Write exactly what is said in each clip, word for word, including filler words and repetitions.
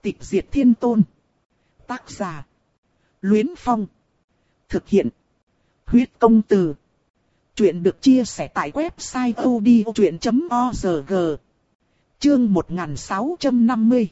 Tịch diệt thiên tôn. Tác giả: Luyến Phong. Thực hiện: Huyết Công Từ. Chuyện được chia sẻ tại website odchuyện chấm org. Chương một nghìn sáu trăm năm mươi.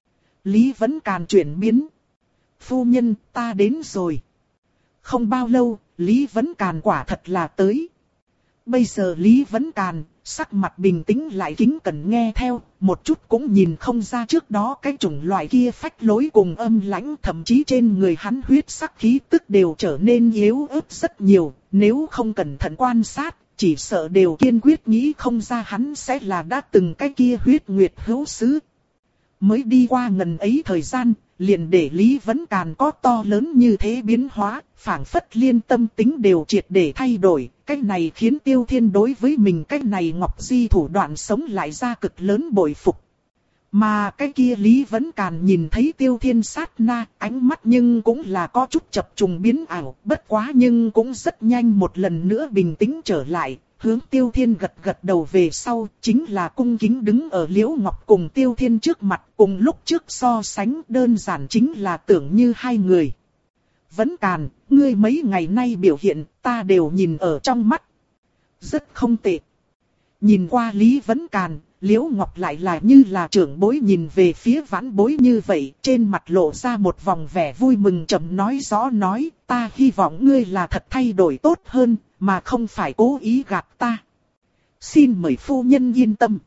Lý Vấn Càn chuyển biến. Phu nhân, ta đến rồi. Không bao lâu, Lý Vấn Càn quả thật là tới. Bây giờ Lý Vấn Càn, sắc mặt bình tĩnh lại kính cẩn nghe theo, một chút cũng nhìn không ra trước đó cái chủng loại kia phách lối cùng âm lãnh, thậm chí trên người hắn huyết sắc khí tức đều trở nên yếu ớt rất nhiều, nếu không cẩn thận quan sát, chỉ sợ đều kiên quyết nghĩ không ra hắn sẽ là đã từng cái kia huyết nguyệt hữu sứ. Mới đi qua ngần ấy thời gian, liền để Lý Vấn Càn có to lớn như thế biến hóa, phảng phất liên tâm tính đều triệt để thay đổi. Cái này khiến Tiêu Thiên đối với mình cái này Ngọc Di thủ đoạn sống lại ra cực lớn bội phục. Mà cái kia Lý Vấn Càn nhìn thấy Tiêu Thiên sát na, ánh mắt nhưng cũng là có chút chập trùng biến ảo, bất quá nhưng cũng rất nhanh một lần nữa bình tĩnh trở lại. Hướng Tiêu Thiên gật gật đầu về sau, chính là cung kính đứng ở Liễu Ngọc cùng Tiêu Thiên trước mặt, cùng lúc trước so sánh đơn giản chính là tưởng như hai người. Vấn Càn, ngươi mấy ngày nay biểu hiện, ta đều nhìn ở trong mắt. Rất không tệ. Nhìn qua Lý Vấn Càn, Liễu Ngọc lại là như là trưởng bối nhìn về phía vãn bối như vậy, trên mặt lộ ra một vòng vẻ vui mừng chậm nói rõ nói, ta hy vọng ngươi là thật thay đổi tốt hơn, mà không phải cố ý gạt ta. Xin mời phu nhân yên tâm.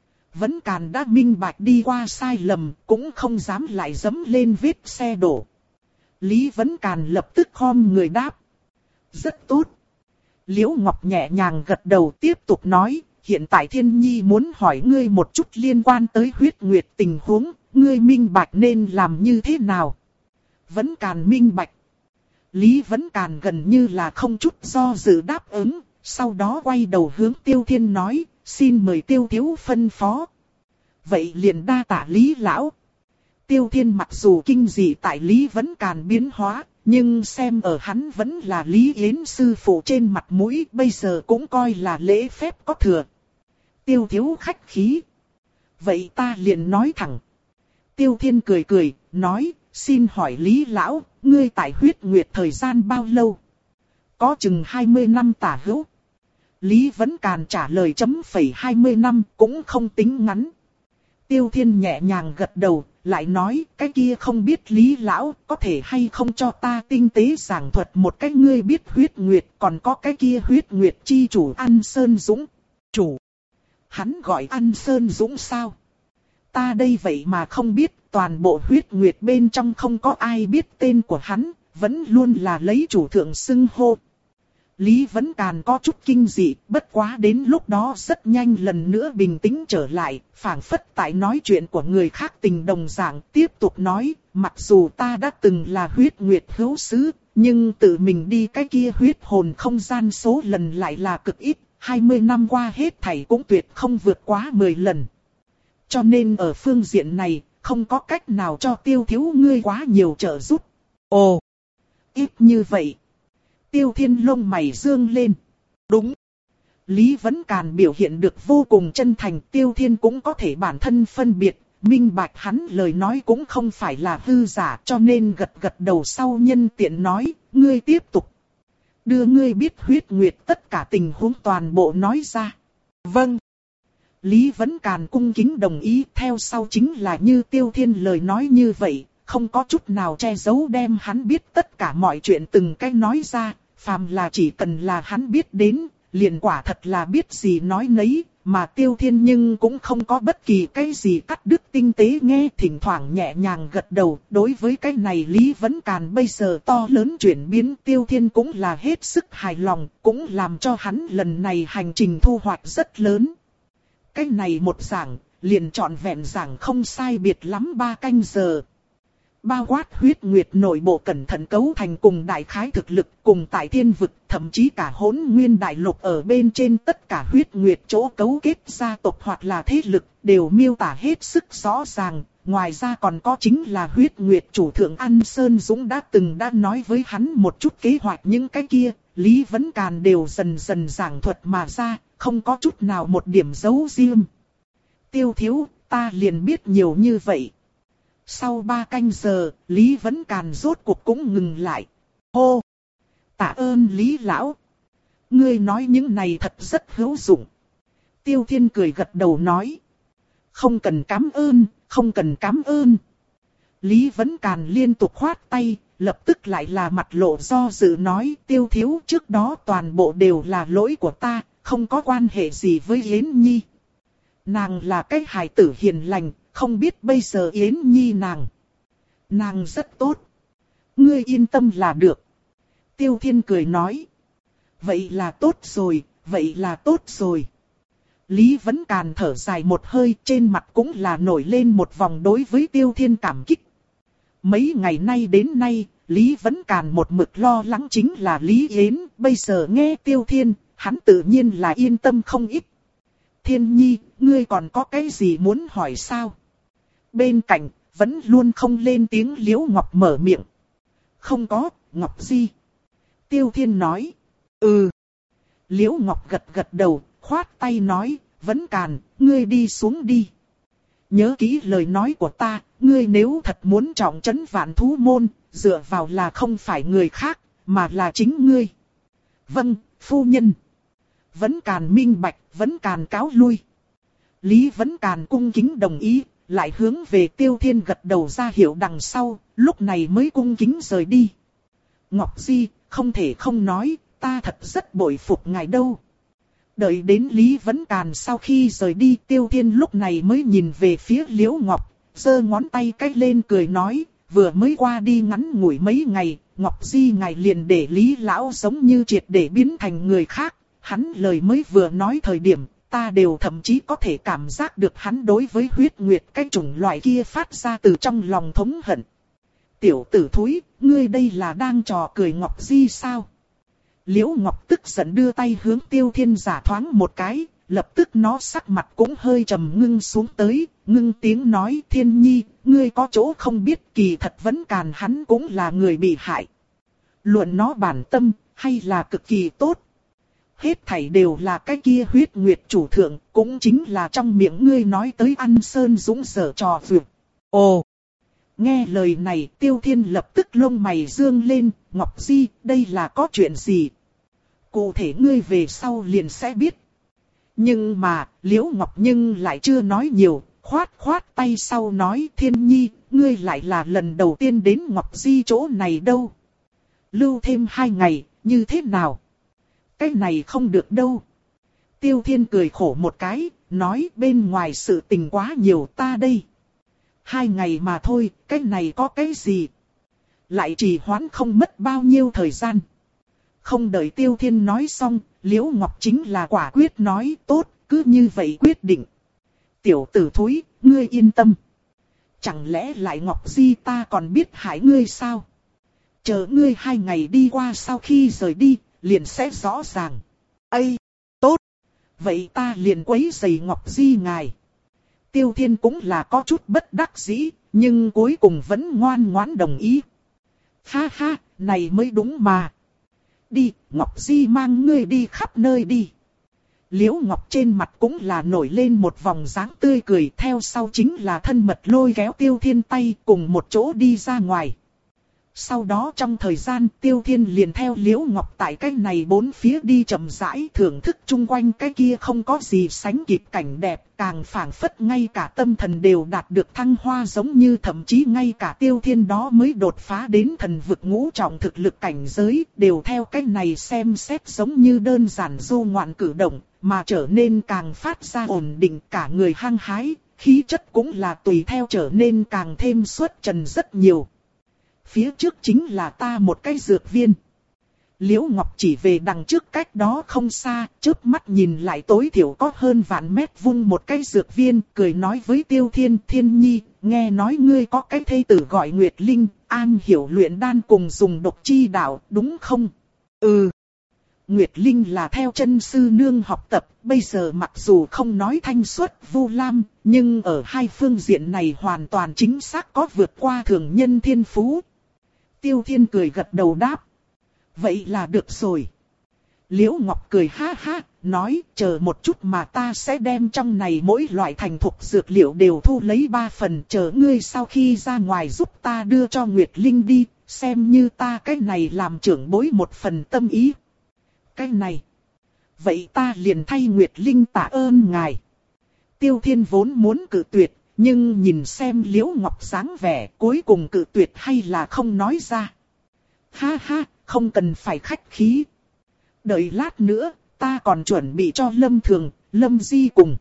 Vấn Càn đã minh bạch đi qua sai lầm, cũng không dám lại dẫm lên vết xe đổ. Lý Vấn Càn lập tức khom người đáp. Rất tốt. Liễu Ngọc nhẹ nhàng gật đầu tiếp tục nói, hiện tại Thiên Nhi muốn hỏi ngươi một chút liên quan tới huyết nguyệt tình huống, ngươi minh bạch nên làm như thế nào? Vấn Càn minh bạch. Lý Vấn Càn gần như là không chút do dự đáp ứng, sau đó quay đầu hướng Tiêu Thiên nói, xin mời Tiêu thiếu phân phó. Vậy liền đa tạ Lý lão. Tiêu Thiên mặc dù kinh dị tại Lý Vấn Càn biến hóa, nhưng xem ở hắn vẫn là Lý Yến sư phụ trên mặt mũi, bây giờ cũng coi là lễ phép có thừa. Tiêu thiếu khách khí. Vậy ta liền nói thẳng. Tiêu Thiên cười cười, nói, xin hỏi Lý lão, ngươi tại huyết nguyệt thời gian bao lâu? Có chừng hai mươi năm tả hữu. Lý Vấn Càn trả lời chấm phẩy hai mươi năm, cũng không tính ngắn. Tiêu Thiên nhẹ nhàng gật đầu, lại nói, cái kia không biết Lý lão, có thể hay không cho ta tinh tế giảng thuật một cách ngươi biết huyết nguyệt, còn có cái kia huyết nguyệt chi chủ An Sơn Dũng. Chủ? Hắn gọi An Sơn Dũng sao? Ta đây vậy mà không biết, toàn bộ huyết nguyệt bên trong không có ai biết tên của hắn, vẫn luôn là lấy chủ thượng xưng hô. Lý Vấn Càn có chút kinh dị, bất quá đến lúc đó rất nhanh lần nữa bình tĩnh trở lại, phảng phất tại nói chuyện của người khác tình đồng dạng, tiếp tục nói, mặc dù ta đã từng là huyết nguyệt hữu sứ, nhưng tự mình đi cái kia huyết hồn không gian số lần lại là cực ít, hai mươi năm qua hết thảy cũng tuyệt không vượt quá mười lần. Cho nên ở phương diện này, không có cách nào cho Tiêu thiếu ngươi quá nhiều trợ giúp. Ồ, ít như vậy. Tiêu Thiên lông mày dương lên. Đúng. Lý Vấn Càn biểu hiện được vô cùng chân thành, Tiêu Thiên cũng có thể bản thân phân biệt, minh bạch hắn lời nói cũng không phải là hư giả, cho nên gật gật đầu sau nhân tiện nói, ngươi tiếp tục. Đưa ngươi biết huyết nguyệt tất cả tình huống toàn bộ nói ra. Vâng. Lý Vấn Càn cung kính đồng ý, theo sau chính là như Tiêu Thiên lời nói như vậy, không có chút nào che giấu đem hắn biết tất cả mọi chuyện từng cái nói ra, phàm là chỉ cần là hắn biết đến, liền quả thật là biết gì nói nấy, mà Tiêu Thiên nhưng cũng không có bất kỳ cái gì cắt đứt tinh tế nghe, thỉnh thoảng nhẹ nhàng gật đầu, đối với cái này Lý Vấn Càn bây giờ to lớn chuyển biến, Tiêu Thiên cũng là hết sức hài lòng, cũng làm cho hắn lần này hành trình thu hoạch rất lớn. Cái này một giảng, liền trọn vẹn giảng không sai biệt lắm ba canh giờ. Bao quát huyết nguyệt nội bộ cẩn thận cấu thành cùng đại khái thực lực, cùng tại thiên vực, thậm chí cả hỗn nguyên đại lục ở bên trên tất cả huyết nguyệt chỗ cấu kết gia tộc hoặc là thế lực, đều miêu tả hết sức rõ ràng. Ngoài ra còn có chính là huyết nguyệt chủ thượng An Sơn Dũng đã từng đã nói với hắn một chút kế hoạch, những cái kia, Lý Vấn Càn đều dần dần giảng thuật mà ra, không có chút nào một điểm giấu riêng. Tiêu thiếu, ta liền biết nhiều như vậy. Sau ba canh giờ, Lý Vấn Càn rốt cuộc cũng ngừng lại. Hô! Tạ ơn Lý Lão. Ngươi nói những này thật rất hữu dụng. Tiêu Thiên cười gật đầu nói. Không cần cảm ơn, không cần cảm ơn. Lý Vấn Càn liên tục khoát tay, lập tức lại là mặt lộ do dự nói. Tiêu thiếu, trước đó toàn bộ đều là lỗi của ta, không có quan hệ gì với Yến Nhi. Nàng là cái hài tử hiền lành, không biết bây giờ Yến Nhi nàng. Nàng rất tốt. Ngươi yên tâm là được. Tiêu Thiên cười nói. Vậy là tốt rồi, vậy là tốt rồi. Lý Vấn Càn thở dài một hơi, trên mặt cũng là nổi lên một vòng đối với Tiêu Thiên cảm kích. Mấy ngày nay đến nay, Lý Vấn Càn một mực lo lắng chính là Lý Yến, bây giờ nghe Tiêu Thiên, hắn tự nhiên là yên tâm không ít. Thiên Nhi, ngươi còn có cái gì muốn hỏi sao? Bên cạnh, vẫn luôn không lên tiếng Liễu Ngọc mở miệng. Không có, Ngọc Di. Tiêu Thiên nói. Ừ. Liễu Ngọc gật gật đầu, khoát tay nói, Vấn Càn, ngươi đi xuống đi. Nhớ kỹ lời nói của ta, ngươi nếu thật muốn trọng trấn Vạn Thú Môn, dựa vào là không phải người khác, mà là chính ngươi. Vâng, phu nhân. Vấn Càn minh bạch, Vấn Càn cáo lui. Lý Vấn Càn cung kính đồng ý, lại hướng về Tiêu Thiên gật đầu ra hiệu đằng sau, lúc này mới cung kính rời đi. Ngọc Di, không thể không nói, ta thật rất bội phục ngài đâu. Đợi đến Lý Vấn Càn sau khi rời đi, Tiêu Thiên lúc này mới nhìn về phía Liễu Ngọc, giơ ngón tay cách lên cười nói, vừa mới qua đi ngắn ngủi mấy ngày, Ngọc Di ngài liền để Lý Lão giống như triệt để biến thành người khác. Hắn lời mới vừa nói thời điểm, ta đều thậm chí có thể cảm giác được hắn đối với huyết nguyệt cái chủng loại kia phát ra từ trong lòng thống hận. Tiểu tử thúi, ngươi đây là đang trò cười Ngọc Di sao? Liễu Ngọc tức giận đưa tay hướng Tiêu Thiên giả thoáng một cái, lập tức nó sắc mặt cũng hơi trầm ngưng xuống tới, ngưng tiếng nói Thiên Nhi, ngươi có chỗ không biết kỳ thật Vấn Càn hắn cũng là người bị hại. Luận nó bản tâm, hay là cực kỳ tốt. Hết thảy đều là cái kia huyết nguyệt chủ thượng, cũng chính là trong miệng ngươi nói tới ăn sơn dũng dở trò vượt. Ồ! Nghe lời này Tiêu Thiên lập tức lông mày dương lên, Ngọc Di, đây là có chuyện gì? Cụ thể ngươi về sau liền sẽ biết. Nhưng mà, Liễu Ngọc nhưng lại chưa nói nhiều, khoát khoát tay sau nói Thiên Nhi, ngươi lại là lần đầu tiên đến Ngọc Di chỗ này đâu. Lưu thêm hai ngày, như thế nào? Cái này không được đâu. Tiêu Thiên cười khổ một cái, nói bên ngoài sự tình quá nhiều ta đây. Hai ngày mà thôi, cái này có cái gì? Lại trì hoãn không mất bao nhiêu thời gian. Không đợi Tiêu Thiên nói xong, Liễu Ngọc chính là quả quyết nói tốt, cứ như vậy quyết định. Tiểu tử thúi, ngươi yên tâm. Chẳng lẽ lại Ngọc Di ta còn biết hại ngươi sao? Chờ ngươi hai ngày đi qua sau khi rời đi, liền sẽ rõ ràng. Ây, tốt. Vậy ta liền quấy rầy Ngọc Di ngài. Tiêu Thiên cũng là có chút bất đắc dĩ, nhưng cuối cùng vẫn ngoan ngoãn đồng ý. Ha ha, này mới đúng mà. Đi, Ngọc Di mang ngươi đi khắp nơi đi. Liễu Ngọc trên mặt cũng là nổi lên một vòng dáng tươi cười, theo sau chính là thân mật lôi kéo Tiêu Thiên tay cùng một chỗ đi ra ngoài. Sau đó trong thời gian Tiêu Thiên liền theo Liễu Ngọc tại cái này bốn phía đi chậm rãi thưởng thức chung quanh cái kia không có gì sánh kịp cảnh đẹp, càng phảng phất ngay cả tâm thần đều đạt được thăng hoa, giống như thậm chí ngay cả Tiêu Thiên đó mới đột phá đến thần vực ngũ trọng thực lực cảnh giới, đều theo cái này xem xét giống như đơn giản du ngoạn cử động, mà trở nên càng phát ra ổn định, cả người hăng hái, khí chất cũng là tùy theo trở nên càng thêm xuất trần rất nhiều. Phía trước chính là ta một cái dược viên. Liễu Ngọc chỉ về đằng trước cách đó không xa, chớp mắt nhìn lại tối thiểu có hơn vạn mét vuông một cái dược viên, cười nói với Tiêu Thiên, Thiên Nhi, nghe nói ngươi có cái thê tử gọi Nguyệt Linh, an hiểu luyện đan cùng dùng độc chi đạo, đúng không? Ừ. Nguyệt Linh là theo chân sư nương học tập, bây giờ mặc dù không nói thanh xuất Vu Lam, nhưng ở hai phương diện này hoàn toàn chính xác có vượt qua thường nhân thiên phú. Tiêu Thiên cười gật đầu đáp. Vậy là được rồi. Liễu Ngọc cười ha ha, nói chờ một chút mà ta sẽ đem trong này mỗi loại thành thục dược liệu đều thu lấy ba phần, chờ ngươi sau khi ra ngoài giúp ta đưa cho Nguyệt Linh đi, xem như ta cái này làm trưởng bối một phần tâm ý. Cái này, vậy ta liền thay Nguyệt Linh tạ ơn ngài. Tiêu Thiên vốn muốn cự tuyệt, nhưng nhìn xem Liễu Ngọc dáng vẻ, cuối cùng cự tuyệt hay là không nói ra. Ha ha, không cần phải khách khí. Đợi lát nữa, ta còn chuẩn bị cho Lâm Thường, Lâm Di cùng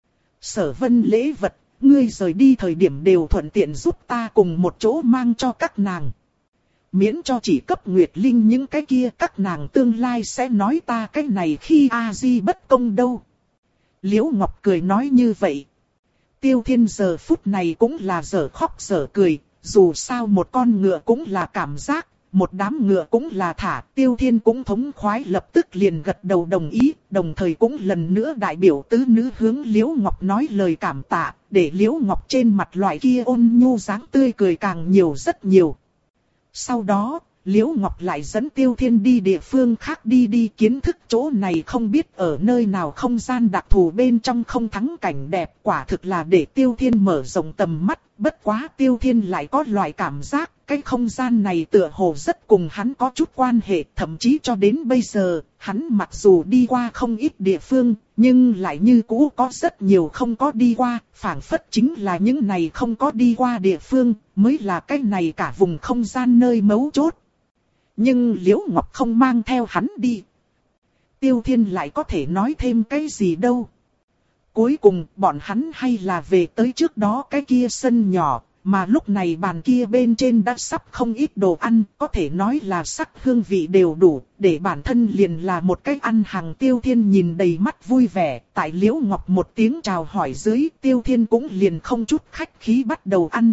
Sở Vân lễ vật, ngươi rời đi thời điểm đều thuận tiện giúp ta cùng một chỗ mang cho các nàng. Miễn cho chỉ cấp Nguyệt Linh những cái kia, các nàng tương lai sẽ nói ta cái này khi A-di bất công đâu. Liễu Ngọc cười nói như vậy. Tiêu Thiên giờ phút này cũng là dở khóc dở cười, dù sao một con ngựa cũng là cảm giác, một đám ngựa cũng là thả. Tiêu Thiên cũng thống khoái lập tức liền gật đầu đồng ý, đồng thời cũng lần nữa đại biểu tứ nữ hướng Liễu Ngọc nói lời cảm tạ, để Liễu Ngọc trên mặt loại kia ôn nhu dáng tươi cười càng nhiều rất nhiều. Sau đó, Liễu Ngọc lại dẫn Tiêu Thiên đi địa phương khác đi đi kiến thức chỗ này không biết ở nơi nào không gian đặc thù bên trong không thắng cảnh đẹp, quả thực là để Tiêu Thiên mở rộng tầm mắt, bất quá Tiêu Thiên lại có loại cảm giác, cái không gian này tựa hồ rất cùng hắn có chút quan hệ, thậm chí cho đến bây giờ, hắn mặc dù đi qua không ít địa phương, nhưng lại như cũ có rất nhiều không có đi qua, phảng phất chính là những này không có đi qua địa phương, mới là cái này cả vùng không gian nơi mấu chốt. Nhưng Liễu Ngọc không mang theo hắn đi. Tiêu Thiên lại có thể nói thêm cái gì đâu. Cuối cùng bọn hắn hay là về tới trước đó cái kia sân nhỏ, mà lúc này bàn kia bên trên đã sắp không ít đồ ăn, có thể nói là sắc hương vị đều đủ, để bản thân liền là một cách ăn hàng. Tiêu Thiên nhìn đầy mắt vui vẻ, tại Liễu Ngọc một tiếng chào hỏi dưới, Tiêu Thiên cũng liền không chút khách khí bắt đầu ăn.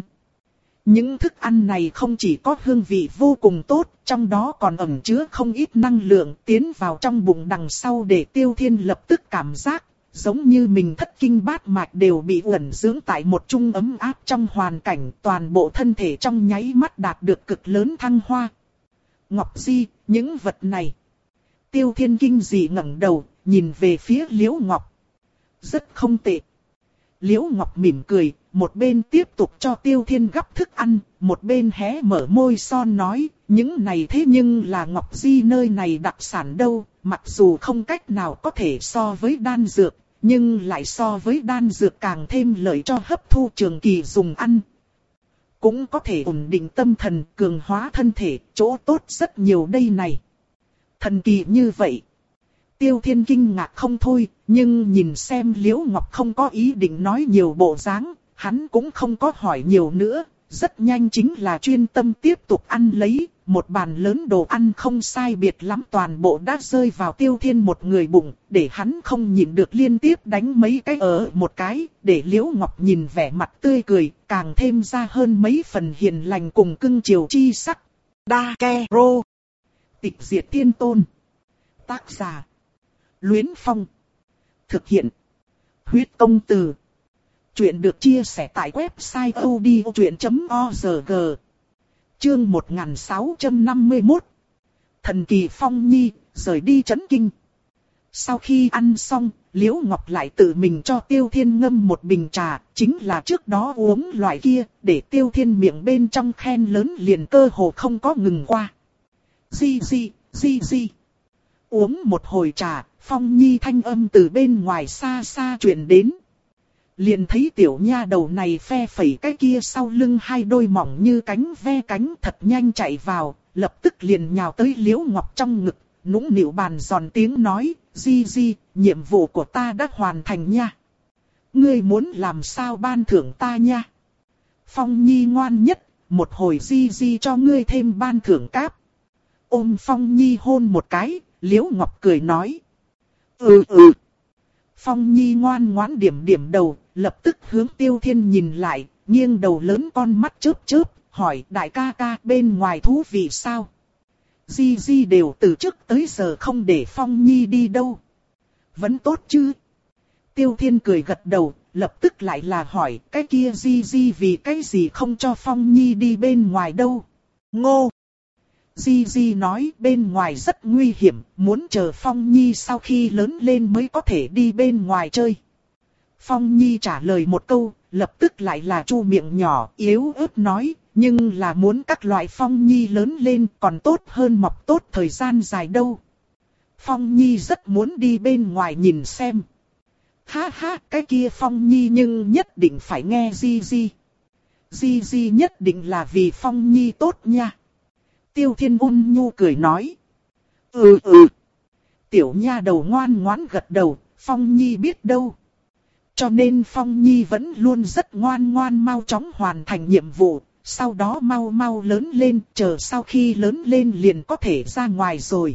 Những thức ăn này không chỉ có hương vị vô cùng tốt, trong đó còn ẩn chứa không ít năng lượng tiến vào trong bụng đằng sau để Tiêu Thiên lập tức cảm giác, giống như mình thất kinh bát mạch đều bị ẩn dưỡng tại một chung ấm áp trong hoàn cảnh, toàn bộ thân thể trong nháy mắt đạt được cực lớn thăng hoa. Ngọc Di, những vật này. Tiêu Thiên kinh dị ngẩng đầu, nhìn về phía Liễu Ngọc. Rất không tệ. Liễu Ngọc mỉm cười, một bên tiếp tục cho Tiêu Thiên gắp thức ăn, một bên hé mở môi son nói, những này thế nhưng là Ngọc Di nơi này đặc sản đâu, mặc dù không cách nào có thể so với đan dược, nhưng lại so với đan dược càng thêm lợi cho hấp thu trường kỳ dùng ăn. Cũng có thể ổn định tâm thần, cường hóa thân thể, chỗ tốt rất nhiều đây này. Thần kỳ như vậy. Tiêu Thiên kinh ngạc không thôi, nhưng nhìn xem Liễu Ngọc không có ý định nói nhiều bộ dáng, hắn cũng không có hỏi nhiều nữa, rất nhanh chính là chuyên tâm tiếp tục ăn lấy, một bàn lớn đồ ăn không sai biệt lắm toàn bộ đã rơi vào Tiêu Thiên một người bụng, để hắn không nhịn được liên tiếp đánh mấy cái ở một cái, để Liễu Ngọc nhìn vẻ mặt tươi cười, càng thêm ra hơn mấy phần hiền lành cùng cưng chiều chi sắc. Đa Ke Rô. Tịch diệt tiên tôn. Tác giả. Luyến Phong. Thực hiện. Huyết công từ. Chuyện được chia sẻ tại website odchuyện chấm org. Chương một nghìn sáu trăm năm mươi mốt. Thần kỳ Phong Nhi, rời đi Trấn Kinh. Sau khi ăn xong, Liễu Ngọc lại tự mình cho Tiêu Thiên ngâm một bình trà, chính là trước đó uống loại kia, để Tiêu Thiên miệng bên trong khen lớn liền cơ hồ không có ngừng qua. Di di, di di. Uống một hồi trà, Phong Nhi thanh âm từ bên ngoài xa xa truyền đến. Liền thấy tiểu nha đầu này phe phẩy cái kia sau lưng hai đôi mỏng như cánh ve cánh thật nhanh chạy vào, lập tức liền nhào tới Liễu Ngọc trong ngực, nũng nịu bàn giòn tiếng nói, Di Di, nhiệm vụ của ta đã hoàn thành nha. Ngươi muốn làm sao ban thưởng ta nha? Phong Nhi ngoan nhất, một hồi Di Di cho ngươi thêm ban thưởng cáp. Ôm Phong Nhi hôn một cái, Liễu Ngọc cười nói. Ừ ừ. Phong Nhi ngoan ngoãn điểm điểm đầu, lập tức hướng Tiêu Thiên nhìn lại, nghiêng đầu lớn con mắt chớp chớp, hỏi đại ca ca bên ngoài thú vị sao? Di Di đều từ trước tới giờ không để Phong Nhi đi đâu. Vẫn tốt chứ? Tiêu Thiên cười gật đầu, lập tức lại là hỏi cái kia Di Di vì cái gì không cho Phong Nhi đi bên ngoài đâu? Ngô! Di Di nói bên ngoài rất nguy hiểm, muốn chờ Phong Nhi sau khi lớn lên mới có thể đi bên ngoài chơi. Phong Nhi trả lời một câu, lập tức lại là chu miệng nhỏ, yếu ớt nói, nhưng là muốn các loại Phong Nhi lớn lên còn tốt hơn mọc tốt thời gian dài đâu. Phong Nhi rất muốn đi bên ngoài nhìn xem. Ha ha, cái kia Phong Nhi nhưng nhất định phải nghe Di Di. Di Di nhất định là vì Phong Nhi tốt nha. Tiêu Thiên ôn nhu cười nói. Ừ ừ. Tiểu nha đầu ngoan ngoãn gật đầu, Phong Nhi biết đâu. Cho nên Phong Nhi vẫn luôn rất ngoan ngoan mau chóng hoàn thành nhiệm vụ, sau đó mau mau lớn lên, chờ sau khi lớn lên liền có thể ra ngoài rồi.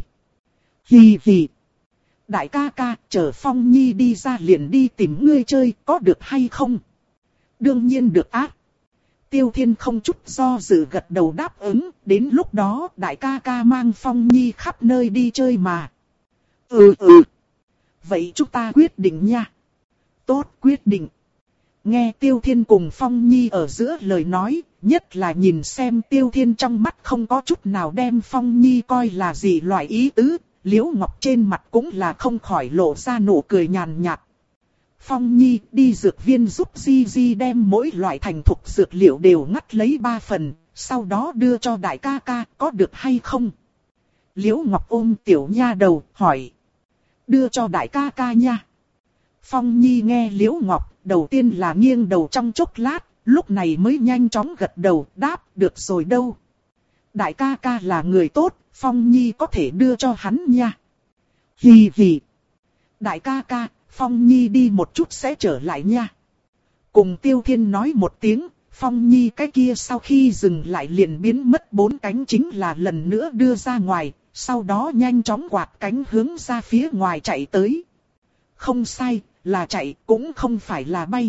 Hì hì. Đại ca ca, chờ Phong Nhi đi ra liền đi tìm ngươi chơi, có được hay không? Đương nhiên được á. Tiêu Thiên không chút do dự gật đầu đáp ứng, đến lúc đó đại ca ca mang Phong Nhi khắp nơi đi chơi mà. Ừ ừ. Vậy chúng ta quyết định nha. Tốt, quyết định. Nghe Tiêu Thiên cùng Phong Nhi ở giữa lời nói, nhất là nhìn xem Tiêu Thiên trong mắt không có chút nào đem Phong Nhi coi là gì loại ý tứ, Liễu Ngọc trên mặt cũng là không khỏi lộ ra nụ cười nhàn nhạt. Phong Nhi đi dược viên giúp Di Di đem mỗi loại thành thục dược liệu đều ngắt lấy ba phần, sau đó đưa cho đại ca ca, có được hay không? Liễu Ngọc ôm tiểu nha đầu, hỏi. Đưa cho đại ca ca nha. Phong Nhi nghe Liễu Ngọc, đầu tiên là nghiêng đầu trong chốc lát, lúc này mới nhanh chóng gật đầu, đáp, được rồi đâu. Đại ca ca là người tốt, Phong Nhi có thể đưa cho hắn nha. Hì hì. Đại ca ca, Phong Nhi đi một chút sẽ trở lại nha. Cùng Tiêu Thiên nói một tiếng, Phong Nhi cái kia sau khi dừng lại liền biến mất bốn cánh chính là lần nữa đưa ra ngoài, sau đó nhanh chóng quạt cánh hướng ra phía ngoài chạy tới. Không sai, là chạy cũng không phải là bay.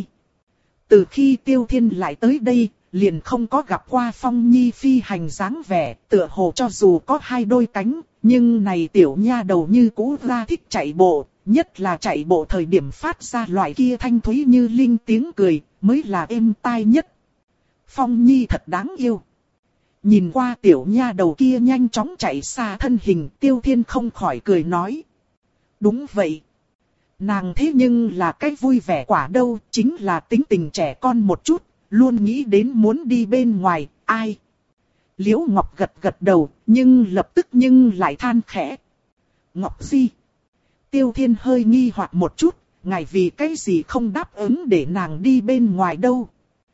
Từ khi Tiêu Thiên lại tới đây, liền không có gặp qua Phong Nhi phi hành dáng vẻ, tựa hồ cho dù có hai đôi cánh, nhưng này tiểu nha đầu như cũ ra thích chạy bộ, nhất là chạy bộ thời điểm phát ra loại kia thanh thúy như linh tiếng cười, mới là êm tai nhất. Phong Nhi thật đáng yêu. Nhìn qua tiểu nha đầu kia nhanh chóng chạy xa thân hình, Tiêu Thiên không khỏi cười nói. Đúng vậy. Nàng thế nhưng là cái vui vẻ quả đâu, chính là tính tình trẻ con một chút, luôn nghĩ đến muốn đi bên ngoài, ai. Liễu Ngọc gật gật đầu, nhưng lập tức nhưng lại than khẽ. Ngọc Di. Tiêu Thiên hơi nghi hoặc một chút, ngài vì cái gì không đáp ứng để nàng đi bên ngoài đâu.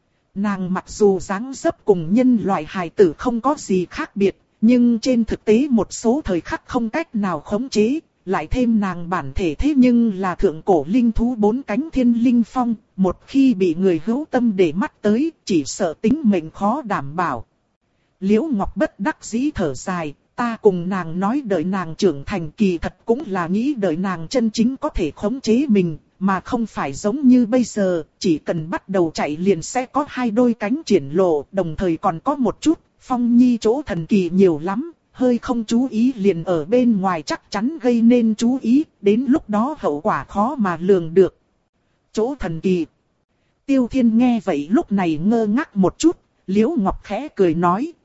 Nàng mặc dù dáng dấp cùng nhân loại hài tử không có gì khác biệt, nhưng trên thực tế một số thời khắc không cách nào khống chế, lại thêm nàng bản thể thế nhưng là thượng cổ linh thú bốn cánh thiên linh phong, một khi bị người hữu tâm để mắt tới, chỉ sợ tính mệnh khó đảm bảo. Liễu Ngọc bất đắc dĩ thở dài, ta cùng nàng nói đợi nàng trưởng thành kỳ thật cũng là nghĩ đợi nàng chân chính có thể khống chế mình, mà không phải giống như bây giờ, chỉ cần bắt đầu chạy liền sẽ có hai đôi cánh triển lộ, đồng thời còn có một chút, Phong Nhi chỗ thần kỳ nhiều lắm, hơi không chú ý liền ở bên ngoài chắc chắn gây nên chú ý, đến lúc đó hậu quả khó mà lường được. Chỗ thần kỳ. Tiêu Thiên nghe vậy lúc này ngơ ngác một chút, Liễu Ngọc khẽ cười nói.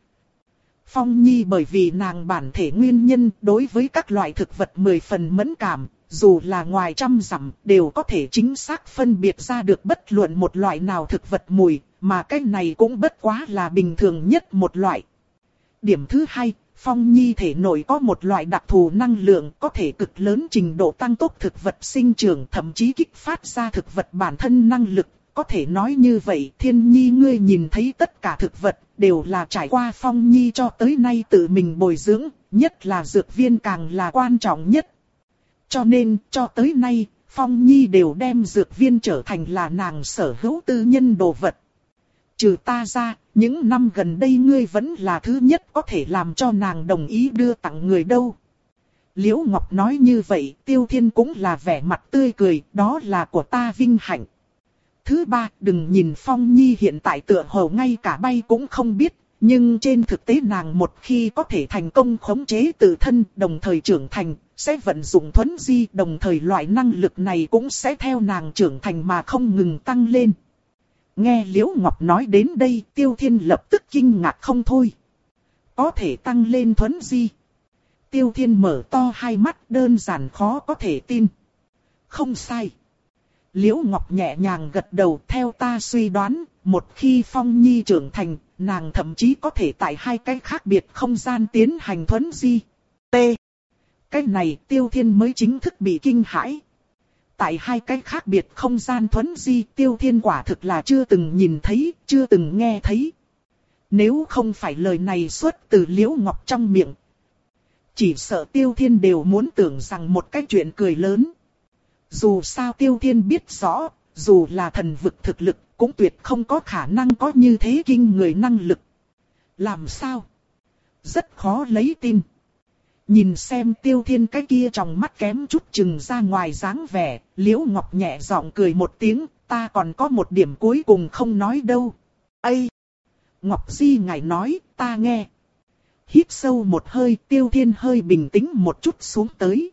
Phong Nhi bởi vì nàng bản thể nguyên nhân đối với các loại thực vật mười phần mẫn cảm, dù là ngoài trăm dặm đều có thể chính xác phân biệt ra được bất luận một loại nào thực vật mùi, mà cái này cũng bất quá là bình thường nhất một loại. Điểm thứ hai, Phong Nhi thể nội có một loại đặc thù năng lượng có thể cực lớn trình độ tăng tốc thực vật sinh trưởng, thậm chí kích phát ra thực vật bản thân năng lực. Có thể nói như vậy, Thiên Nhi ngươi nhìn thấy tất cả thực vật đều là trải qua Phong Nhi cho tới nay tự mình bồi dưỡng, nhất là dược viên càng là quan trọng nhất. Cho nên, cho tới nay, Phong Nhi đều đem dược viên trở thành là nàng sở hữu tư nhân đồ vật. Trừ ta ra, những năm gần đây ngươi vẫn là thứ nhất có thể làm cho nàng đồng ý đưa tặng người đâu. Liễu Ngọc nói như vậy, Tiêu Thiên cũng là vẻ mặt tươi cười, đó là của ta vinh hạnh. Thứ ba, đừng nhìn Phong Nhi hiện tại tựa hồ ngay cả bay cũng không biết, nhưng trên thực tế nàng một khi có thể thành công khống chế tự thân, đồng thời trưởng thành, sẽ vận dụng thuấn di, đồng thời loại năng lực này cũng sẽ theo nàng trưởng thành mà không ngừng tăng lên. Nghe Liễu Ngọc nói đến đây, Tiêu Thiên lập tức kinh ngạc không thôi. có thể tăng lên thuấn di. Tiêu Thiên mở to hai mắt, đơn giản khó có thể tin. Không sai. Liễu Ngọc nhẹ nhàng gật đầu, theo ta suy đoán, một khi Phong Nhi trưởng thành, nàng thậm chí có thể tại hai cái khác biệt không gian tiến hành thuấn di. T. Cái này Tiêu Thiên mới chính thức bị kinh hãi. Tại hai cái khác biệt không gian thuấn di, Tiêu Thiên quả thực là chưa từng nhìn thấy, chưa từng nghe thấy. Nếu không phải lời này xuất từ Liễu Ngọc trong miệng, chỉ sợ Tiêu Thiên đều muốn tưởng rằng một cái chuyện cười lớn. Dù sao Tiêu Thiên biết rõ, dù là thần vực thực lực, cũng tuyệt không có khả năng có như thế kinh người năng lực. Làm sao? Rất khó lấy tin. Nhìn xem Tiêu Thiên cái kia trong mắt kém chút chừng ra ngoài dáng vẻ, Liễu Ngọc nhẹ giọng cười một tiếng, ta còn có một điểm cuối cùng không nói đâu. Ây! Ngọc Di ngài nói, ta nghe. Hít sâu một hơi, Tiêu Thiên hơi bình tĩnh một chút xuống tới.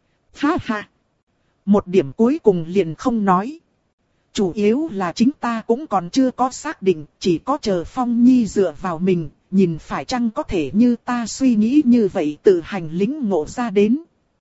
Ha ha! Một điểm cuối cùng liền không nói. Chủ yếu là chính ta cũng còn chưa có xác định, chỉ có chờ Phong Nhi dựa vào mình, nhìn phải chăng có thể như ta suy nghĩ như vậy tự hành lĩnh ngộ ra đến.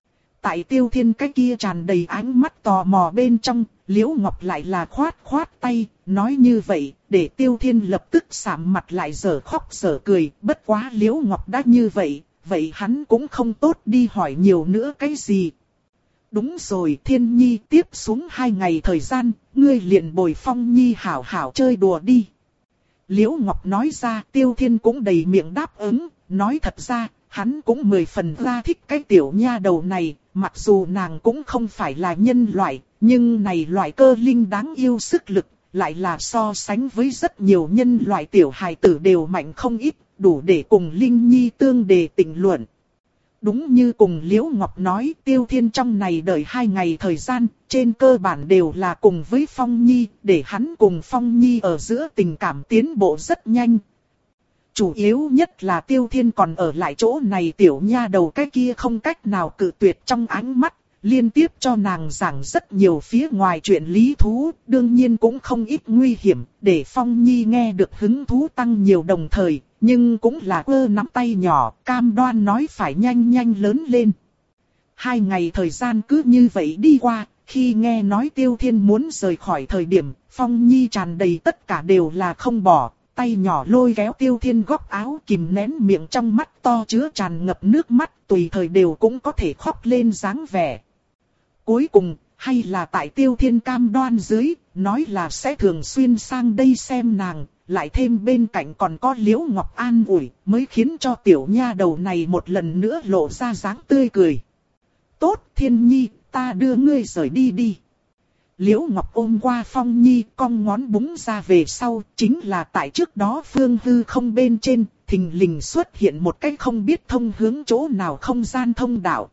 Tại Tiêu Thiên cái kia tràn đầy ánh mắt tò mò bên trong, Liễu Ngọc lại là khoát khoát tay, nói như vậy, để Tiêu Thiên lập tức sạm mặt lại dở khóc dở cười, bất quá Liễu Ngọc đã như vậy, vậy hắn cũng không tốt đi hỏi nhiều nữa cái gì. Đúng rồi Thiên Nhi, tiếp xuống hai ngày thời gian, ngươi liền bồi Phong Nhi hảo hảo chơi đùa đi. Liễu Ngọc nói ra, Tiêu Thiên cũng đầy miệng đáp ứng, nói thật ra, hắn cũng mười phần ra thích cái tiểu nha đầu này, mặc dù nàng cũng không phải là nhân loại, nhưng này loại cơ linh đáng yêu sức lực, lại là so sánh với rất nhiều nhân loại tiểu hài tử đều mạnh không ít, đủ để cùng Linh Nhi tương đề tình luận. Đúng như cùng Liễu Ngọc nói, Tiêu Thiên trong này đợi hai ngày thời gian, trên cơ bản đều là cùng với Phong Nhi, để hắn cùng Phong Nhi ở giữa tình cảm tiến bộ rất nhanh. Chủ yếu nhất là Tiêu Thiên còn ở lại chỗ này tiểu nha đầu cái kia không cách nào cự tuyệt trong ánh mắt, liên tiếp cho nàng giảng rất nhiều phía ngoài chuyện lý thú, đương nhiên cũng không ít nguy hiểm, để Phong Nhi nghe được hứng thú tăng nhiều đồng thời. Nhưng cũng là quơ nắm tay nhỏ, cam đoan nói phải nhanh nhanh lớn lên. Hai ngày thời gian cứ như vậy đi qua, khi nghe nói Tiêu Thiên muốn rời khỏi thời điểm, Phong Nhi tràn đầy tất cả đều là không bỏ, tay nhỏ lôi kéo Tiêu Thiên góc áo kìm nén miệng trong mắt to chứa tràn ngập nước mắt, tùy thời đều cũng có thể khóc lên dáng vẻ. Cuối cùng, hay là tại Tiêu Thiên cam đoan dưới, nói là sẽ thường xuyên sang đây xem nàng. Lại thêm bên cạnh còn có Liễu Ngọc an ủi, mới khiến cho tiểu nha đầu này một lần nữa lộ ra dáng tươi cười. Tốt Thiên Nhi, ta đưa ngươi rời đi đi. Liễu Ngọc ôm qua Phong Nhi, cong ngón búng ra về sau, chính là tại trước đó phương hư không bên trên, thình lình xuất hiện một cái không biết thông hướng chỗ nào không gian thông đạo.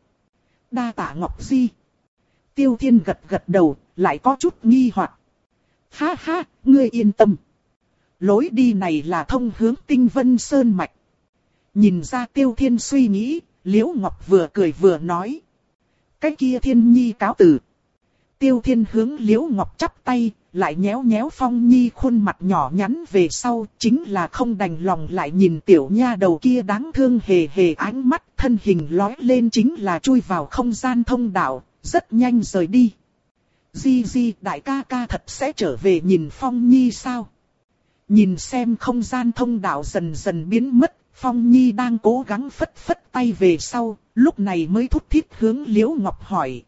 Đa tạ Ngọc Di. Tiêu Thiên gật gật đầu, lại có chút nghi hoặc. Ha ha, ngươi yên tâm. Lối đi này là thông hướng Tinh Vân Sơn Mạch. Nhìn ra Tiêu Thiên suy nghĩ, Liễu Ngọc vừa cười vừa nói. Cái kia Thiên Nhi cáo từ. Tiêu Thiên hướng Liễu Ngọc chắp tay, lại nhéo nhéo Phong Nhi khuôn mặt nhỏ nhắn về sau, chính là không đành lòng lại nhìn tiểu nha đầu kia đáng thương hề hề ánh mắt, thân hình lói lên chính là chui vào không gian thông đạo, rất nhanh rời đi. Di Di, đại ca ca thật sẽ trở về nhìn Phong Nhi sao? Nhìn xem không gian thông đạo dần dần biến mất, Phong Nhi đang cố gắng phất phất tay về sau, lúc này mới thúc thiết hướng Liễu Ngọc hỏi.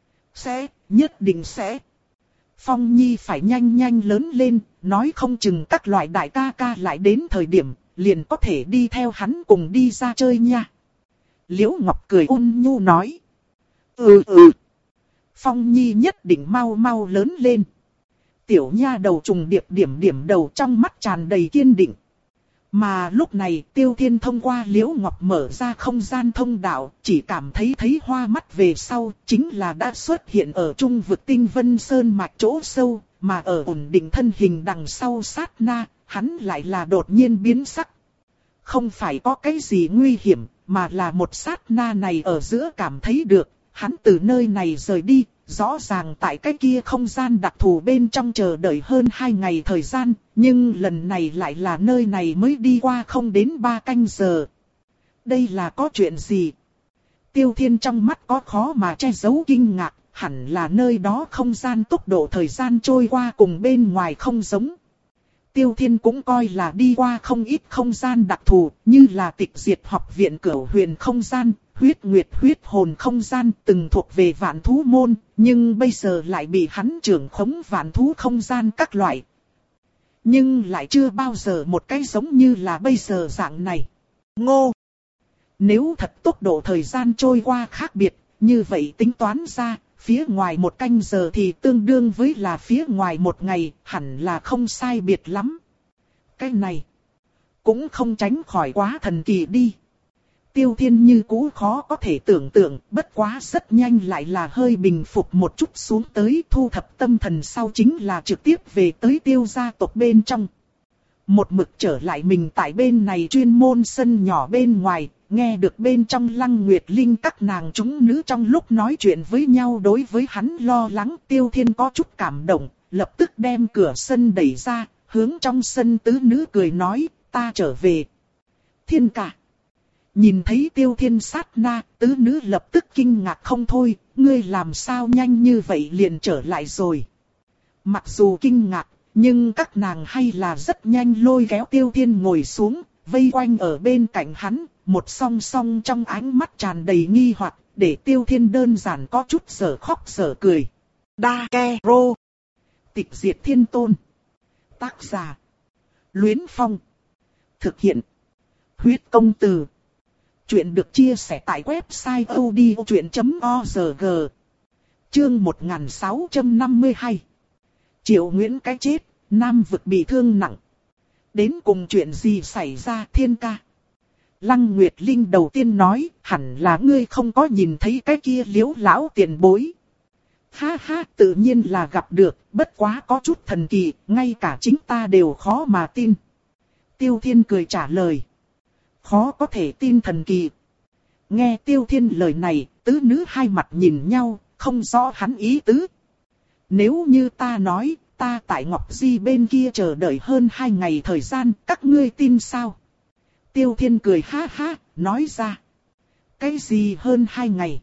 Sẽ, nhất định sẽ. Phong Nhi phải nhanh nhanh lớn lên, nói không chừng các loại đại ca ca lại đến thời điểm, liền có thể đi theo hắn cùng đi ra chơi nha. Liễu Ngọc cười ôn nhu nói. Ừ ừ. Phong Nhi nhất định mau mau lớn lên. Tiểu nha đầu trùng điệp điểm điểm đầu trong mắt tràn đầy kiên định. Mà lúc này Tiêu Thiên thông qua Liễu Ngọc mở ra không gian thông đạo, chỉ cảm thấy thấy hoa mắt về sau, chính là đã xuất hiện ở trung vực Tinh Vân Sơn mạch chỗ sâu, mà ở ổn định thân hình đằng sau sát na, hắn lại là đột nhiên biến sắc. Không phải có cái gì nguy hiểm, mà là một sát na này ở giữa cảm thấy được, hắn từ nơi này rời đi. Rõ ràng tại cái kia không gian đặc thù bên trong chờ đợi hơn hai ngày thời gian, nhưng lần này lại là nơi này mới đi qua không đến ba canh giờ. Đây là có chuyện gì? Tiêu Thiên trong mắt có khó mà che giấu kinh ngạc, hẳn là nơi đó không gian tốc độ thời gian trôi qua cùng bên ngoài không giống. Tiêu Thiên cũng coi là đi qua không ít không gian đặc thù, như là Tịch Diệt học viện Cửu Huyền không gian, Huyết Nguyệt huyết hồn không gian, từng thuộc về Vạn Thú môn, nhưng bây giờ lại bị hắn trưởng khống Vạn Thú không gian các loại. Nhưng lại chưa bao giờ một cái giống như là bây giờ dạng này. Ngô! Nếu thật tốc độ thời gian trôi qua khác biệt, như vậy tính toán ra, phía ngoài một canh giờ thì tương đương với là phía ngoài một ngày, hẳn là không sai biệt lắm. Cái này cũng không tránh khỏi quá thần kỳ đi. Tiêu Thiên như cũ khó có thể tưởng tượng, bất quá rất nhanh lại là hơi bình phục một chút xuống tới, thu thập tâm thần sau chính là trực tiếp về tới Tiêu gia tộc bên trong. Một mực trở lại mình tại bên này chuyên môn sân nhỏ bên ngoài, nghe được bên trong Lăng Nguyệt Linh các nàng chúng nữ trong lúc nói chuyện với nhau đối với hắn lo lắng. Tiêu Thiên có chút cảm động, lập tức đem cửa sân đẩy ra, hướng trong sân tứ nữ cười nói, ta trở về. Thiên ca. Nhìn thấy Tiêu Thiên sát na, tứ nữ lập tức kinh ngạc không thôi, ngươi làm sao nhanh như vậy liền trở lại rồi. Mặc dù kinh ngạc, nhưng các nàng hay là rất nhanh lôi kéo Tiêu Thiên ngồi xuống, vây quanh ở bên cạnh hắn, một song song trong ánh mắt tràn đầy nghi hoặc, để Tiêu Thiên đơn giản có chút sở khóc sở cười. Đa Ke Rô. Tịch Diệt Thiên Tôn. Tác giả. Luyến Phong. Thực hiện. Huyết Công Từ. Chuyện được chia sẻ tại website odchuyện chấm org. Chương một nghìn sáu trăm năm mươi hai. Triệu Nguyễn cái chết, Nam vực bị thương nặng. Đến cùng chuyện gì xảy ra Thiên ca? Lăng Nguyệt Linh đầu tiên nói, hẳn là ngươi không có nhìn thấy cái kia Liễu lão tiền bối. Ha ha, tự nhiên là gặp được, bất quá có chút thần kỳ, ngay cả chính ta đều khó mà tin. Tiêu Thiên cười trả lời. Khó có thể tin thần kỳ. Nghe Tiêu Thiên lời này, tứ nữ hai mặt nhìn nhau, không rõ hắn ý tứ. Nếu như ta nói, ta tại Ngọc Di bên kia chờ đợi hơn hai ngày thời gian, các ngươi tin sao? Tiêu Thiên cười ha ha, nói ra. Cái gì hơn hai ngày?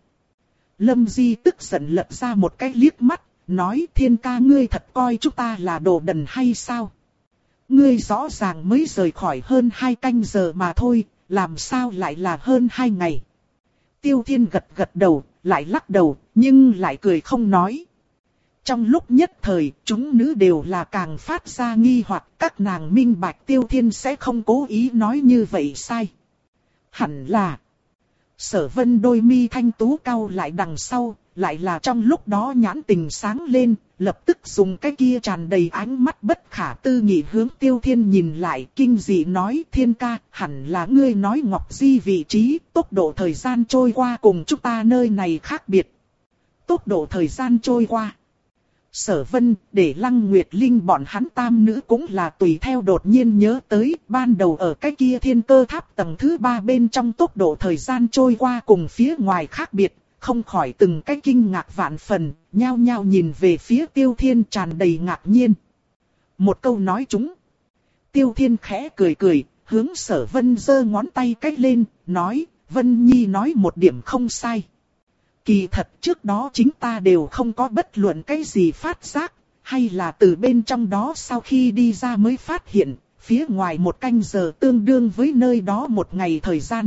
Lâm Di tức giận lật ra một cái liếc mắt, nói Thiên ca ngươi thật coi chúng ta là đồ đần hay sao? Ngươi rõ ràng mới rời khỏi hơn hai canh giờ mà thôi, làm sao lại là hơn hai ngày? Tiêu Thiên gật gật đầu, lại lắc đầu, nhưng lại cười không nói. Trong lúc nhất thời, chúng nữ đều là càng phát ra nghi hoặc, các nàng minh bạch Tiêu Thiên sẽ không cố ý nói như vậy sai. Hẳn là. Sở Vân đôi mi thanh tú cau lại đằng sau, lại là trong lúc đó nhãn tình sáng lên, lập tức dùng cái kia tràn đầy ánh mắt bất khả tư nghị hướng Tiêu Thiên nhìn lại, kinh dị nói Thiên ca, hẳn là ngươi nói Ngọc Di vị trí, tốc độ thời gian trôi qua cùng chúng ta nơi này khác biệt. Tốc độ thời gian trôi qua. Sở Vân, để Lăng Nguyệt Linh bọn hắn tam nữ cũng là tùy theo đột nhiên nhớ tới, ban đầu ở cái kia thiên cơ tháp tầng thứ ba bên trong tốc độ thời gian trôi qua cùng phía ngoài khác biệt, không khỏi từng cái kinh ngạc vạn phần, nhao nhao nhìn về phía Tiêu Thiên tràn đầy ngạc nhiên. Một câu nói chúng. Tiêu Thiên khẽ cười cười, hướng Sở Vân giơ ngón tay cách lên, nói, Vân Nhi nói một điểm không sai. Kỳ thật trước đó chính ta đều không có bất luận cái gì phát giác, hay là từ bên trong đó sau khi đi ra mới phát hiện, phía ngoài một canh giờ tương đương với nơi đó một ngày thời gian.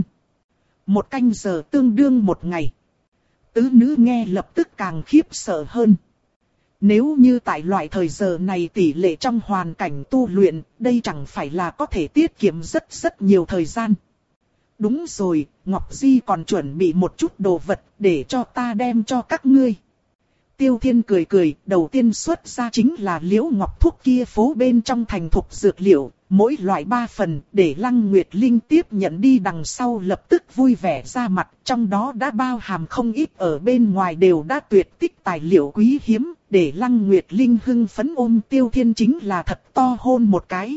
Một canh giờ tương đương một ngày. Tứ nữ nghe lập tức càng khiếp sợ hơn. Nếu như tại loại thời giờ này tỷ lệ trong hoàn cảnh tu luyện, đây chẳng phải là có thể tiết kiệm rất rất nhiều thời gian. Đúng rồi, Ngọc Di còn chuẩn bị một chút đồ vật để cho ta đem cho các ngươi. Tiêu Thiên cười cười, đầu tiên xuất ra chính là Liễu Ngọc thuốc kia phố bên trong thành thục dược liệu, mỗi loại ba phần, để Lăng Nguyệt Linh tiếp nhận đi đằng sau lập tức vui vẻ ra mặt, trong đó đã bao hàm không ít ở bên ngoài đều đã tuyệt tích tài liệu quý hiếm, để Lăng Nguyệt Linh hưng phấn ôm Tiêu Thiên chính là thật to hôn một cái.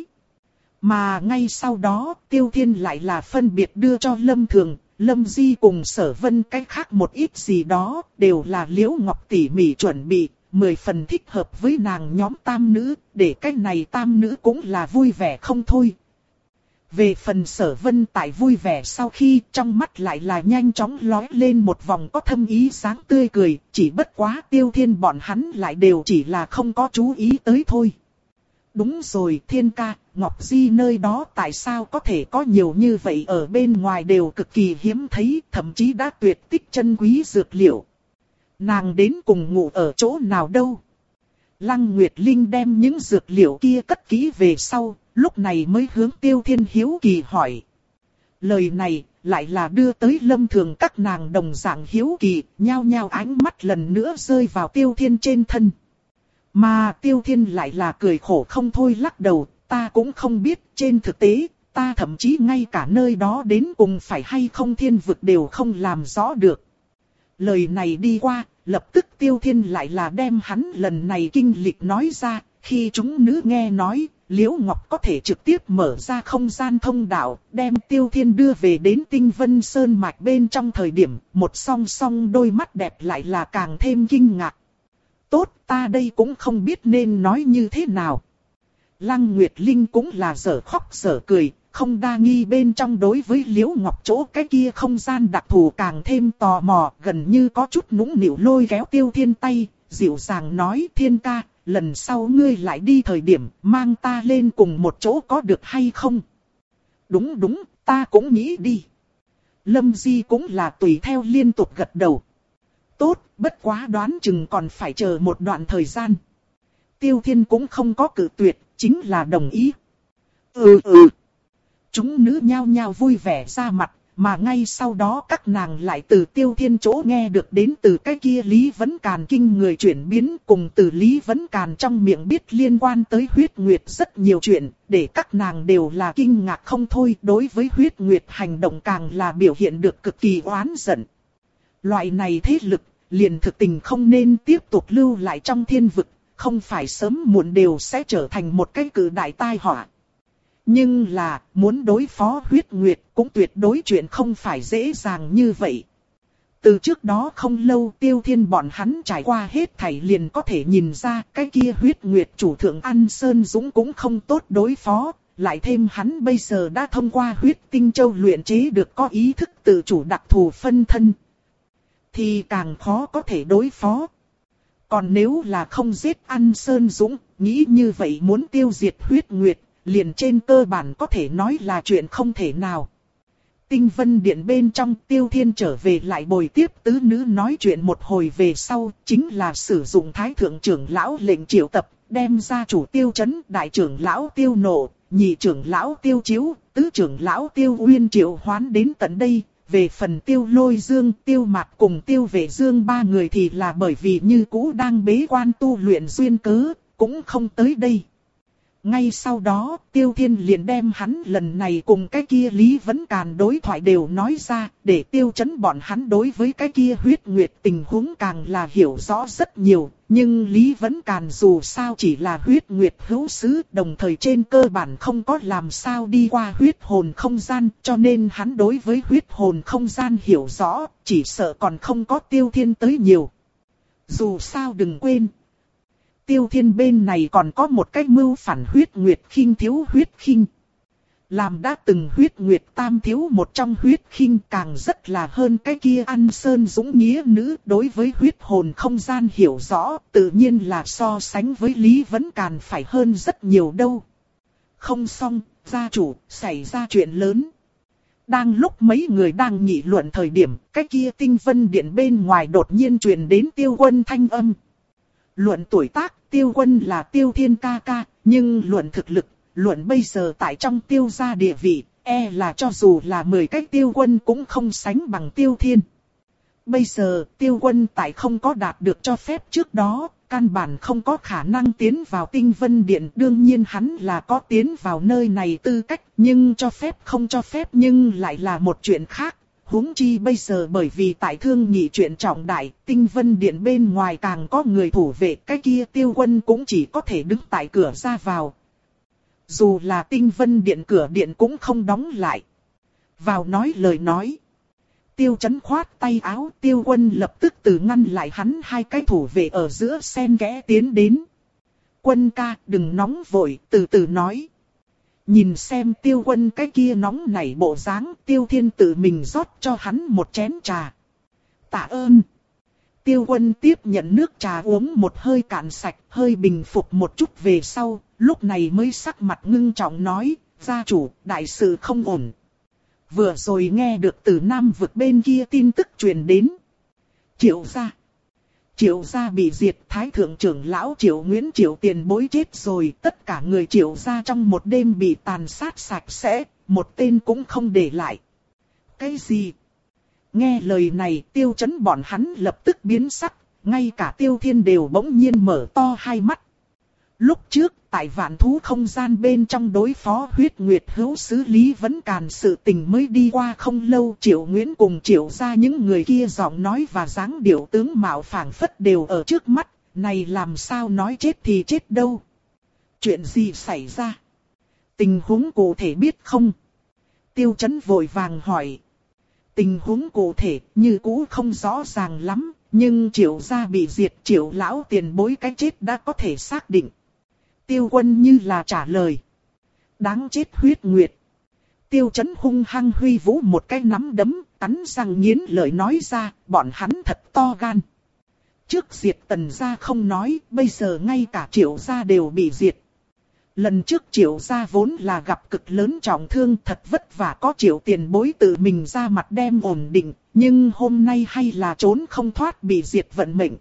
Mà ngay sau đó, Tiêu Thiên lại là phân biệt đưa cho Lâm Thường, Lâm Di cùng Sở Vân cái khác một ít gì đó, đều là Liễu Ngọc tỉ mỉ chuẩn bị, mười phần thích hợp với nàng nhóm tam nữ, để cái này tam nữ cũng là vui vẻ không thôi. Về phần Sở Vân tại vui vẻ sau khi trong mắt lại là nhanh chóng lóe lên một vòng có thâm ý sáng tươi cười, chỉ bất quá Tiêu Thiên bọn hắn lại đều chỉ là không có chú ý tới thôi. Đúng rồi Thiên ca, Ngọc Di nơi đó tại sao có thể có nhiều như vậy ở bên ngoài đều cực kỳ hiếm thấy, thậm chí đã tuyệt tích chân quý dược liệu. Nàng đến cùng ngủ ở chỗ nào đâu? Lăng Nguyệt Linh đem những dược liệu kia cất kỹ về sau, lúc này mới hướng Tiêu Thiên hiếu kỳ hỏi. Lời này lại là đưa tới Lâm Thường các nàng đồng dạng hiếu kỳ, nhao nhao ánh mắt lần nữa rơi vào Tiêu Thiên trên thân. Mà Tiêu Thiên lại là cười khổ không thôi lắc đầu, ta cũng không biết, trên thực tế, ta thậm chí ngay cả nơi đó đến cùng phải hay không thiên vực đều không làm rõ được. Lời này đi qua, lập tức Tiêu Thiên lại là đem hắn lần này kinh lịch nói ra, khi chúng nữ nghe nói, Liễu Ngọc có thể trực tiếp mở ra không gian thông đạo, đem Tiêu Thiên đưa về đến Tinh Vân Sơn mạch bên trong thời điểm, một song song đôi mắt đẹp lại là càng thêm kinh ngạc. Tốt, ta đây cũng không biết nên nói như thế nào. Lăng Nguyệt Linh cũng là dở khóc dở cười, không đa nghi bên trong đối với Liễu Ngọc chỗ cái kia không gian đặc thù càng thêm tò mò, gần như có chút nũng nịu lôi kéo Tiêu Thiên tay, dịu dàng nói Thiên ca, lần sau ngươi lại đi thời điểm mang ta lên cùng một chỗ có được hay không? Đúng đúng, ta cũng nghĩ đi. Lâm Di cũng là tùy theo liên tục gật đầu. Tốt, bất quá đoán chừng còn phải chờ một đoạn thời gian. Tiêu Thiên cũng không có cự tuyệt, chính là đồng ý. Ừ ừ. Chúng nữ nhao nhao vui vẻ ra mặt, mà ngay sau đó các nàng lại từ Tiêu Thiên chỗ nghe được đến từ cái kia Lý Vấn Càn kinh người chuyển biến, cùng từ Lý Vấn Càn trong miệng biết liên quan tới huyết nguyệt rất nhiều chuyện, để các nàng đều là kinh ngạc không thôi, đối với huyết nguyệt hành động càng là biểu hiện được cực kỳ oán giận. Loại này thế lực, liền thực tình không nên tiếp tục lưu lại trong thiên vực, không phải sớm muộn đều sẽ trở thành một cái cự đại tai họa. Nhưng là, muốn đối phó huyết nguyệt cũng tuyệt đối chuyện không phải dễ dàng như vậy. Từ trước đó không lâu Tiêu Thiên bọn hắn trải qua hết thảy liền có thể nhìn ra cái kia huyết nguyệt chủ thượng An Sơn Dũng cũng không tốt đối phó. Lại thêm hắn bây giờ đã thông qua huyết tinh châu luyện chế được có ý thức tự chủ đặc thù phân thân. Thì càng khó có thể đối phó. Còn nếu là không giết An Sơn Dũng, nghĩ như vậy muốn tiêu diệt huyết nguyệt, liền trên cơ bản có thể nói là chuyện không thể nào. Tinh Vân Điện bên trong Tiêu Thiên trở về lại bồi tiếp tứ nữ nói chuyện một hồi về sau, chính là sử dụng Thái Thượng trưởng lão lệnh triệu tập, đem ra chủ Tiêu Chấn, đại trưởng lão Tiêu Nộ, nhị trưởng lão Tiêu Chiếu, tứ trưởng lão Tiêu Uyên triệu hoán đến tận đây. Về phần Tiêu Lôi Dương, Tiêu Mạt cùng Tiêu Vệ Dương ba người thì là bởi vì như cũ đang bế quan tu luyện duyên cớ, cũng không tới đây. Ngay sau đó, Tiêu Thiên liền đem hắn lần này cùng cái kia Lý Vấn Càn đối thoại đều nói ra, để Tiêu Chấn bọn hắn đối với cái kia huyết nguyệt tình huống càng là hiểu rõ rất nhiều. Nhưng Lý Vấn Càn dù sao chỉ là huyết nguyệt hữu sứ, đồng thời trên cơ bản không có làm sao đi qua huyết hồn không gian, cho nên hắn đối với huyết hồn không gian hiểu rõ, chỉ sợ còn không có Tiêu Thiên tới nhiều. Dù sao đừng quên. Tiêu Thiên bên này còn có một cái mưu phản huyết nguyệt khinh thiếu huyết khinh. Làm đã từng huyết nguyệt tam thiếu một trong huyết khinh càng rất là hơn cái kia An Sơn Dũng nghĩa nữ đối với huyết hồn không gian hiểu rõ, tự nhiên là so sánh với Lý Vấn Càn phải hơn rất nhiều đâu. Không xong, gia chủ, xảy ra chuyện lớn. Đang lúc mấy người đang nghị luận thời điểm, cái kia Tinh Vân Điện bên ngoài đột nhiên truyền đến Tiêu Quân thanh âm. Luận tuổi tác, Tiêu Quân là Tiêu Thiên ca ca, nhưng luận thực lực, luận bây giờ tại trong Tiêu gia địa vị, e là cho dù là mười cái Tiêu Quân cũng không sánh bằng Tiêu Thiên. Bây giờ, Tiêu Quân tại không có đạt được cho phép trước đó, căn bản không có khả năng tiến vào Tinh Vân Điện. Đương nhiên hắn là có tiến vào nơi này tư cách, nhưng cho phép không cho phép nhưng lại là một chuyện khác. Huống chi bây giờ bởi vì tại thương nghị chuyện trọng đại, Tinh Vân Điện bên ngoài càng có người thủ vệ, cái kia Tiêu Quân cũng chỉ có thể đứng tại cửa ra vào. Dù là Tinh Vân Điện cửa điện cũng không đóng lại. Vào nói lời nói. Tiêu Chấn khoát tay áo, Tiêu Quân lập tức từ ngăn lại hắn hai cái thủ vệ ở giữa xen kẽ tiến đến. Quân ca, đừng nóng vội, từ từ nói. Nhìn xem Tiêu Quân cái kia nóng nảy bộ dáng, Tiêu Thiên tự mình rót cho hắn một chén trà. Tạ ơn. Tiêu Quân tiếp nhận nước trà uống một hơi cạn sạch, hơi bình phục một chút về sau, lúc này mới sắc mặt ngưng trọng nói, gia chủ, đại sự không ổn. Vừa rồi nghe được từ Nam vực bên kia tin tức truyền đến. Triệu gia. Triệu gia bị diệt, Thái thượng trưởng lão Triệu Nguyễn Triệu tiền bối chết rồi, tất cả người Triệu gia trong một đêm bị tàn sát sạch sẽ, một tên cũng không để lại. Cái gì? Nghe lời này, Tiêu Chấn bọn hắn lập tức biến sắc, ngay cả Tiêu Thiên đều bỗng nhiên mở to hai mắt. Lúc trước, tại vạn thú không gian bên trong đối phó huyết nguyệt hữu sứ Lý Vấn Càn sự tình mới đi qua không lâu, Triệu Nguyễn cùng Triệu gia những người kia giọng nói và dáng điệu tướng mạo phảng phất đều ở trước mắt, này làm sao nói chết thì chết đâu. Chuyện gì xảy ra? Tình huống cụ thể biết không? Tiêu Chấn vội vàng hỏi. Tình huống cụ thể như cũ không rõ ràng lắm, nhưng Triệu gia bị diệt, Triệu lão tiền bối cái chết đã có thể xác định. Tiêu Quân như là trả lời. Đáng chết huyết nguyệt. Tiêu Chấn hung hăng huy vũ một cái nắm đấm, cắn răng nghiến lợi nói ra, bọn hắn thật to gan. Trước diệt Tần gia không nói, bây giờ ngay cả Triệu gia đều bị diệt. Lần trước Triệu gia vốn là gặp cực lớn trọng thương, thật vất vả có Triệu tiền bối tự mình ra mặt đem ổn định, nhưng hôm nay hay là trốn không thoát bị diệt vận mệnh.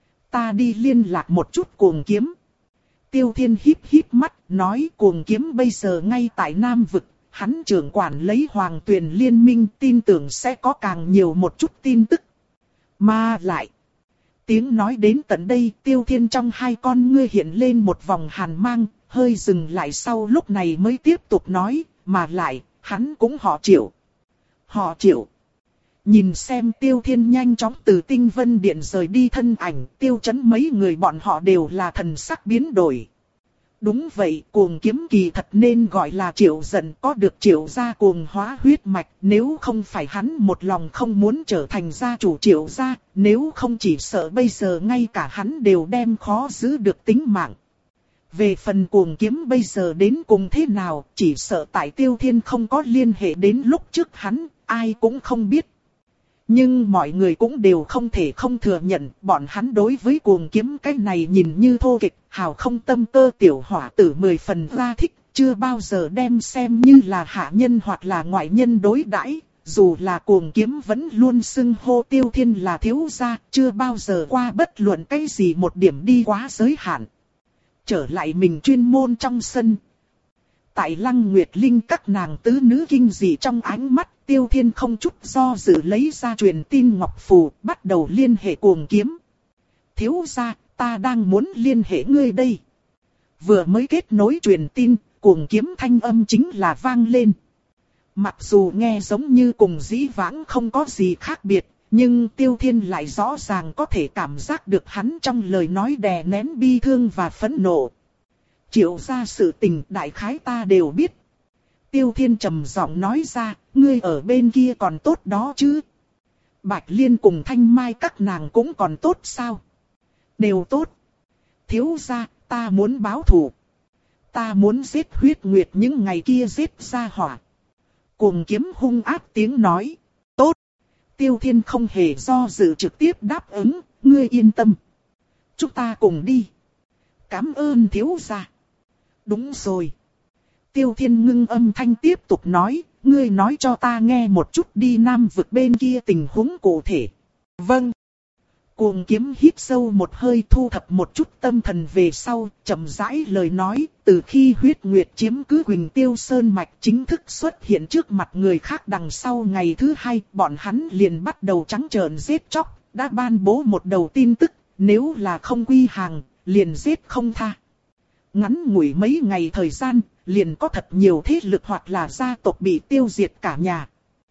Ta đi liên lạc một chút Cuồng Kiếm. Tiêu Thiên híp híp mắt, nói Cuồng Kiếm bây giờ ngay tại Nam vực, hắn trưởng quản lấy Hoàng Tuyền Liên Minh, tin tưởng sẽ có càng nhiều một chút tin tức. Mà lại, tiếng nói đến tận đây, Tiêu Thiên trong hai con ngươi hiện lên một vòng hàn mang, hơi dừng lại sau lúc này mới tiếp tục nói, mà lại, hắn cũng họ Triệu. Họ Triệu. Nhìn xem Tiêu Thiên nhanh chóng từ Tinh Vân Điện rời đi thân ảnh, Tiêu Chấn mấy người bọn họ đều là thần sắc biến đổi. Đúng vậy, Cuồng Kiếm kỳ thật nên gọi là Triệu Dận, có được Triệu gia cuồng hóa huyết mạch, nếu không phải hắn một lòng không muốn trở thành gia chủ Triệu gia, nếu không chỉ sợ bây giờ ngay cả hắn đều đem khó giữ được tính mạng. Về phần Cuồng Kiếm bây giờ đến cùng thế nào, chỉ sợ tại Tiêu Thiên không có liên hệ đến lúc trước hắn, ai cũng không biết. Nhưng mọi người cũng đều không thể không thừa nhận, bọn hắn đối với Cuồng Kiếm cái này nhìn như thô kịch, hào không tâm cơ tiểu hỏa tử mười phần ra thích, chưa bao giờ đem xem như là hạ nhân hoặc là ngoại nhân đối đãi. Dù là Cuồng Kiếm vẫn luôn xưng hô Tiêu Thiên là thiếu gia, chưa bao giờ qua bất luận cái gì một điểm đi quá giới hạn. Trở lại mình chuyên môn trong sân. Tại Lăng Nguyệt Linh các nàng tứ nữ kinh dị trong ánh mắt, Tiêu Thiên không chút do dự lấy ra truyền tin ngọc phù, bắt đầu liên hệ Cuồng Kiếm. Thiếu gia, ta đang muốn liên hệ ngươi đây. Vừa mới kết nối truyền tin, Cuồng Kiếm thanh âm chính là vang lên. Mặc dù nghe giống như cùng dĩ vãng không có gì khác biệt, nhưng Tiêu Thiên lại rõ ràng có thể cảm giác được hắn trong lời nói đè nén bi thương và phẫn nộ. Triệu gia sự tình đại khái ta đều biết. Tiêu Thiên trầm giọng nói ra, ngươi ở bên kia còn tốt đó chứ. Bạch Liên cùng Thanh Mai các nàng cũng còn tốt sao? Đều tốt. Thiếu gia, ta muốn báo thù. Ta muốn giết huyết nguyệt những ngày kia giết ra hỏa. Cuồng Kiếm hung ác tiếng nói. Tốt. Tiêu Thiên không hề do dự trực tiếp đáp ứng, ngươi yên tâm. Chúng ta cùng đi. Cảm ơn thiếu gia. Đúng rồi. Tiêu Thiên ngưng âm thanh tiếp tục nói, ngươi nói cho ta nghe một chút đi Nam vực bên kia tình huống cụ thể. Vâng. Cuồng Kiếm hít sâu một hơi thu thập một chút tâm thần về sau, chậm rãi lời nói, từ khi huyết nguyệt chiếm cứ Quỳnh Tiêu Sơn Mạch chính thức xuất hiện trước mặt người khác đằng sau ngày thứ hai, bọn hắn liền bắt đầu trắng trợn giết chóc, đã ban bố một đầu tin tức, nếu là không quy hàng, liền giết không tha. Ngắn ngủi mấy ngày thời gian, liền có thật nhiều thế lực hoặc là gia tộc bị tiêu diệt cả nhà.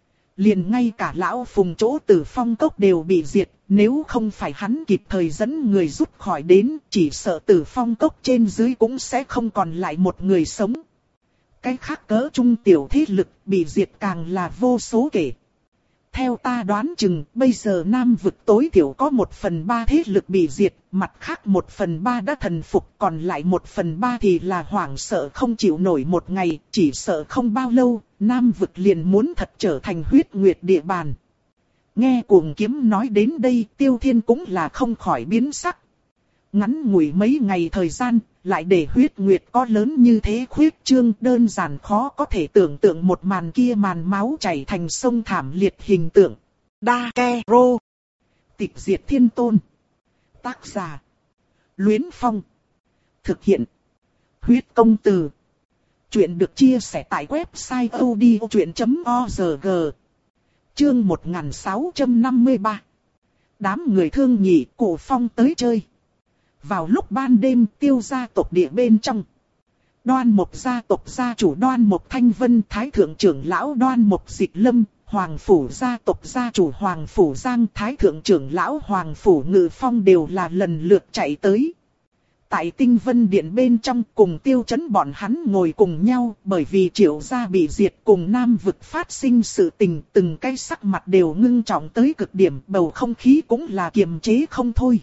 Liền ngay cả lão Phùng chỗ Tử Phong Cốc đều bị diệt, nếu không phải hắn kịp thời dẫn người rút khỏi đến, chỉ sợ Tử Phong Cốc trên dưới cũng sẽ không còn lại một người sống. Cái khác cỡ trung tiểu thế lực bị diệt càng là vô số kể. theo ta đoán chừng, bây giờ Nam vực tối thiểu có một phần ba thế lực bị diệt, mặt khác một phần ba đã thần phục, còn lại một phần ba thì là hoảng sợ không chịu nổi một ngày, chỉ sợ không bao lâu, Nam vực liền muốn thật trở thành huyết nguyệt địa bàn. Nghe Cuồng Kiếm nói đến đây, Tiêu Thiên cũng là không khỏi biến sắc. Ngắn ngủi mấy ngày thời gian, lại để huyết nguyệt có lớn như thế khuyết trương, đơn giản khó có thể tưởng tượng một màn kia, màn máu chảy thành sông thảm liệt hình tượng. Đa Ke Rô. Tịch diệt thiên tôn. Tác giả: Luyến Phong. Thực hiện: Huyết Công Từ. Chuyện được chia sẻ tại website odchuyện chấm org. Chương một nghìn sáu trăm năm mươi ba. Đám người thương nhị Cổ Phong tới chơi. Vào lúc ban đêm, Tiêu gia tộc địa bên trong, Đoan Mộc gia tộc gia chủ Đoan Mộc Thanh Vân, Thái thượng trưởng lão Đoan Mộc Dịch Lâm, Hoàng phủ gia tộc gia chủ Hoàng phủ Giang, Thái thượng trưởng lão Hoàng phủ Ngự Phong đều là lần lượt chạy tới. Tại Tinh Vân Điện bên trong, cùng Tiêu Chấn bọn hắn ngồi cùng nhau, bởi vì Triệu gia bị diệt cùng Nam vực phát sinh sự tình, từng cái sắc mặt đều ngưng trọng tới cực điểm, bầu không khí cũng là kiềm chế không thôi.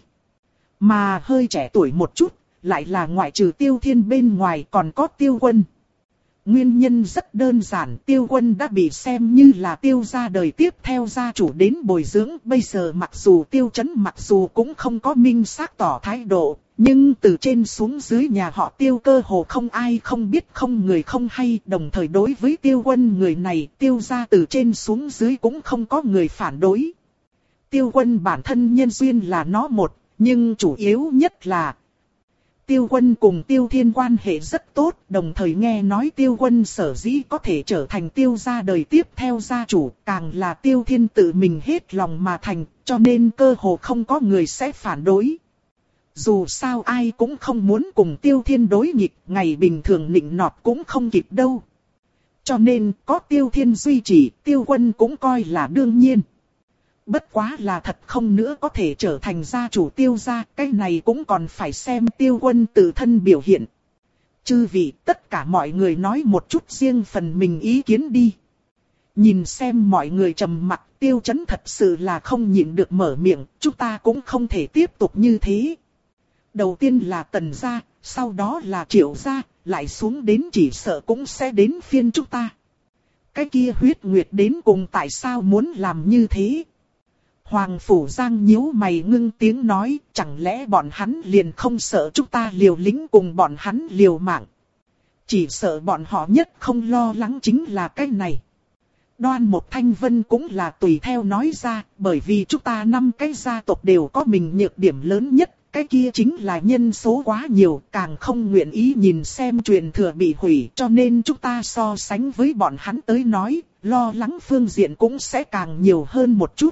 Mà hơi trẻ tuổi một chút, lại là ngoại trừ Tiêu Thiên bên ngoài còn có Tiêu Quân. Nguyên nhân rất đơn giản, Tiêu Quân đã bị xem như là Tiêu gia đời tiếp theo gia chủ đến bồi dưỡng. Bây giờ mặc dù Tiêu Chấn mặc dù cũng không có minh xác tỏ thái độ, nhưng từ trên xuống dưới nhà họ Tiêu cơ hồ không ai không biết, không người không hay. Đồng thời đối với Tiêu Quân người này, Tiêu gia từ trên xuống dưới cũng không có người phản đối. Tiêu Quân bản thân nhân duyên là nó một, nhưng chủ yếu nhất là Tiêu Quân cùng Tiêu Thiên quan hệ rất tốt, đồng thời nghe nói Tiêu Quân sở dĩ có thể trở thành Tiêu gia đời tiếp theo gia chủ, càng là Tiêu Thiên tự mình hết lòng mà thành, cho nên cơ hồ không có người sẽ phản đối. Dù sao ai cũng không muốn cùng Tiêu Thiên đối nghịch, ngày bình thường nịnh nọt cũng không kịp đâu. Cho nên có Tiêu Thiên duy trì, Tiêu Quân cũng coi là đương nhiên. Bất quá là thật không nữa có thể trở thành gia chủ Tiêu gia, cái này cũng còn phải xem Tiêu Quân tự thân biểu hiện. Chư vị, tất cả mọi người nói một chút riêng phần mình ý kiến đi. Nhìn xem mọi người trầm mặc, Tiêu Chấn thật sự là không nhịn được mở miệng, chúng ta cũng không thể tiếp tục như thế. Đầu tiên là Tần gia, sau đó là Triệu gia, lại xuống đến chỉ sợ cũng sẽ đến phiên chúng ta. Cái kia huyết nguyệt đến cùng tại sao muốn làm như thế? Hoàng phủ Giang nhíu mày ngưng tiếng nói, chẳng lẽ bọn hắn liền không sợ chúng ta liều lĩnh cùng bọn hắn liều mạng? Chỉ sợ bọn họ nhất không lo lắng chính là cái này. Đoan Mộc Thanh Vân cũng là tùy theo nói ra, bởi vì chúng ta năm cái gia tộc đều có mình nhược điểm lớn nhất, cái kia chính là nhân số quá nhiều, càng không nguyện ý nhìn xem truyền thừa bị hủy, cho nên chúng ta so sánh với bọn hắn tới nói, lo lắng phương diện cũng sẽ càng nhiều hơn một chút.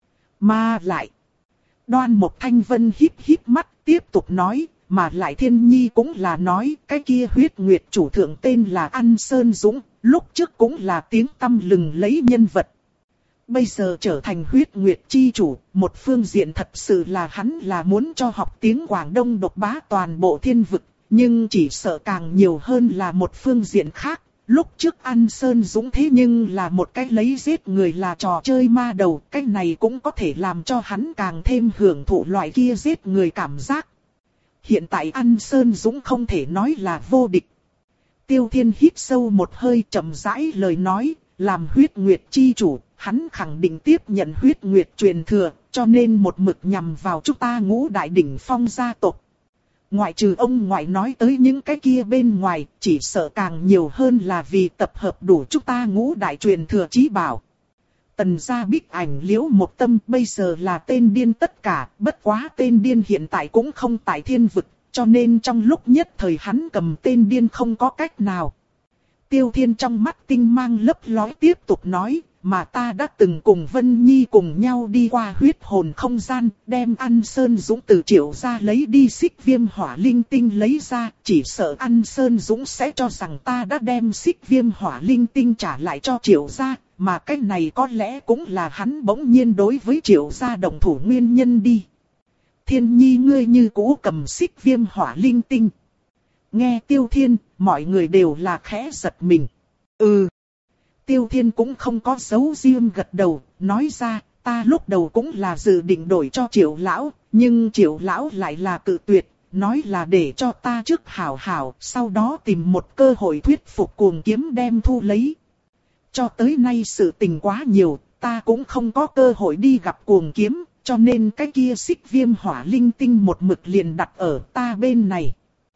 Mà lại, Đoan Mộc Thanh Vân híp híp mắt tiếp tục nói, mà lại Thiên Nhi cũng là nói, cái kia huyết nguyệt chủ thượng tên là An Sơn Dũng, lúc trước cũng là tiếng tăm lừng lấy nhân vật. Bây giờ trở thành huyết nguyệt chi chủ, một phương diện thật sự là hắn là muốn cho học tiếng Quảng Đông độc bá toàn bộ thiên vực, nhưng chỉ sợ càng nhiều hơn là một phương diện khác. Lúc trước An Sơn Dũng thế nhưng là một cái lấy giết người là trò chơi ma đầu, cái này cũng có thể làm cho hắn càng thêm hưởng thụ loại kia giết người cảm giác. Hiện tại An Sơn Dũng không thể nói là vô địch. Tiêu Thiên hít sâu một hơi chậm rãi lời nói, làm huyết nguyệt chi chủ, hắn khẳng định tiếp nhận huyết nguyệt truyền thừa, cho nên một mực nhằm vào chúng ta ngũ đại đỉnh phong gia tộc. Ngoại trừ ông ngoại nói tới những cái kia bên ngoài, chỉ sợ càng nhiều hơn là vì tập hợp đủ chúng ta ngũ đại truyền thừa chí bảo. Tần gia Bích Ảnh Liễu Một Tâm bây giờ là tên điên tất cả, bất quá tên điên hiện tại cũng không tại thiên vực, cho nên trong lúc nhất thời hắn cầm tên điên không có cách nào. Tiêu Thiên trong mắt tinh mang lấp lóe tiếp tục nói, mà ta đã từng cùng Vân Nhi cùng nhau đi qua huyết hồn không gian, đem An Sơn Dũng từ Triệu gia lấy đi xích viêm hỏa linh tinh lấy ra, chỉ sợ An Sơn Dũng sẽ cho rằng ta đã đem xích viêm hỏa linh tinh trả lại cho Triệu gia, mà cái này có lẽ cũng là hắn bỗng nhiên đối với Triệu gia đồng thủ nguyên nhân đi. Thiên Nhi ngươi như cũ cầm xích viêm hỏa linh tinh. Nghe Tiêu Thiên, mọi người đều là khẽ giật mình. Ừ. Tiêu Thiên cũng không có giấu riêng gật đầu, nói ra, ta lúc đầu cũng là dự định đổi cho Triệu lão, nhưng Triệu lão lại là cự tuyệt, nói là để cho ta trước hảo hảo, sau đó tìm một cơ hội thuyết phục Cuồng Kiếm đem thu lấy. Cho tới nay sự tình quá nhiều, ta cũng không có cơ hội đi gặp Cuồng Kiếm, cho nên cái kia Xích Viêm Hỏa Linh Tinh một mực liền đặt ở ta bên này.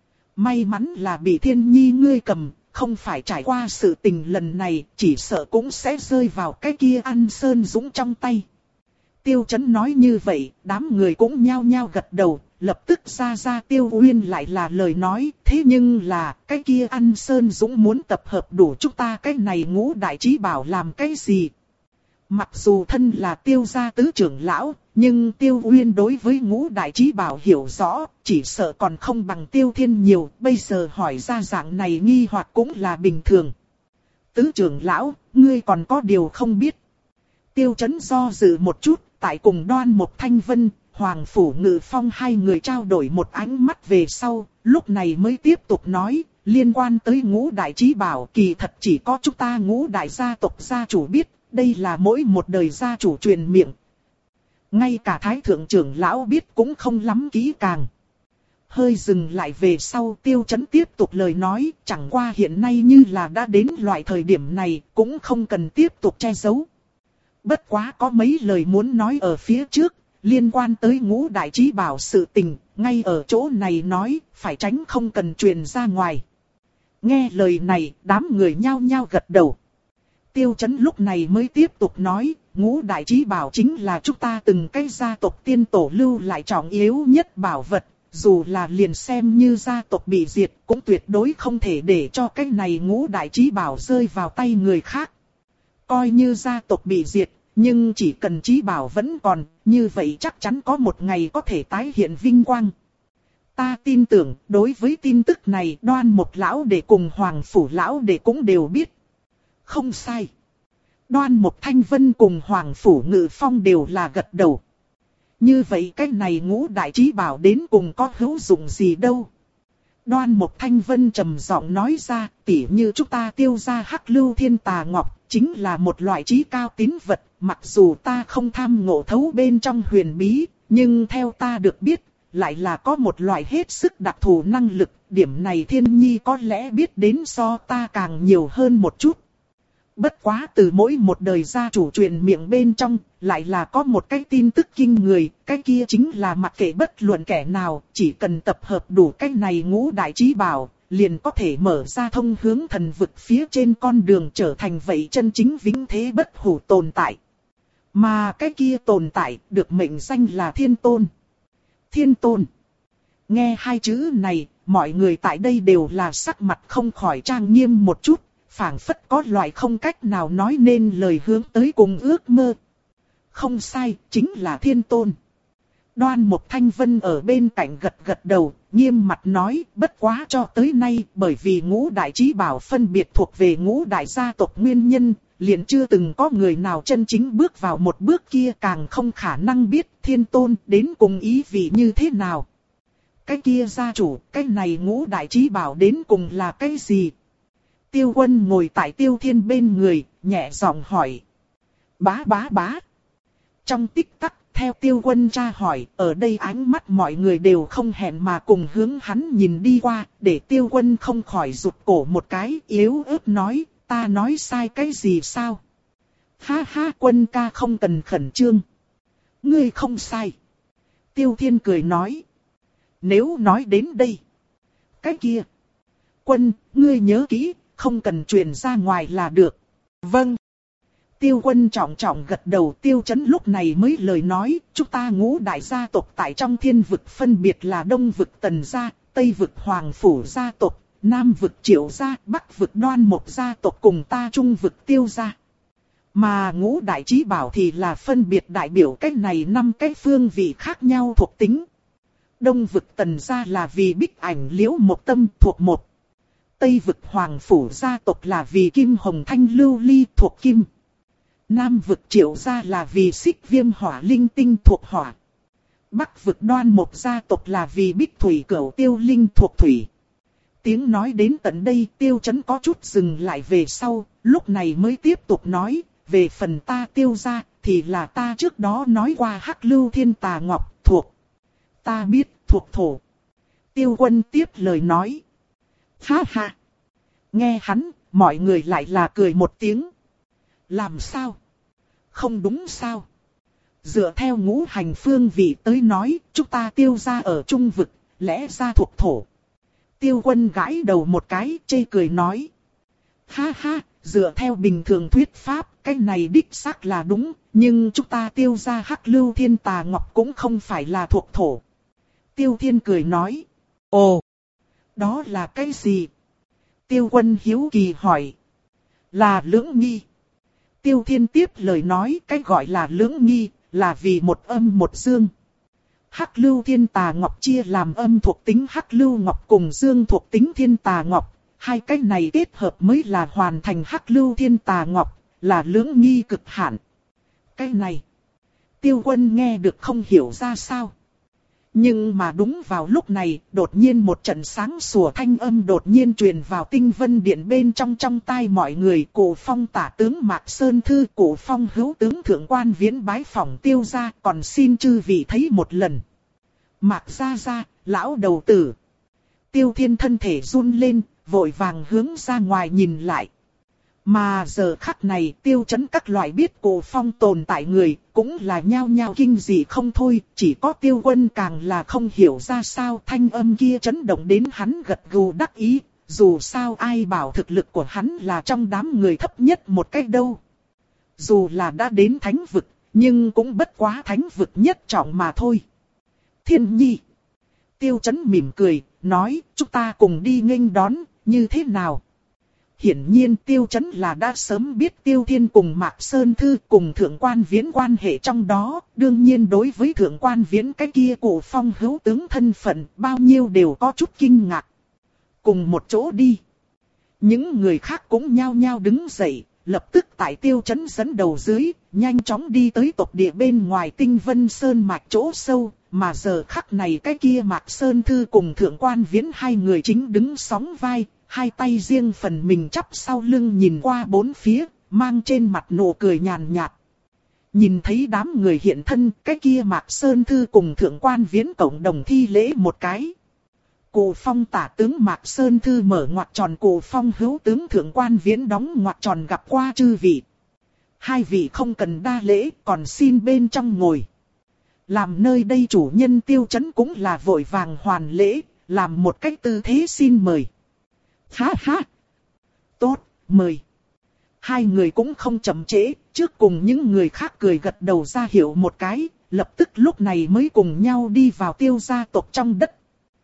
May mắn là bị Thiên Nhi ngươi cầm, không phải trải qua sự tình lần này, chỉ sợ cũng sẽ rơi vào cái kia An Sơn Dũng trong tay. Tiêu Chấn nói như vậy, đám người cũng nhao nhao gật đầu, lập tức ra ra Tiêu Uyên lại là lời nói, thế nhưng là, cái kia An Sơn Dũng muốn tập hợp đủ chúng ta cái này ngũ đại trí bảo làm cái gì? Mặc dù thân là Tiêu gia tứ trưởng lão, nhưng Tiêu Uyên đối với ngũ đại trí bảo hiểu rõ, chỉ sợ còn không bằng Tiêu Thiên nhiều, bây giờ hỏi ra dạng này nghi hoặc cũng là bình thường. Tứ trưởng lão, ngươi còn có điều không biết. Tiêu Chấn do dự một chút, tại cùng Đoan Mục Thanh Vân, Hoàng Phủ Ngự Phong hai người trao đổi một ánh mắt về sau, lúc này mới tiếp tục nói, liên quan tới ngũ đại trí bảo kỳ thật chỉ có chúng ta ngũ đại gia tộc gia chủ biết, đây là mỗi một đời gia chủ truyền miệng. Ngay cả Thái Thượng trưởng lão biết cũng không lắm kỹ càng. Hơi dừng lại về sau Tiêu Chấn tiếp tục lời nói, chẳng qua hiện nay như là đã đến loại thời điểm này, cũng không cần tiếp tục che giấu. Bất quá có mấy lời muốn nói ở phía trước, liên quan tới ngũ đại trí bảo sự tình, ngay ở chỗ này nói, phải tránh không cần truyền ra ngoài. Nghe lời này, đám người nhao nhao gật đầu. Tiêu Chấn lúc này mới tiếp tục nói, ngũ đại trí bảo chính là chúng ta từng cái gia tộc tiên tổ lưu lại trọng yếu nhất bảo vật, dù là liền xem như gia tộc bị diệt, cũng tuyệt đối không thể để cho cái này ngũ đại trí bảo rơi vào tay người khác. Coi như gia tộc bị diệt, nhưng chỉ cần trí bảo vẫn còn, như vậy chắc chắn có một ngày có thể tái hiện vinh quang. Ta tin tưởng, đối với tin tức này, Đoan Mục lão đệ cùng Hoàng Phủ lão đệ cũng đều biết. Không sai. Đoan Mục Thanh Vân cùng Hoàng Phủ Ngự Phong đều là gật đầu. Như vậy cái này ngũ đại trí bảo đến cùng có hữu dụng gì đâu. Đoan Mục Thanh Vân trầm giọng nói ra, tỉ như chúng ta Tiêu gia Hắc Lưu Thiên Tà Ngọc, chính là một loại trí cao tín vật, mặc dù ta không tham ngộ thấu bên trong huyền bí, nhưng theo ta được biết, lại là có một loại hết sức đặc thù năng lực, điểm này Thiên Nhi có lẽ biết đến so ta càng nhiều hơn một chút. Bất quá từ mỗi một đời gia chủ truyền miệng bên trong, lại là có một cái tin tức kinh người, cái kia chính là mặc kệ bất luận kẻ nào, chỉ cần tập hợp đủ cái này ngũ đại trí bảo, liền có thể mở ra thông hướng thần vực phía trên con đường trở thành vậy chân chính vĩnh thế bất hủ tồn tại. Mà cái kia tồn tại được mệnh danh là Thiên Tôn. Thiên Tôn. Nghe hai chữ này, mọi người tại đây đều là sắc mặt không khỏi trang nghiêm một chút. Phảng phất có loại không cách nào nói nên lời hướng tới cùng ước mơ. Không sai, chính là Thiên Tôn. Đoan Mục Thanh Vân ở bên cạnh gật gật đầu, nghiêm mặt nói, bất quá cho tới nay, bởi vì ngũ đại trí bảo phân biệt thuộc về ngũ đại gia tộc nguyên nhân, liền chưa từng có người nào chân chính bước vào một bước kia, càng không khả năng biết Thiên Tôn đến cùng ý vị như thế nào. Cái kia gia chủ, cái này ngũ đại trí bảo đến cùng là cái gì? Tiêu Quân ngồi tại Tiêu Thiên bên người, nhẹ giọng hỏi. Bá bá bá. Trong tích tắc, theo Tiêu Quân tra hỏi, ở đây ánh mắt mọi người đều không hẹn mà cùng hướng hắn nhìn đi qua, để Tiêu Quân không khỏi rụt cổ một cái, yếu ớt nói, ta nói sai cái gì sao? Ha ha, Quân ca không cần khẩn trương. Ngươi không sai. Tiêu Thiên cười nói. Nếu nói đến đây. Cái kia. Quân, ngươi nhớ kỹ. Không cần truyền ra ngoài là được. Vâng. Tiêu Quân trọng trọng gật đầu. Tiêu Chấn lúc này mới lời nói. Chúng ta ngũ đại gia tộc tại trong thiên vực phân biệt là Đông vực Tần gia, Tây vực Hoàng Phủ gia tộc, Nam vực Triệu gia, Bắc vực Đoan Mục gia tộc cùng ta Trung vực Tiêu gia. Mà ngũ đại trí bảo thì là phân biệt đại biểu cách này năm cái phương vị khác nhau thuộc tính. Đông vực Tần gia là vì Bích Ảnh Liễu Một Tâm thuộc một. Tây vực Hoàng Phủ gia tộc là vì Kim Hồng Thanh Lưu Ly thuộc Kim. Nam vực Triệu gia là vì Xích Viêm Hỏa Linh Tinh thuộc Hỏa. Bắc vực Đoan Mục gia tộc là vì Bích Thủy Cửu Tiêu Linh thuộc Thủy. Tiếng nói đến tận đây Tiêu Chấn có chút dừng lại về sau, lúc này mới tiếp tục nói, về phần ta Tiêu gia thì là ta trước đó nói qua Hắc Lưu Thiên Tà Ngọc thuộc. Ta biết thuộc thổ. Tiêu Quân tiếp lời nói. Ha ha. Nghe hắn, mọi người lại là cười một tiếng. Làm sao? Không đúng sao? Dựa theo ngũ hành phương vị tới nói, chúng ta Tiêu gia ở trung vực, lẽ ra thuộc thổ. Tiêu Quân gãi đầu một cái, chê cười nói. Ha ha, dựa theo bình thường thuyết pháp, cái này đích xác là đúng, nhưng chúng ta Tiêu gia Hắc Lưu Thiên Tà Ngọc cũng không phải là thuộc thổ. Tiêu Thiên cười nói. Ồ, đó là cái gì? Tiêu Quân hiếu kỳ hỏi. Là lưỡng nghi. Tiêu Thiên tiếp lời nói, cái gọi là lưỡng nghi, là vì một âm một dương. Hắc Lưu Thiên Tà Ngọc chia làm âm thuộc tính Hắc Lưu Ngọc cùng dương thuộc tính Thiên Tà Ngọc. Hai cái này kết hợp mới là hoàn thành Hắc Lưu Thiên Tà Ngọc, là lưỡng nghi cực hạn. Cái này, Tiêu Quân nghe được không hiểu ra sao. Nhưng mà đúng vào lúc này, đột nhiên một trận sáng sủa thanh âm đột nhiên truyền vào Tinh Vân Điện bên trong trong tai mọi người. Cổ Phong tả tướng Mạc Sơn Thư, Cổ Phong hữu tướng Thượng Quan Viễn bái phỏng Tiêu gia, còn xin chư vị thấy một lần. Mạc gia gia, lão đầu tử. Tiêu Thiên thân thể run lên, vội vàng hướng ra ngoài nhìn lại. Mà giờ khắc này Tiêu Chấn các loại biết Cổ Phong tồn tại người, cũng là nhao nhao kinh dị không thôi, chỉ có Tiêu Quân càng là không hiểu ra sao thanh âm kia chấn động đến hắn gật gù đắc ý, dù sao ai bảo thực lực của hắn là trong đám người thấp nhất một cách đâu. Dù là đã đến thánh vực, nhưng cũng bất quá thánh vực nhất trọng mà thôi. Thiên Nhi. Tiêu Chấn mỉm cười, nói, chúng ta cùng đi nghênh đón, như thế nào? Hiển nhiên Tiêu Chấn là đã sớm biết Tiêu Thiên cùng Mạc Sơn Thư cùng Thượng Quan Viễn quan hệ trong đó, đương nhiên đối với Thượng Quan Viễn cái kia Cổ Phong hữu tướng thân phận bao nhiêu đều có chút kinh ngạc. Cùng một chỗ đi. Những người khác cũng nhao nhao đứng dậy, lập tức tại Tiêu Chấn dẫn đầu dưới, nhanh chóng đi tới tộc địa bên ngoài Tinh Vân Sơn mạch chỗ sâu, mà giờ khắc này cái kia Mạc Sơn Thư cùng Thượng Quan Viễn hai người chính đứng sóng vai. Hai tay riêng phần mình chắp sau lưng nhìn qua bốn phía, mang trên mặt nụ cười nhàn nhạt. Nhìn thấy đám người hiện thân, cái kia Mạc Sơn Thư cùng Thượng Quan Viễn cộng đồng thi lễ một cái. Cổ Phong tả tướng Mạc Sơn Thư mở ngoặc tròn, Cổ Phong hữu tướng Thượng Quan Viễn đóng ngoặc tròn gặp qua chư vị. Hai vị không cần đa lễ, còn xin bên trong ngồi. Làm nơi đây chủ nhân Tiêu Chấn cũng là vội vàng hoàn lễ, làm một cách tư thế xin mời. Ha ha! Tốt, mời. Hai người cũng không chậm trễ, trước cùng những người khác cười gật đầu ra hiệu một cái, lập tức lúc này mới cùng nhau đi vào Tiêu gia tộc trong đất.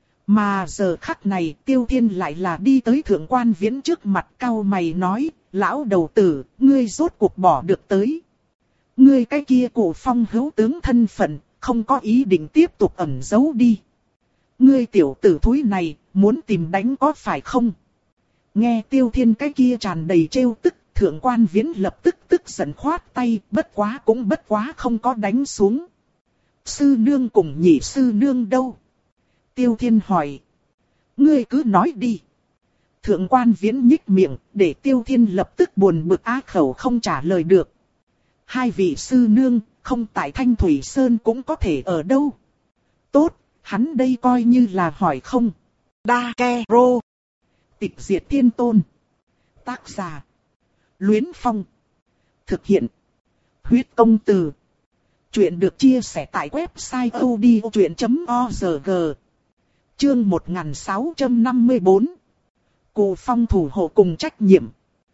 Mà giờ khắc này Tiêu Thiên lại là đi tới Thượng Quan Viễn trước mặt cau mày nói, lão đầu tử, ngươi rốt cuộc bỏ được tới. Ngươi cái kia Cổ Phong hữu tướng thân phận, không có ý định tiếp tục ẩn giấu đi. Ngươi tiểu tử thúi này, muốn tìm đánh có phải không? Nghe Tiêu Thiên cái kia tràn đầy trêu tức, Thượng Quan Viễn lập tức tức giận khoát tay, bất quá cũng bất quá không có đánh xuống. Sư nương cùng nhị sư nương đâu? Tiêu Thiên hỏi. Ngươi cứ nói đi. Thượng Quan Viễn nhích miệng, để Tiêu Thiên lập tức buồn bực á khẩu không trả lời được. Hai vị sư nương, không tại Thanh Thủy Sơn cũng có thể ở đâu. Tốt, hắn đây coi như là hỏi không. Đa Ke Rô. Tịch diệt thiên tôn. Tác giả. Luyến Phong. Thực hiện. Huyết công từ. Chuyện được chia sẻ tại website odchuyện chấm org. Chương một nghìn sáu trăm năm mươi tư. Cổ Phong thủ hộ cùng trách nhiệm.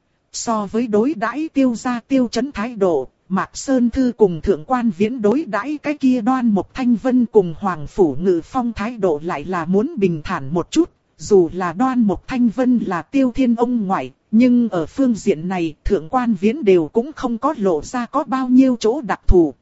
So với đối đãi Tiêu gia Tiêu Chấn thái độ, Mạc Sơn Thư cùng Thượng Quan Viễn đối đãi cái kia Đoan Mộc Thanh Vân cùng Hoàng Phủ Ngự Phong thái độ lại là muốn bình thản một chút. Dù là Đoan Mộc Thanh Vân là Tiêu Thiên ông ngoại, nhưng ở phương diện này Thượng Quan Viễn đều cũng không có lộ ra có bao nhiêu chỗ đặc thù.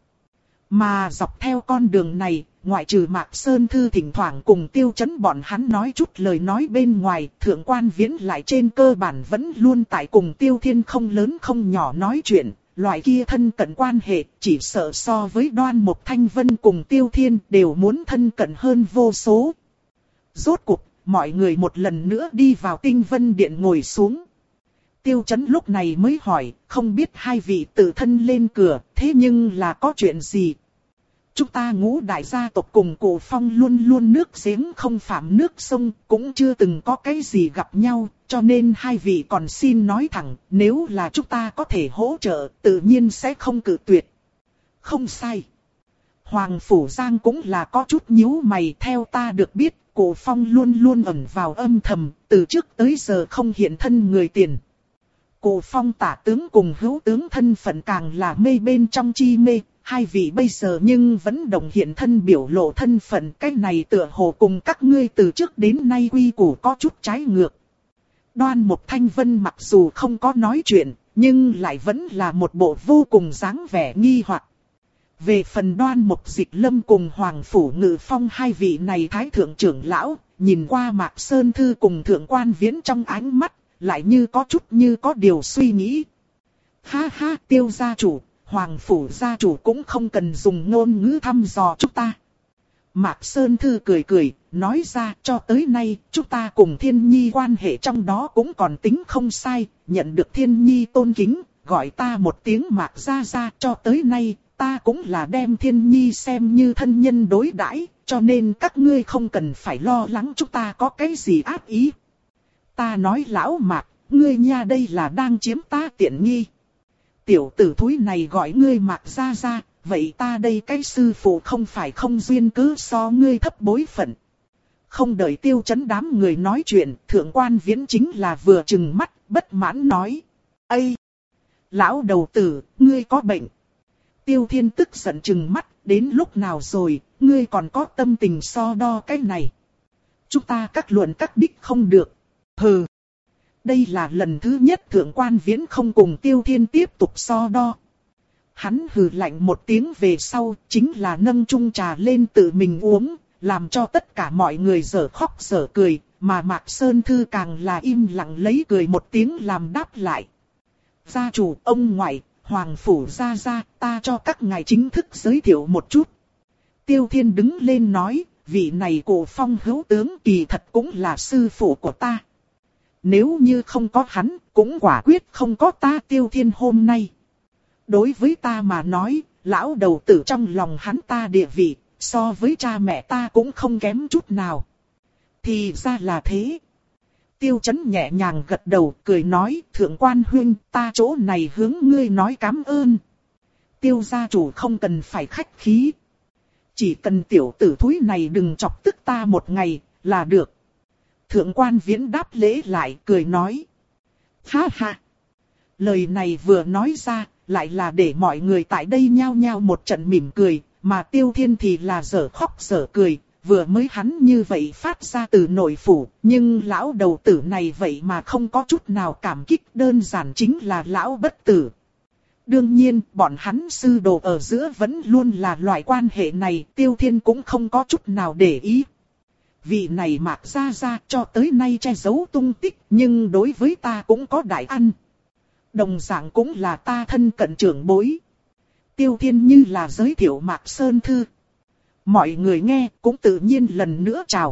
Mà dọc theo con đường này, ngoại trừ Mạc Sơn Thư thỉnh thoảng cùng Tiêu Chấn bọn hắn nói chút lời nói bên ngoài, Thượng Quan Viễn lại trên cơ bản vẫn luôn tại cùng Tiêu Thiên không lớn không nhỏ nói chuyện. Loại kia thân cận quan hệ chỉ sợ so với Đoan Mộc Thanh Vân cùng Tiêu Thiên đều muốn thân cận hơn vô số. Rốt cuộc, mọi người một lần nữa đi vào Tinh Vân Điện ngồi xuống. Tiêu Chấn lúc này mới hỏi, không biết hai vị tự thân lên cửa, thế nhưng là có chuyện gì? Chúng ta Ngũ đại gia tộc cùng Cổ Phong luôn luôn nước giếng không phạm nước sông, cũng chưa từng có cái gì gặp nhau, cho nên hai vị còn xin nói thẳng, nếu là chúng ta có thể hỗ trợ, tự nhiên sẽ không cự tuyệt. Không sai. Hoàng Phủ Giang cũng là có chút nhíu mày, theo ta được biết, Cổ Phong luôn luôn ẩn vào âm thầm, từ trước tới giờ không hiện thân người tiền. Cổ Phong tả tướng cùng hữu tướng thân phận càng là mê bên trong chi mê, hai vị bây giờ nhưng vẫn đồng hiện thân biểu lộ thân phận, cái này tựa hồ cùng các ngươi từ trước đến nay quy củ có chút trái ngược. Đoan Mục Thanh Vân mặc dù không có nói chuyện, nhưng lại vẫn là một bộ vô cùng dáng vẻ nghi hoặc. Về phần Đoan Mục Dịch Lâm cùng Hoàng Phủ Ngự Phong hai vị này thái thượng trưởng lão, nhìn qua Mạc Sơn Thư cùng Thượng Quan Viễn trong ánh mắt, lại như có chút như có điều suy nghĩ. Ha ha, Tiêu gia chủ, Hoàng Phủ gia chủ cũng không cần dùng ngôn ngữ thăm dò chúng ta. Mạc Sơn Thư cười cười, nói ra cho tới nay, chúng ta cùng Thiên Nhi quan hệ trong đó cũng còn tính không sai, nhận được Thiên Nhi tôn kính, gọi ta một tiếng Mạc gia gia, cho tới nay, ta cũng là đem Thiên Nhi xem như thân nhân đối đãi, cho nên các ngươi không cần phải lo lắng chúng ta có cái gì ác ý. Ta nói lão Mạc, ngươi nha đây là đang chiếm ta tiện nghi. Tiểu tử thúi này gọi ngươi Mạc gia gia, vậy ta đây cái sư phụ không phải không duyên cứ so ngươi thấp bối phận. Không đợi Tiêu Chấn đám người nói chuyện, Thượng Quan Viễn chính là vừa trừng mắt, bất mãn nói. Ây! Lão đầu tử, ngươi có bệnh. Tiêu Thiên tức giận trừng mắt, đến lúc nào rồi, ngươi còn có tâm tình so đo cái này. Chúng ta các luận các đích không được. Hừ! Đây là lần thứ nhất Thượng Quan Viễn không cùng Tiêu Thiên tiếp tục so đo. Hắn hừ lạnh một tiếng về sau, chính là nâng chung trà lên tự mình uống, làm cho tất cả mọi người dở khóc dở cười, mà Mạc Sơn Thư càng là im lặng lấy cười một tiếng làm đáp lại. Gia chủ, ông ngoại, Hoàng Phủ gia gia, ta cho các ngài chính thức giới thiệu một chút. Tiêu Thiên đứng lên nói, vị này Cổ Phong hữu tướng kỳ thật cũng là sư phụ của ta. Nếu như không có hắn, cũng quả quyết không có ta Tiêu Thiên hôm nay. Đối với ta mà nói, lão đầu tử trong lòng hắn ta địa vị, so với cha mẹ ta cũng không kém chút nào. Thì ra là thế. Tiêu Chấn nhẹ nhàng gật đầu, cười nói, Thượng Quan huynh, ta chỗ này hướng ngươi nói cảm ơn. Tiêu gia chủ không cần phải khách khí. Chỉ cần tiểu tử thúi này đừng chọc tức ta một ngày, là được. Thượng Quan Viễn đáp lễ lại, cười nói. Ha ha. Lời này vừa nói ra, lại là để mọi người tại đây nhao nhao một trận mỉm cười, mà Tiêu Thiên thì là dở khóc dở cười, vừa mới hắn như vậy phát ra từ nội phủ, nhưng lão đầu tử này vậy mà không có chút nào cảm kích, đơn giản chính là lão bất tử. Đương nhiên, bọn hắn sư đồ ở giữa vẫn luôn là loại quan hệ này, Tiêu Thiên cũng không có chút nào để ý. Vị này Mạc gia gia cho tới nay che giấu tung tích, nhưng đối với ta cũng có đại ăn. Đồng dạng cũng là ta thân cận trưởng bối. Tiêu Thiên như là giới thiệu Mạc Sơn Thư. Mọi người nghe cũng tự nhiên lần nữa chào.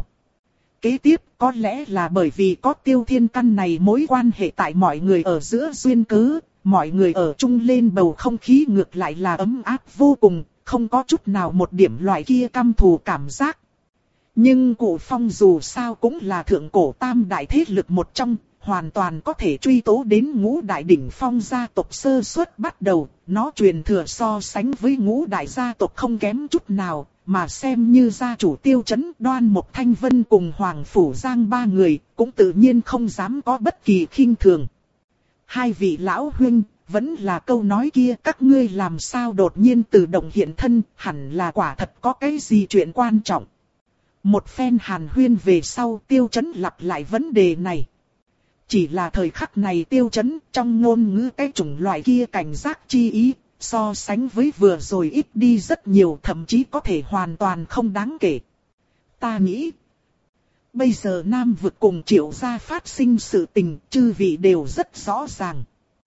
Kế tiếp có lẽ là bởi vì có Tiêu Thiên căn này mối quan hệ tại mọi người ở giữa duyên cớ, mọi người ở chung lên bầu không khí ngược lại là ấm áp vô cùng, không có chút nào một điểm loại kia căm thù cảm giác. Nhưng Cổ Phong dù sao cũng là thượng cổ tam đại thế lực một trong, hoàn toàn có thể truy tố đến ngũ đại đỉnh phong gia tộc sơ suất bắt đầu, nó truyền thừa so sánh với ngũ đại gia tộc không kém chút nào, mà xem như gia chủ Tiêu Chấn, Đoan Mục Thanh Vân cùng Hoàng Phủ Giang ba người, cũng tự nhiên không dám có bất kỳ khinh thường. Hai vị lão huynh, vẫn là câu nói kia, các ngươi làm sao đột nhiên tự động hiện thân, hẳn là quả thật có cái gì chuyện quan trọng. Một phen hàn huyên về sau, Tiêu Chấn lặp lại vấn đề này. Chỉ là thời khắc này Tiêu Chấn trong ngôn ngữ cái chủng loại kia cảnh giác chi ý, so sánh với vừa rồi ít đi rất nhiều, thậm chí có thể hoàn toàn không đáng kể. Ta nghĩ, bây giờ Nam Vực cùng Triệu gia phát sinh sự tình, chư vị đều rất rõ ràng.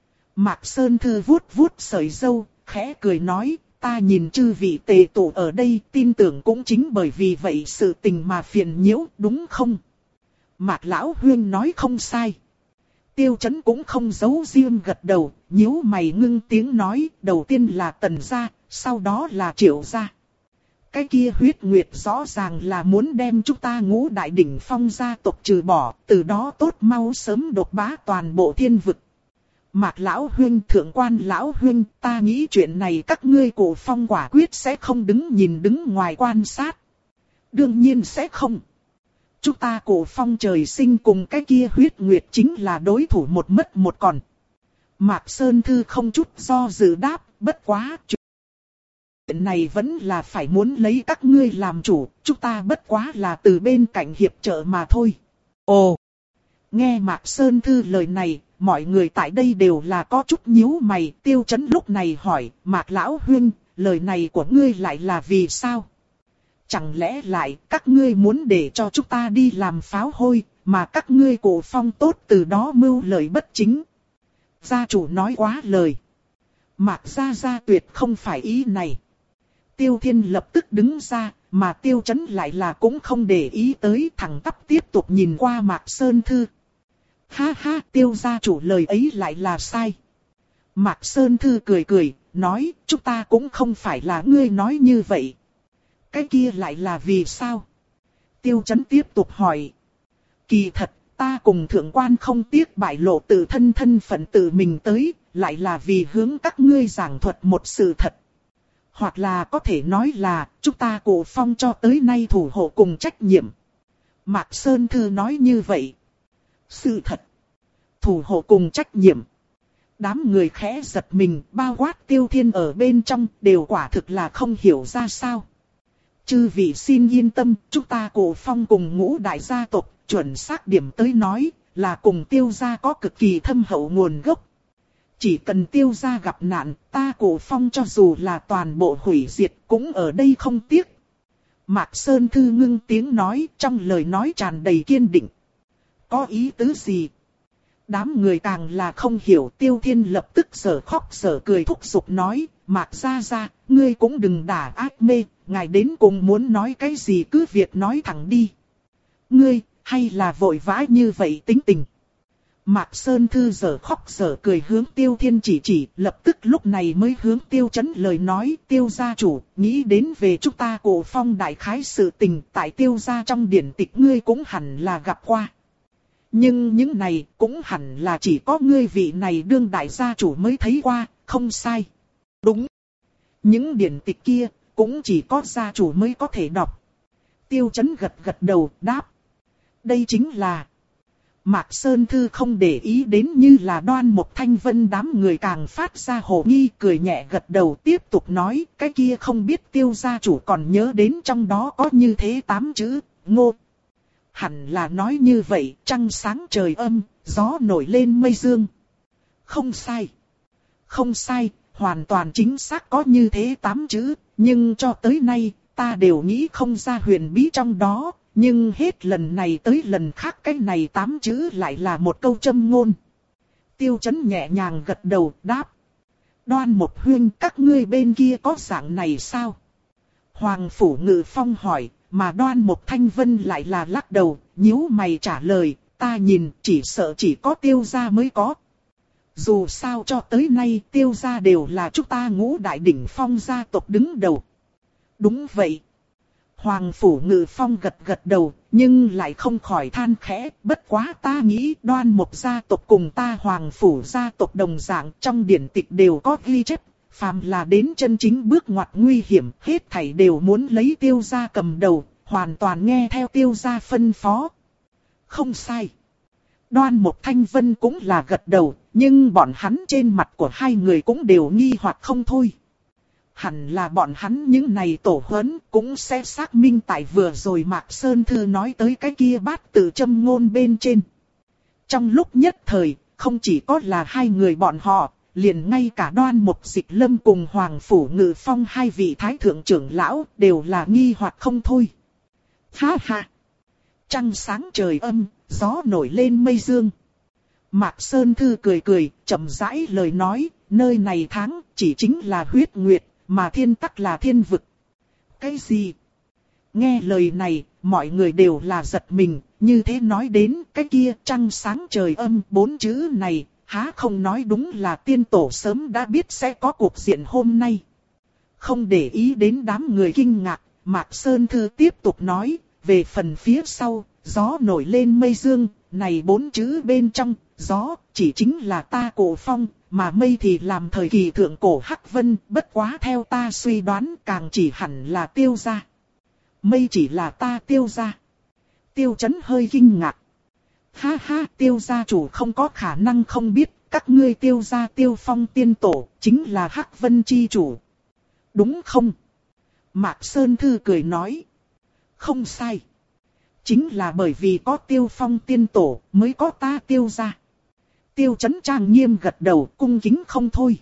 Mạc Sơn Thư vuốt vuốt sợi râu, khẽ cười nói, ta nhìn chư vị tề tụ ở đây, tin tưởng cũng chính bởi vì vậy sự tình mà phiền nhiễu, đúng không? Mạc Lão Huyên nói không sai. Tiêu Chấn cũng không giấu riêng gật đầu, nhíu mày ngưng tiếng nói, đầu tiên là Tần gia, sau đó là Triệu gia. Cái kia huyết nguyệt rõ ràng là muốn đem chúng ta Ngũ Đại Đỉnh Phong gia tộc trừ bỏ, từ đó tốt mau sớm đột bá toàn bộ thiên vực. Mạc Lão Huyên, Thượng Quan Lão Huyên, ta nghĩ chuyện này các ngươi Cổ Phong quả quyết sẽ không đứng nhìn đứng ngoài quan sát. Đương nhiên sẽ không. Chúng ta Cổ Phong trời sinh cùng cái kia huyết nguyệt chính là đối thủ một mất một còn. Mạc Sơn Thư không chút do dự đáp, bất quá. Chuyện này vẫn là phải muốn lấy các ngươi làm chủ, chúng ta bất quá là từ bên cạnh hiệp trợ mà thôi. Ồ! Nghe Mạc Sơn Thư lời này, mọi người tại đây đều là có chút nhíu mày. Tiêu Chấn lúc này hỏi, Mạc Lão Huyên, lời này của ngươi lại là vì sao? Chẳng lẽ lại các ngươi muốn để cho chúng ta đi làm pháo hôi, mà các ngươi Cổ Phong tốt từ đó mưu lợi bất chính? Gia chủ nói quá lời. Mạc gia gia tuyệt không phải ý này. Tiêu Thiên lập tức đứng ra, mà Tiêu Chấn lại là cũng không để ý tới, thẳng tắp tiếp tục nhìn qua Mạc Sơn Thư. Ha ha, Tiêu gia chủ lời ấy lại là sai. Mạc Sơn Thư cười cười, nói, chúng ta cũng không phải là ngươi nói như vậy. Cái kia lại là vì sao? Tiêu Chấn tiếp tục hỏi. Kỳ thật, ta cùng thượng quan không tiếc bại lộ tự thân thân phận tự mình tới, lại là vì hướng các ngươi giảng thuật một sự thật. Hoặc là có thể nói là, chúng ta Cổ Phong cho tới nay thủ hộ cùng trách nhiệm. Mạc Sơn Thư nói như vậy. Sự thật. Thủ hộ cùng trách nhiệm. Đám người khẽ giật mình, bao quát Tiêu Thiên ở bên trong, đều quả thực là không hiểu ra sao. Chư vị xin yên tâm, chúng ta Cổ Phong cùng Ngũ Đại gia tộc, chuẩn xác điểm tới nói, là cùng Tiêu gia có cực kỳ thâm hậu nguồn gốc. Chỉ cần Tiêu gia gặp nạn, ta Cổ Phong cho dù là toàn bộ hủy diệt, cũng ở đây không tiếc. Mạc Sơn Thư ngưng tiếng nói, trong lời nói tràn đầy kiên định. Có ý tứ gì? Đám người càng là không hiểu. Tiêu Thiên lập tức sở khóc sở cười thúc giục nói, Mạc gia gia, ngươi cũng đừng đả ác mê, ngài đến cùng muốn nói cái gì cứ việc nói thẳng đi. Ngươi, hay là vội vã như vậy tính tình? Mạc Sơn Thư sở khóc sở cười hướng Tiêu Thiên chỉ chỉ, lập tức lúc này mới hướng Tiêu Chấn lời nói, Tiêu gia chủ, nghĩ đến về chúng ta Cổ Phong đại khái sự tình, tại Tiêu gia trong điển tịch ngươi cũng hẳn là gặp qua. Nhưng những này cũng hẳn là chỉ có ngươi vị này đương đại gia chủ mới thấy qua, không sai. Đúng. Những điển tịch kia cũng chỉ có gia chủ mới có thể đọc. Tiêu Chấn gật gật đầu đáp. Đây chính là... Mạc Sơn Thư không để ý đến như là Đoan Mộc Thanh Vân, đám người càng phát ra hồ nghi, cười nhẹ gật đầu tiếp tục nói, cái kia không biết Tiêu gia chủ còn nhớ đến trong đó có như thế tám chữ, ngô. Hẳn là nói như vậy, trăng sáng trời âm, gió nổi lên mây dương. Không sai. Không sai, hoàn toàn chính xác có như thế tám chữ, nhưng cho tới nay, ta đều nghĩ không ra huyền bí trong đó. Nhưng hết lần này tới lần khác cái này tám chữ lại là một câu châm ngôn. Tiêu Chấn nhẹ nhàng gật đầu đáp. Đoan Mộc Huyên, các ngươi bên kia có dạng này sao? Hoàng Phủ Ngự Phong hỏi, mà Đoan Mộc Thanh Vân lại là lắc đầu, nhíu mày trả lời, ta nhìn chỉ sợ chỉ có Tiêu gia mới có. Dù sao cho tới nay Tiêu gia đều là chúng ta Ngũ Đại Đỉnh Phong gia tộc đứng đầu. Đúng vậy. Hoàng Phủ Ngự Phong gật gật đầu, nhưng lại không khỏi than khẽ, bất quá ta nghĩ Đoan Mộc gia tộc cùng ta Hoàng Phủ gia tộc đồng dạng, trong điển tịch đều có ghi chép, phàm là đến chân chính bước ngoặt nguy hiểm, hết thảy đều muốn lấy Tiêu gia cầm đầu, hoàn toàn nghe theo Tiêu gia phân phó. Không sai. Đoan Mộc Thanh Vân cũng là gật đầu, nhưng bọn hắn trên mặt của hai người cũng đều nghi hoặc không thôi. Hẳn là bọn hắn những này tổ huấn cũng sẽ xác minh tại vừa rồi Mạc Sơn Thư nói tới cái kia bát tự châm ngôn bên trên. Trong lúc nhất thời, không chỉ có là hai người bọn họ, liền ngay cả Đoan Mộc Dịch Lâm cùng Hoàng Phủ Ngự Phong hai vị thái thượng trưởng lão đều là nghi hoặc không thôi. Ha ha! Trăng sáng trời âm, gió nổi lên mây dương. Mạc Sơn Thư cười cười, chậm rãi lời nói, nơi này tháng chỉ chính là huyết nguyệt. Mà thiên tắc là thiên vực. Cái gì? Nghe lời này, mọi người đều là giật mình, như thế nói đến cái kia trăng sáng trời âm bốn chữ này, há không nói đúng là tiên tổ sớm đã biết sẽ có cuộc diện hôm nay. Không để ý đến đám người kinh ngạc, Mạc Sơn Thư tiếp tục nói, về phần phía sau, gió nổi lên mây dương, này bốn chữ bên trong, gió chỉ chính là ta Cổ Phong, mà mây thì làm thời kỳ thượng cổ Hắc Vân, bất quá theo ta suy đoán càng chỉ hẳn là Tiêu gia. Mây chỉ là ta Tiêu gia. Tiêu Chấn hơi kinh ngạc. Ha ha, Tiêu gia chủ không có khả năng không biết, các ngươi Tiêu gia Tiêu Phong tiên tổ, chính là Hắc Vân chi chủ. Đúng không? Mạc Sơn Thư cười nói. Không sai. Chính là bởi vì có Tiêu Phong tiên tổ, mới có ta Tiêu gia. Tiêu Chấn trang nghiêm gật đầu, cung kính không thôi.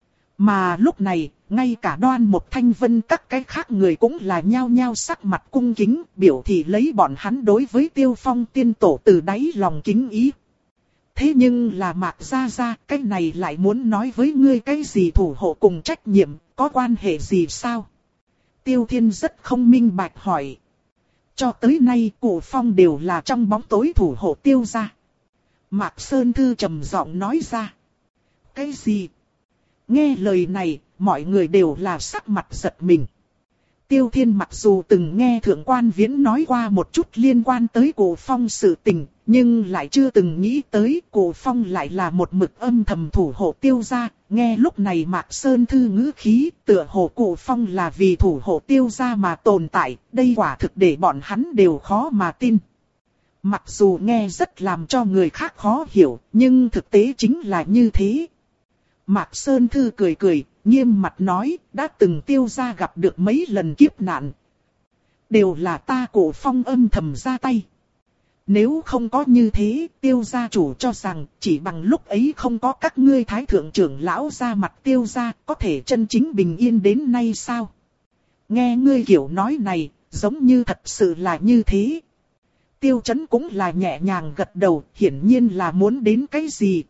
Mà lúc này, ngay cả Đoan Một Thanh Vân các cái khác người cũng là nhao nhao sắc mặt cung kính, biểu thị lấy bọn hắn đối với Tiêu Phong tiên tổ từ đáy lòng kính ý. Thế nhưng là Mạc Gia Gia, cái này lại muốn nói với ngươi cái gì thủ hộ cùng trách nhiệm, có quan hệ gì sao? Tiêu Thiên rất không minh bạch hỏi. Cho tới nay Cổ Phong đều là trong bóng tối thủ hộ Tiêu gia. Mạc Sơn Thư trầm giọng nói ra. Cái gì? Nghe lời này, mọi người đều là sắc mặt giật mình. Tiêu Thiên mặc dù từng nghe Thượng Quan Viễn nói qua một chút liên quan tới Cổ Phong sự tình, nhưng lại chưa từng nghĩ tới Cổ Phong lại là một mực âm thầm thủ hộ Tiêu gia. Nghe lúc này Mạc Sơn Thư ngữ khí, tựa hồ Cổ Phong là vì thủ hộ Tiêu gia mà tồn tại, đây quả thực để bọn hắn đều khó mà tin. Mặc dù nghe rất làm cho người khác khó hiểu, nhưng thực tế chính là như thế. Mạc Sơn Thư cười cười, nghiêm mặt nói, đã từng Tiêu gia gặp được mấy lần kiếp nạn. Đều là ta Cổ Phong âm thầm ra tay. Nếu không có như thế, Tiêu gia chủ cho rằng, chỉ bằng lúc ấy không có các ngươi thái thượng trưởng lão ra mặt Tiêu gia, có thể chân chính bình yên đến nay sao? Nghe ngươi kiểu nói này, giống như thật sự là như thế. Tiêu Chấn cũng là nhẹ nhàng gật đầu, hiển nhiên là muốn đến cái gì.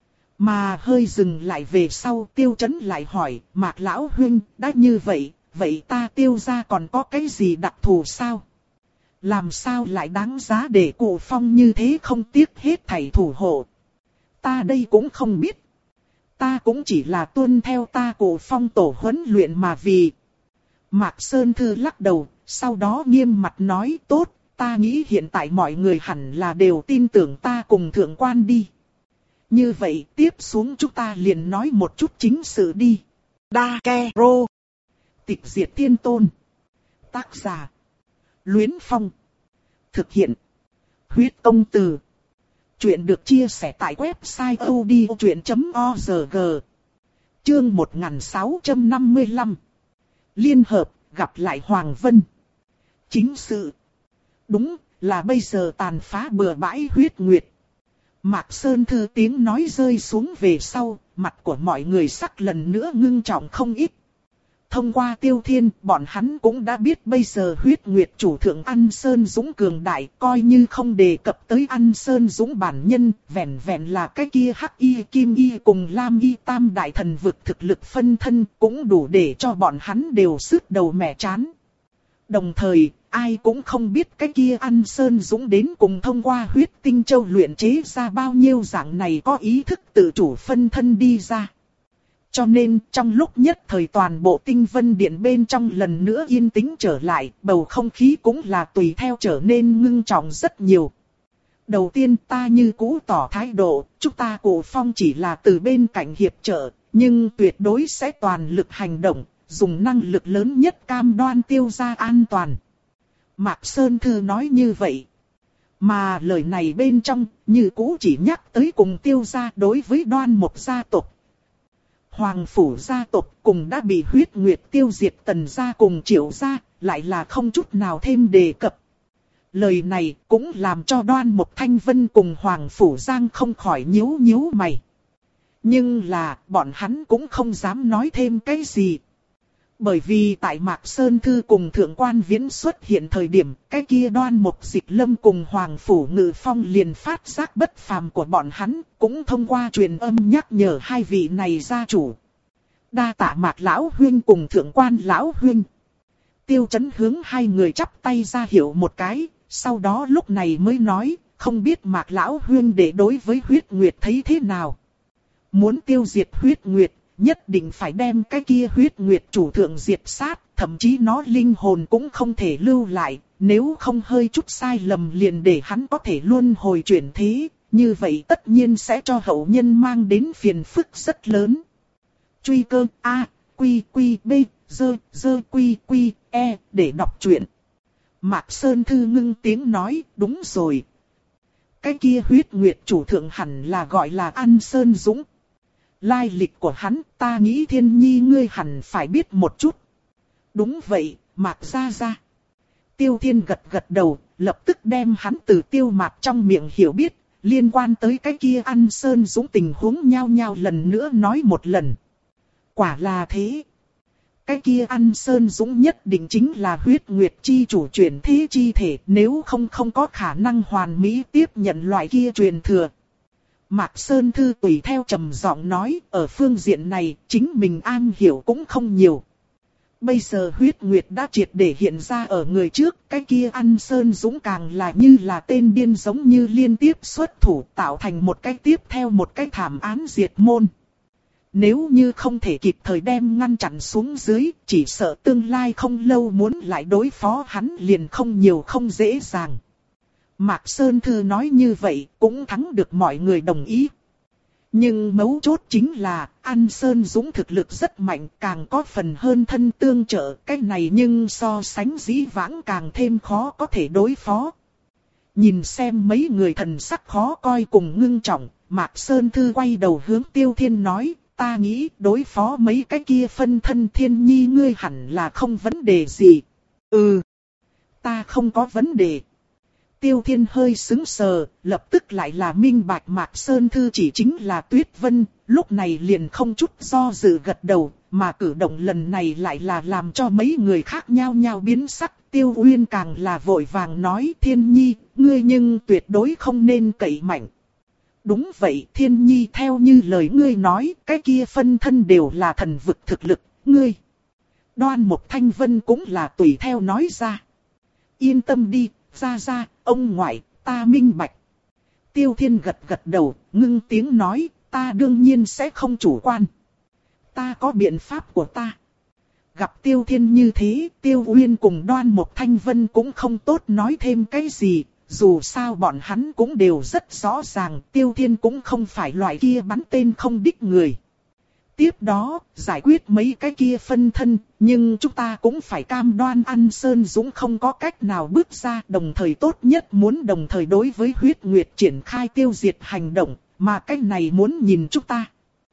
Mà hơi dừng lại về sau, Tiêu Chấn lại hỏi, Mạc Lão Huynh, đã như vậy, vậy ta Tiêu gia còn có cái gì đặc thù sao? Làm sao lại đáng giá để Cổ Phong như thế không tiếc hết thảy thủ hộ? Ta đây cũng không biết. Ta cũng chỉ là tuân theo ta Cổ Phong tổ huấn luyện mà vì. Mạc Sơn Thư lắc đầu, sau đó nghiêm mặt nói tốt. Ta nghĩ hiện tại mọi người hẳn là đều tin tưởng ta cùng thượng quan đi. Như vậy tiếp xuống chúng ta liền nói một chút chính sự đi. Đa Ke Rô. Tịch diệt tiên tôn. Tác giả. Luyến Phong. Thực hiện. Huyết Công Từ. Chuyện được chia sẻ tại website odchuyện chấm org. Chương một nghìn sáu trăm năm mươi lăm. Liên hợp, gặp lại Hoàng Vân. Chính sự. Đúng, là bây giờ tàn phá bừa bãi huyết nguyệt. Mạc Sơn Thư tiếng nói rơi xuống về sau, mặt của mọi người sắc lần nữa ngưng trọng không ít. Thông qua Tiêu Thiên, bọn hắn cũng đã biết bây giờ huyết nguyệt chủ thượng An Sơn Dũng cường đại, coi như không đề cập tới An Sơn Dũng bản nhân, vẹn vẹn là cái kia Hắc Y Kim Y cùng Lam Y tam đại thần vực thực lực phân thân, cũng đủ để cho bọn hắn đều sứt đầu mẻ chán. Đồng thời, ai cũng không biết cái kia An Sơn Dũng đến cùng thông qua huyết tinh châu luyện chế ra bao nhiêu dạng này có ý thức tự chủ phân thân đi ra. Cho nên, trong lúc nhất thời toàn bộ tinh vân điện bên trong lần nữa yên tĩnh trở lại, bầu không khí cũng là tùy theo trở nên ngưng trọng rất nhiều. Đầu tiên ta như cũ tỏ thái độ, chúng ta Cổ Phong chỉ là từ bên cạnh hiệp trợ, nhưng tuyệt đối sẽ toàn lực hành động, dùng năng lực lớn nhất cam đoan Tiêu gia an toàn. Mạc Sơn Thư nói như vậy. Mà lời này bên trong, như cũ chỉ nhắc tới cùng Tiêu gia đối với Đoan Một gia tộc. Hoàng phủ gia tộc cùng đã bị huyết nguyệt tiêu diệt Tần gia cùng Triệu gia, lại là không chút nào thêm đề cập. Lời này cũng làm cho Đoan Một Thanh Vân cùng Hoàng phủ Giang không khỏi nhíu nhíu mày. Nhưng là, bọn hắn cũng không dám nói thêm cái gì. Bởi vì tại Mạc Sơn Thư cùng Thượng Quan Viễn xuất hiện thời điểm, cái kia Đoan Một Dịch Lâm cùng Hoàng Phủ Ngự Phong liền phát giác bất phàm của bọn hắn, cũng thông qua truyền âm nhắc nhở hai vị này gia chủ. Đa tạ Mạc Lão Huynh cùng Thượng Quan Lão Huynh. Tiêu Chấn hướng hai người chắp tay ra hiệu một cái, Sau đó lúc này mới nói, không biết Mạc lão huynh đệ đối với huyết nguyệt thấy thế nào. Muốn tiêu diệt huyết nguyệt, nhất định phải đem cái kia huyết nguyệt chủ thượng diệt sát, thậm chí nó linh hồn cũng không thể lưu lại, nếu không hơi chút sai lầm liền để hắn có thể luân hồi chuyển thế, như vậy tất nhiên sẽ cho hậu nhân mang đến phiền phức rất lớn. Truy cơ A, Quy Quy B, dơ, dơ Quy Quy E, để đọc truyện. Mạc Sơn Thư ngưng tiếng nói, đúng rồi. Cái kia huyết nguyệt chủ thượng hẳn là gọi là An Sơn Dũng. Lai lịch của hắn ta nghĩ Thiên Nhi ngươi hẳn phải biết một chút. Đúng vậy, Mạc gia gia. Tiêu Thiên gật gật đầu, lập tức đem hắn từ Tiêu Mạc trong miệng hiểu biết, liên quan tới cái kia An Sơn Dũng tình huống nhau nhau lần nữa nói một lần. Quả là thế. Cái kia An Sơn Dũng nhất định chính là huyết nguyệt chi chủ chuyển thế chi thể, nếu không không có khả năng hoàn mỹ tiếp nhận loại kia truyền thừa. Mạc Sơn Thư tùy theo trầm giọng nói, ở phương diện này, chính mình an hiểu cũng không nhiều. Bây giờ huyết nguyệt đã triệt để hiện ra ở người trước, cái kia An Sơn Dũng càng là như là tên điên giống như liên tiếp xuất thủ tạo thành một cái tiếp theo một cái thảm án diệt môn. Nếu như không thể kịp thời đem ngăn chặn xuống dưới, chỉ sợ tương lai không lâu muốn lại đối phó hắn liền không nhiều không dễ dàng. Mạc Sơn Thư nói như vậy cũng thắng được mọi người đồng ý. Nhưng mấu chốt chính là An Sơn Dũng thực lực rất mạnh, càng có phần hơn thân tương trợ, cái này nhưng so sánh dĩ vãng càng thêm khó có thể đối phó. Nhìn xem mấy người thần sắc khó coi cùng ngưng trọng, Mạc Sơn Thư quay đầu hướng Tiêu Thiên nói, ta nghĩ đối phó mấy cái kia phân thân Thiên Nhi ngươi hẳn là không vấn đề gì. Ừ, ta không có vấn đề. Tiêu Thiên hơi sững sờ, lập tức lại là minh bạch Mạc Sơn Thư chỉ chính là Tuyết Vân, lúc này liền không chút do dự gật đầu, mà cử động lần này lại là làm cho mấy người khác nhao nhao biến sắc. Tiêu Uyên càng là vội vàng nói, Thiên Nhi, ngươi nhưng tuyệt đối không nên cậy mạnh. Đúng vậy, Thiên Nhi, theo như lời ngươi nói, cái kia phân thân đều là thần vực thực lực, ngươi. Đoan Mục Thanh Vân cũng là tùy theo nói ra. Yên tâm đi, ra ra, ông ngoại, ta minh bạch. Tiêu Thiên gật gật đầu, ngưng tiếng nói, ta đương nhiên sẽ không chủ quan. Ta có biện pháp của ta. Gặp Tiêu Thiên như thế, Tiêu Uyên cùng Đoan Mục Thanh Vân cũng không tốt nói thêm cái gì. Dù sao bọn hắn cũng đều rất rõ ràng, Tiêu Thiên cũng không phải loại kia bắn tên không đích người. Tiếp đó, giải quyết mấy cái kia phân thân, nhưng chúng ta cũng phải cam đoan An Sơn Dũng không có cách nào bước ra, đồng thời tốt nhất muốn đồng thời đối với huyết nguyệt triển khai tiêu diệt hành động, mà cách này muốn nhìn chúng ta.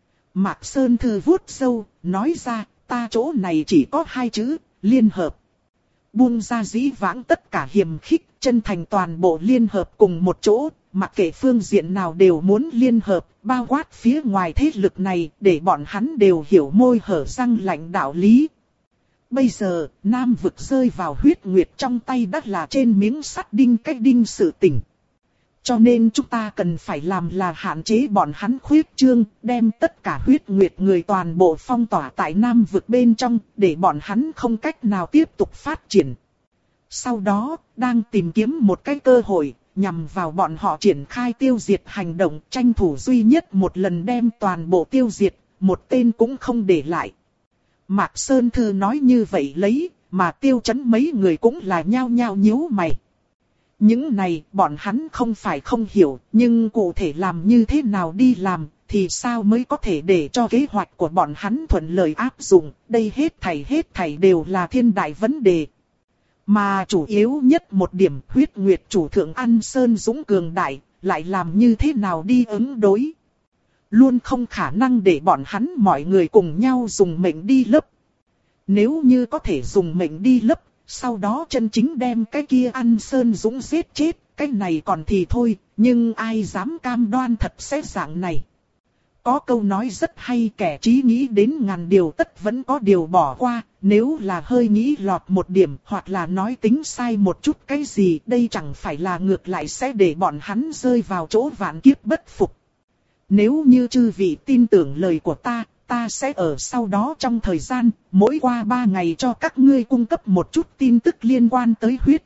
Mạc Sơn Thư vuốt râu, nói ra, ta chỗ này chỉ có hai chữ, liên hợp. Buông ra dĩ vãng tất cả hiềm khích, chân thành toàn bộ liên hợp cùng một chỗ, mặc kệ phương diện nào đều muốn liên hợp, bao quát phía ngoài thế lực này, để bọn hắn đều hiểu môi hở răng lạnh đạo lý. Bây giờ, Nam vực rơi vào huyết nguyệt trong tay đất là trên miếng sắt đinh cách đinh sự tình. Cho nên chúng ta cần phải làm là hạn chế bọn hắn khuyết trương, đem tất cả huyết nguyệt người toàn bộ phong tỏa tại Nam vực bên trong, để bọn hắn không cách nào tiếp tục phát triển. Sau đó, đang tìm kiếm một cái cơ hội, nhằm vào bọn họ triển khai tiêu diệt hành động, tranh thủ duy nhất một lần đem toàn bộ tiêu diệt, một tên cũng không để lại. Mạc Sơn Thư nói như vậy lấy, mà Tiêu Chấn mấy người cũng là nhao nhao nhíu mày. Những này bọn hắn không phải không hiểu, nhưng cụ thể làm như thế nào đi làm, thì sao mới có thể để cho kế hoạch của bọn hắn thuận lợi áp dụng, đây hết thảy hết thảy đều là thiên đại vấn đề. Mà chủ yếu nhất một điểm huyết nguyệt chủ thượng An Sơn Dũng cường đại, lại làm như thế nào đi ứng đối. Luôn không khả năng để bọn hắn mọi người cùng nhau dùng mệnh đi lấp. Nếu như có thể dùng mệnh đi lấp, sau đó chân chính đem cái kia An Sơn Dũng giết chết, cái này còn thì thôi, nhưng ai dám cam đoan thật sẽ dạng này. Có câu nói rất hay, kẻ trí nghĩ đến ngàn điều tất vẫn có điều bỏ qua, nếu là hơi nghĩ lọt một điểm hoặc là nói tính sai một chút cái gì, đây chẳng phải là ngược lại sẽ để bọn hắn rơi vào chỗ vạn kiếp bất phục. Nếu như chư vị tin tưởng lời của ta, ta sẽ ở sau đó trong thời gian, mỗi qua ba ngày cho các ngươi cung cấp một chút tin tức liên quan tới huyết nguyệt,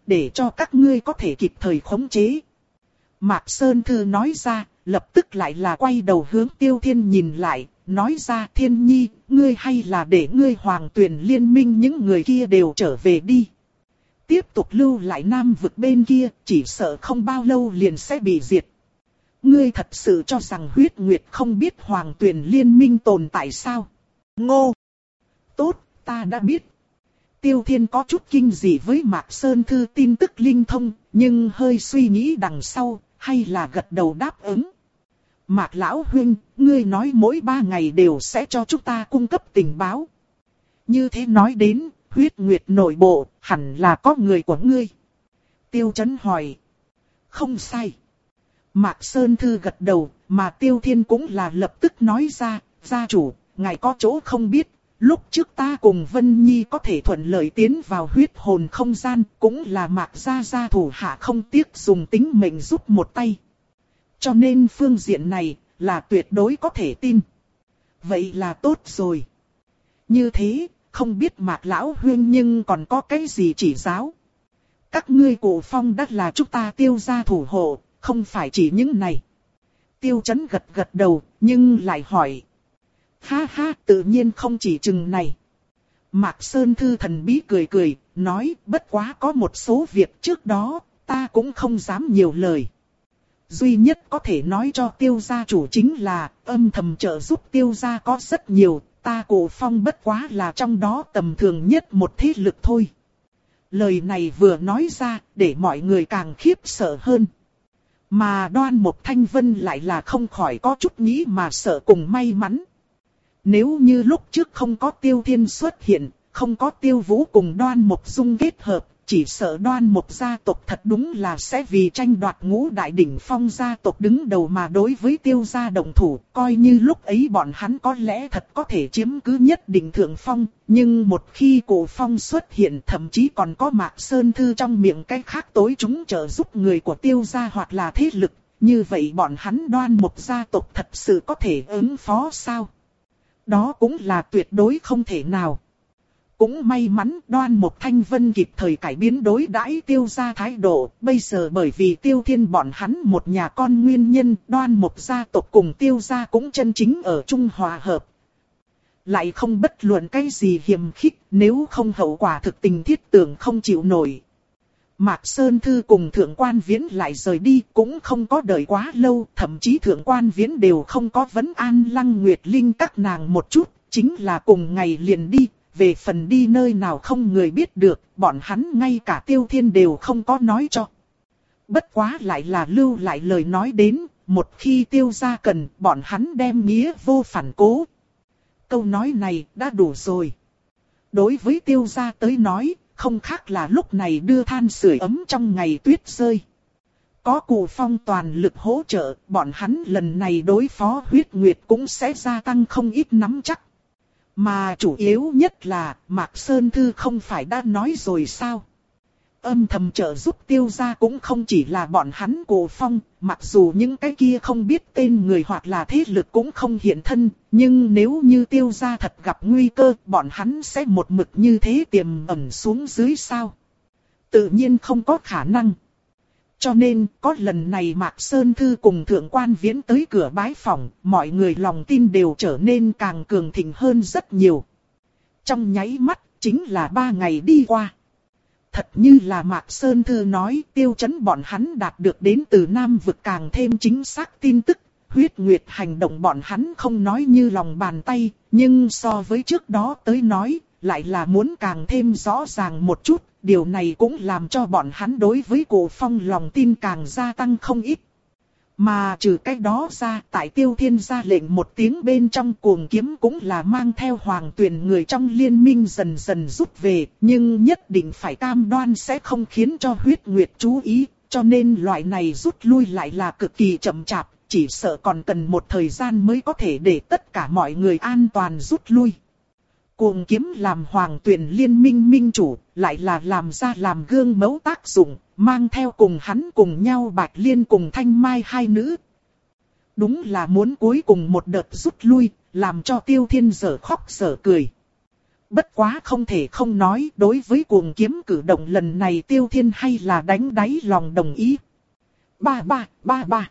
để cho các ngươi có thể kịp thời khống chế. Mạc Sơn Thư nói ra, lập tức lại là quay đầu hướng Tiêu Thiên nhìn lại, nói ra Thiên Nhi, ngươi hay là để ngươi Hoàng Tuyền liên minh những người kia đều trở về đi. Tiếp tục lưu lại Nam vực bên kia, chỉ sợ không bao lâu liền sẽ bị diệt. Ngươi thật sự cho rằng huyết nguyệt không biết Hoàng Tuyền liên minh tồn tại sao? Ngô! Tốt, ta đã biết. Tiêu Thiên có chút kinh dị với Mạc Sơn Thư tin tức linh thông, nhưng hơi suy nghĩ đằng sau, hay là gật đầu đáp ứng. Mạc Lão Huynh, ngươi nói mỗi ba ngày đều sẽ cho chúng ta cung cấp tình báo. Như thế nói đến, huyết nguyệt nội bộ, hẳn là có người của ngươi. Tiêu Chấn hỏi. Không sai. Mạc Sơn Thư gật đầu, mà Tiêu Thiên cũng là lập tức nói ra, gia chủ, ngài có chỗ không biết. Lúc trước ta cùng Vân Nhi có thể thuận lợi tiến vào huyết hồn không gian, cũng là Mạc gia gia thủ hạ không tiếc dùng tính mệnh giúp một tay. Cho nên phương diện này là tuyệt đối có thể tin. Vậy là tốt rồi. Như thế, không biết Mạc Lão Huynh nhưng còn có cái gì chỉ giáo. Các ngươi Cổ Phong đã là chúng ta Tiêu gia thủ hộ, không phải chỉ những này. Tiêu Chấn gật gật đầu, nhưng lại hỏi. Ha ha, tự nhiên không chỉ chừng này. Mạc Sơn Thư thần bí cười cười, nói bất quá có một số việc trước đó, ta cũng không dám nhiều lời. Duy nhất có thể nói cho Tiêu gia chủ chính là, âm thầm trợ giúp Tiêu gia có rất nhiều, ta Cổ Phong bất quá là trong đó tầm thường nhất một thế lực thôi. Lời này vừa nói ra, để mọi người càng khiếp sợ hơn. Mà Đoan Mộc Thanh Vân lại là không khỏi có chút nghĩ mà sợ cùng may mắn. Nếu như lúc trước không có Tiêu Thiên xuất hiện, không có Tiêu Vũ cùng Đoan Mộc Dung kết hợp, chỉ sợ Đoan Mộc gia tộc thật đúng là sẽ vì tranh đoạt ngũ đại đỉnh phong gia tộc đứng đầu mà đối với Tiêu gia động thủ, coi như lúc ấy bọn hắn có lẽ thật có thể chiếm cứ nhất định thượng phong, nhưng một khi Cổ Phong xuất hiện thậm chí còn có Mạc Sơn Thư trong miệng cái khác tối chúng trợ giúp người của Tiêu gia hoặc là thế lực, như vậy bọn hắn Đoan Mộc gia tộc thật sự có thể ứng phó sao? Đó cũng là tuyệt đối không thể nào. Cũng may mắn Đoan Mộc Thanh Vân kịp thời cải biến đối đãi Tiêu gia thái độ. Bây giờ bởi vì Tiêu Thiên bọn hắn một nhà con nguyên nhân, Đoan Mộc gia tộc cùng Tiêu gia cũng chân chính ở chung hòa hợp. Lại không bất luận cái gì hiềm khích, nếu không hậu quả thực tình thiết tưởng không chịu nổi. Mạc Sơn Thư cùng Thượng Quan Viễn lại rời đi, cũng không có đợi quá lâu, thậm chí Thượng Quan Viễn đều không có vấn an Lăng Nguyệt Linh các nàng một chút, chính là cùng ngày liền đi, về phần đi nơi nào không người biết được, bọn hắn ngay cả Tiêu Thiên đều không có nói cho. Bất quá lại là lưu lại lời nói đến, một khi Tiêu gia cần, bọn hắn đem nghĩa vô phản cố. Câu nói này đã đủ rồi. Đối với Tiêu gia tới nói, không khác là lúc này đưa than sưởi ấm trong ngày tuyết rơi. Có Cổ Phong toàn lực hỗ trợ, bọn hắn lần này đối phó huyết nguyệt cũng sẽ gia tăng không ít nắm chắc. Mà chủ yếu nhất là, Mạc Sơn Thư không phải đã nói rồi sao? Âm thầm trợ giúp Tiêu gia cũng không chỉ là bọn hắn Cổ Phong, mặc dù những cái kia không biết tên người hoặc là thế lực cũng không hiện thân, nhưng nếu như Tiêu gia thật gặp nguy cơ, bọn hắn sẽ một mực như thế tiềm ẩn xuống dưới sao? Tự nhiên không có khả năng. Cho nên, có lần này Mạc Sơn Thư cùng Thượng Quan Viễn tới cửa bái phỏng, mọi người lòng tin đều trở nên càng cường thịnh hơn rất nhiều. Trong nháy mắt, chính là ba ngày đi qua. Thật như là Mạc Sơn Thư nói, Tiêu Chấn bọn hắn đạt được đến từ Nam vực càng thêm chính xác tin tức. Huyết Nguyệt hành động bọn hắn không nói như lòng bàn tay, nhưng so với trước đó tới nói, lại là muốn càng thêm rõ ràng một chút. Điều này cũng làm cho bọn hắn đối với Cổ Phong lòng tin càng gia tăng không ít. Mà trừ cái đó ra, tại Tiêu Thiên ra lệnh một tiếng bên trong Cuồng Kiếm cũng là mang theo Hoàng Tuyền người trong liên minh dần dần rút về, nhưng nhất định phải cam đoan sẽ không khiến cho huyết nguyệt chú ý, cho nên loại này rút lui lại là cực kỳ chậm chạp, chỉ sợ còn cần một thời gian mới có thể để tất cả mọi người an toàn rút lui. Cuồng Kiếm làm Hoàng Tuyền liên minh minh chủ, lại là làm ra làm gương mẫu tác dụng, mang theo cùng hắn cùng nhau Bạch Liên cùng Thanh Mai hai nữ. Đúng là muốn cuối cùng một đợt rút lui, làm cho Tiêu Thiên dở khóc dở cười. Bất quá không thể không nói, đối với cuồng kiếm cử động lần này Tiêu Thiên hay là đánh đáy lòng đồng ý. Ba ba, ba ba.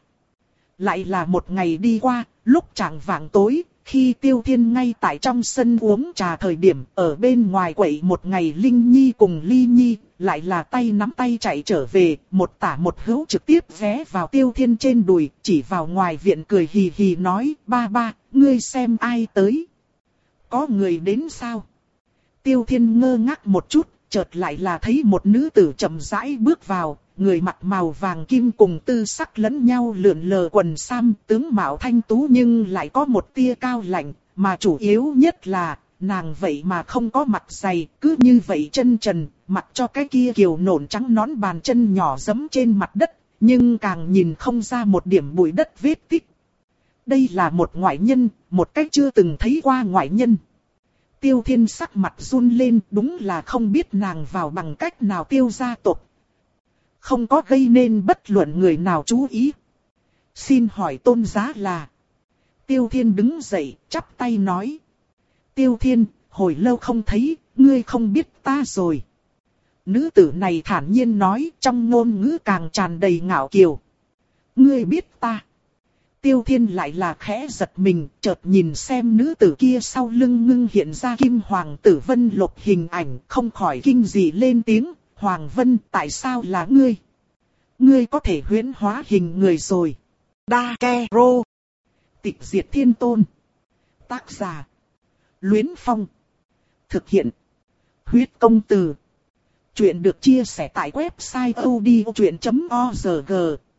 Lại là một ngày đi qua, lúc chạng vạng tối, khi Tiêu Thiên ngay tại trong sân uống trà thời điểm, ở bên ngoài quậy một ngày Linh Nhi cùng Ly Nhi, lại là tay nắm tay chạy trở về, một tả một hữu trực tiếp ghé vào Tiêu Thiên trên đùi, chỉ vào ngoài viện cười hì hì nói, ba ba, ngươi xem ai tới. Có người đến sao? Tiêu Thiên ngơ ngác một chút, chợt lại là thấy một nữ tử chậm rãi bước vào, người mặc màu vàng kim cùng tư sắc lẫn nhau lượn lờ quần sam, tướng mạo thanh tú nhưng lại có một tia cao lạnh, mà chủ yếu nhất là, nàng vậy mà không có mặt dày, cứ như vậy chân trần, mặc cho cái kia kiều nộn trắng nón bàn chân nhỏ giẫm trên mặt đất, nhưng càng nhìn không ra một điểm bụi đất vết tích. Đây là một ngoại nhân, một cách chưa từng thấy qua ngoại nhân. Tiêu Thiên sắc mặt run lên, đúng là không biết nàng vào bằng cách nào Tiêu gia tộc. Không có gây nên bất luận người nào chú ý. Xin hỏi tôn giá là. Tiêu Thiên đứng dậy, chắp tay nói. Tiêu Thiên, hồi lâu không thấy, ngươi không biết ta rồi. Nữ tử này thản nhiên nói, trong ngôn ngữ càng tràn đầy ngạo kiều. Ngươi biết ta. Tiêu Thiên lại là khẽ giật mình, chợt nhìn xem nữ tử kia sau lưng ngưng hiện ra kim hoàng tử vân lục hình ảnh, không khỏi kinh dị lên tiếng, Hoàng Vân, tại sao là ngươi? Ngươi có thể huyễn hóa hình người rồi. Đa Ke Rô. Tịch diệt thiên tôn. Tác giả. Luyến Phong. Thực hiện. Huyết công từ. Chuyện được chia sẻ tại website odchuyện chấm org.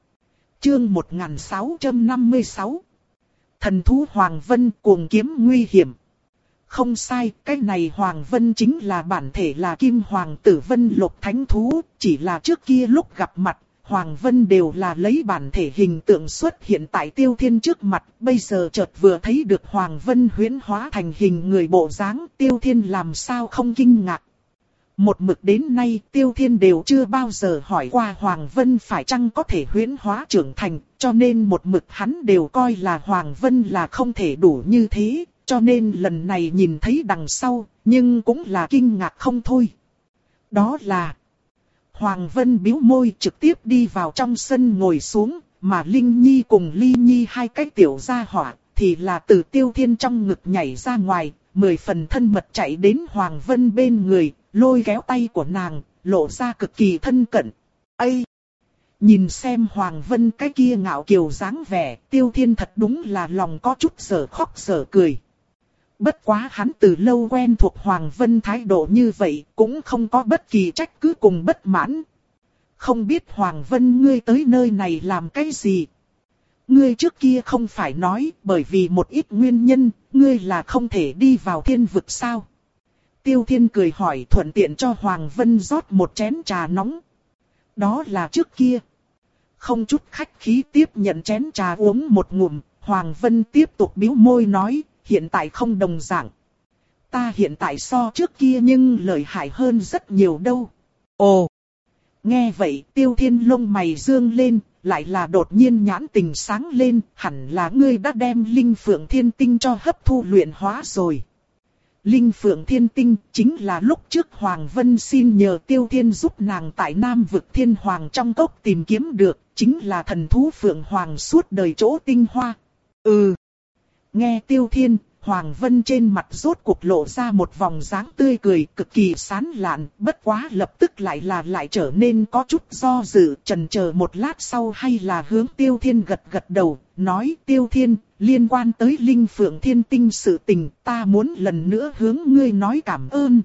Chương một nghìn sáu trăm năm mươi sáu. Thần thú Hoàng Vân cuồng kiếm nguy hiểm. Không sai, cái này Hoàng Vân chính là bản thể là Kim Hoàng tử Vân Lục Thánh Thú, chỉ là trước kia lúc gặp mặt, Hoàng Vân đều là lấy bản thể hình tượng xuất hiện tại Tiêu Thiên trước mặt, bây giờ chợt vừa thấy được Hoàng Vân huyễn hóa thành hình người bộ dáng, Tiêu Thiên làm sao không kinh ngạc. Một mực đến nay Tiêu Thiên đều chưa bao giờ hỏi qua Hoàng Vân phải chăng có thể huyễn hóa trưởng thành, cho nên một mực hắn đều coi là Hoàng Vân là không thể đủ như thế, cho nên lần này nhìn thấy đằng sau, nhưng cũng là kinh ngạc không thôi. Đó là Hoàng Vân bĩu môi trực tiếp đi vào trong sân ngồi xuống, mà Linh Nhi cùng Ly Nhi hai cái tiểu gia hỏa thì là từ Tiêu Thiên trong ngực nhảy ra ngoài, mười phần thân mật chạy đến Hoàng Vân bên người, lôi kéo tay của nàng, lộ ra cực kỳ thân cận. Ây! Nhìn xem Hoàng Vân cái kia ngạo kiều dáng vẻ, Tiêu Thiên thật đúng là lòng có chút sở khóc sở cười. Bất quá hắn từ lâu quen thuộc Hoàng Vân thái độ như vậy, cũng không có bất kỳ trách cứ cùng bất mãn. Không biết Hoàng Vân ngươi tới nơi này làm cái gì? Ngươi trước kia không phải nói, bởi vì một ít nguyên nhân, ngươi là không thể đi vào thiên vực sao? Tiêu Thiên cười hỏi thuận tiện cho Hoàng Vân rót một chén trà nóng. Đó là trước kia. Không chút khách khí tiếp nhận chén trà uống một ngụm, Hoàng Vân tiếp tục bĩu môi nói, hiện tại không đồng dạng. Ta hiện tại so trước kia nhưng lợi hại hơn rất nhiều đâu. Ồ! Nghe vậy Tiêu Thiên lông mày dương lên, lại là đột nhiên nhãn tình sáng lên, hẳn là ngươi đã đem Linh Phượng Thiên Tinh cho hấp thu luyện hóa rồi. Linh Phượng Thiên Tinh chính là lúc trước Hoàng Vân xin nhờ Tiêu Thiên giúp nàng tại Nam vực Thiên Hoàng trong cốc tìm kiếm được, chính là thần thú Phượng Hoàng suốt đời chỗ tinh hoa. Ừ. Nghe Tiêu Thiên, Hoàng Vân trên mặt rốt cuộc lộ ra một vòng dáng tươi cười cực kỳ sán lạn, bất quá lập tức lại là lại trở nên có chút do dự, chần chờ một lát sau hay là hướng Tiêu Thiên gật gật đầu, nói Tiêu Thiên, liên quan tới Linh Phượng Thiên Tinh sự tình, ta muốn lần nữa hướng ngươi nói cảm ơn.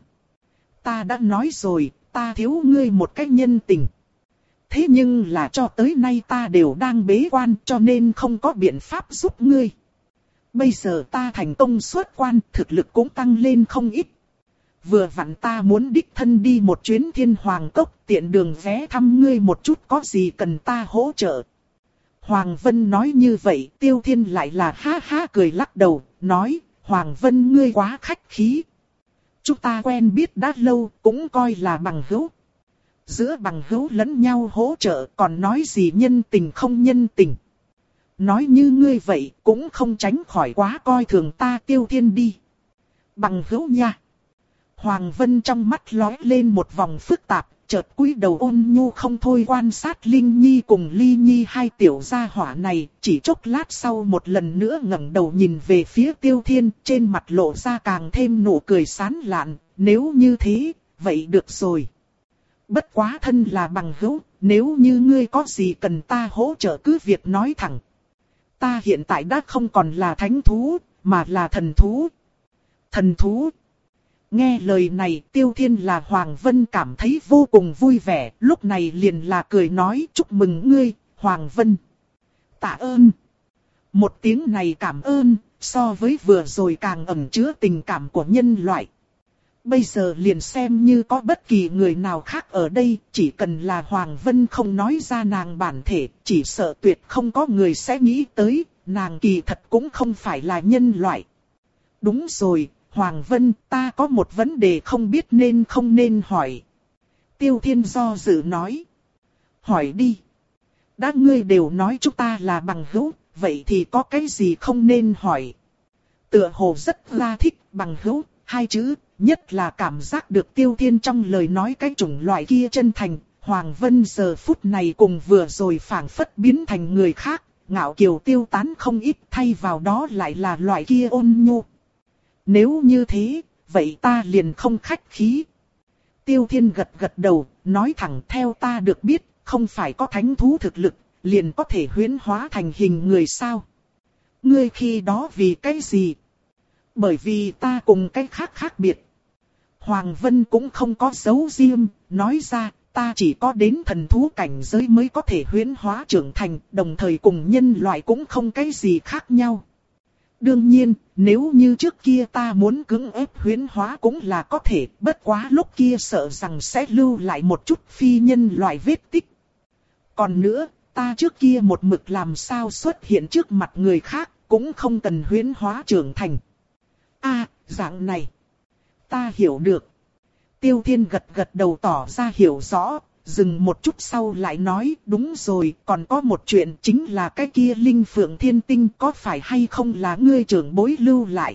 Ta đã nói rồi, ta thiếu ngươi một cái nhân tình. Thế nhưng là cho tới nay ta đều đang bế quan cho nên không có biện pháp giúp ngươi. Bây giờ ta thành công xuất quan, thực lực cũng tăng lên không ít. Vừa vặn ta muốn đích thân đi một chuyến Thiên Hoàng Cốc, tiện đường ghé thăm ngươi một chút, có gì cần ta hỗ trợ. Hoàng Vân nói như vậy, Tiêu Thiên lại là ha ha cười lắc đầu, nói, Hoàng Vân ngươi quá khách khí. Chúng ta quen biết đã lâu, cũng coi là bằng hữu. Giữa bằng hữu lẫn nhau hỗ trợ, còn nói gì nhân tình không nhân tình. Nói như ngươi vậy, cũng không tránh khỏi quá coi thường ta Tiêu Thiên đi. Bằng hữu nha. Hoàng Vân trong mắt lóe lên một vòng phức tạp, chợt cúi đầu ôn nhu không thôi quan sát Linh Nhi cùng Ly Nhi hai tiểu gia hỏa này, chỉ chốc lát sau một lần nữa ngẩng đầu nhìn về phía Tiêu Thiên, trên mặt lộ ra càng thêm nụ cười sán lạn, nếu như thế, vậy được rồi. Bất quá thân là bằng hữu, nếu như ngươi có gì cần ta hỗ trợ cứ việc nói thẳng. Ta hiện tại đã không còn là thánh thú, mà là thần thú. Thần thú. Nghe lời này Tiêu Thiên là Hoàng Vân cảm thấy vô cùng vui vẻ, lúc này liền là cười nói chúc mừng ngươi, Hoàng Vân. Tạ ơn. Một tiếng này cảm ơn, so với vừa rồi càng ẩn chứa tình cảm của nhân loại. Bây giờ liền xem như có bất kỳ người nào khác ở đây, chỉ cần là Hoàng Vân không nói ra nàng bản thể, chỉ sợ tuyệt không có người sẽ nghĩ tới, nàng kỳ thật cũng không phải là nhân loại. Đúng rồi, Hoàng Vân, ta có một vấn đề không biết nên không nên hỏi. Tiêu Thiên do dự nói. Hỏi đi. Đã ngươi đều nói chúng ta là bằng hữu, vậy thì có cái gì không nên hỏi. Tựa hồ rất là thích bằng hữu, hai chữ, nhất là cảm giác được Tiêu Thiên trong lời nói cái chủng loại kia chân thành. Hoàng Vân giờ phút này cùng vừa rồi phảng phất biến thành người khác, ngạo kiều tiêu tán không ít, thay vào đó lại là loại kia ôn nhu. Nếu như thế, vậy ta liền không khách khí. Tiêu Thiên gật gật đầu, nói thẳng theo ta được biết, không phải có thánh thú thực lực, liền có thể huyễn hóa thành hình người sao. Ngươi khi đó vì cái gì? Bởi vì ta cùng cái khác khác biệt. Hoàng Vân cũng không có giấu riêng, nói ra, ta chỉ có đến thần thú cảnh giới mới có thể huyễn hóa trưởng thành, đồng thời cùng nhân loại cũng không cái gì khác nhau. Đương nhiên, nếu như trước kia ta muốn cưỡng ép huyễn hóa cũng là có thể, bất quá lúc kia sợ rằng sẽ lưu lại một chút phi nhân loại vết tích. Còn nữa, ta trước kia một mực làm sao xuất hiện trước mặt người khác, cũng không cần huyễn hóa trưởng thành. A, dạng này. Ta hiểu được. Tiêu Thiên gật gật đầu tỏ ra hiểu rõ, dừng một chút sau lại nói, đúng rồi, còn có một chuyện chính là cái kia Linh Phượng Thiên Tinh có phải hay không là ngươi trưởng bối lưu lại.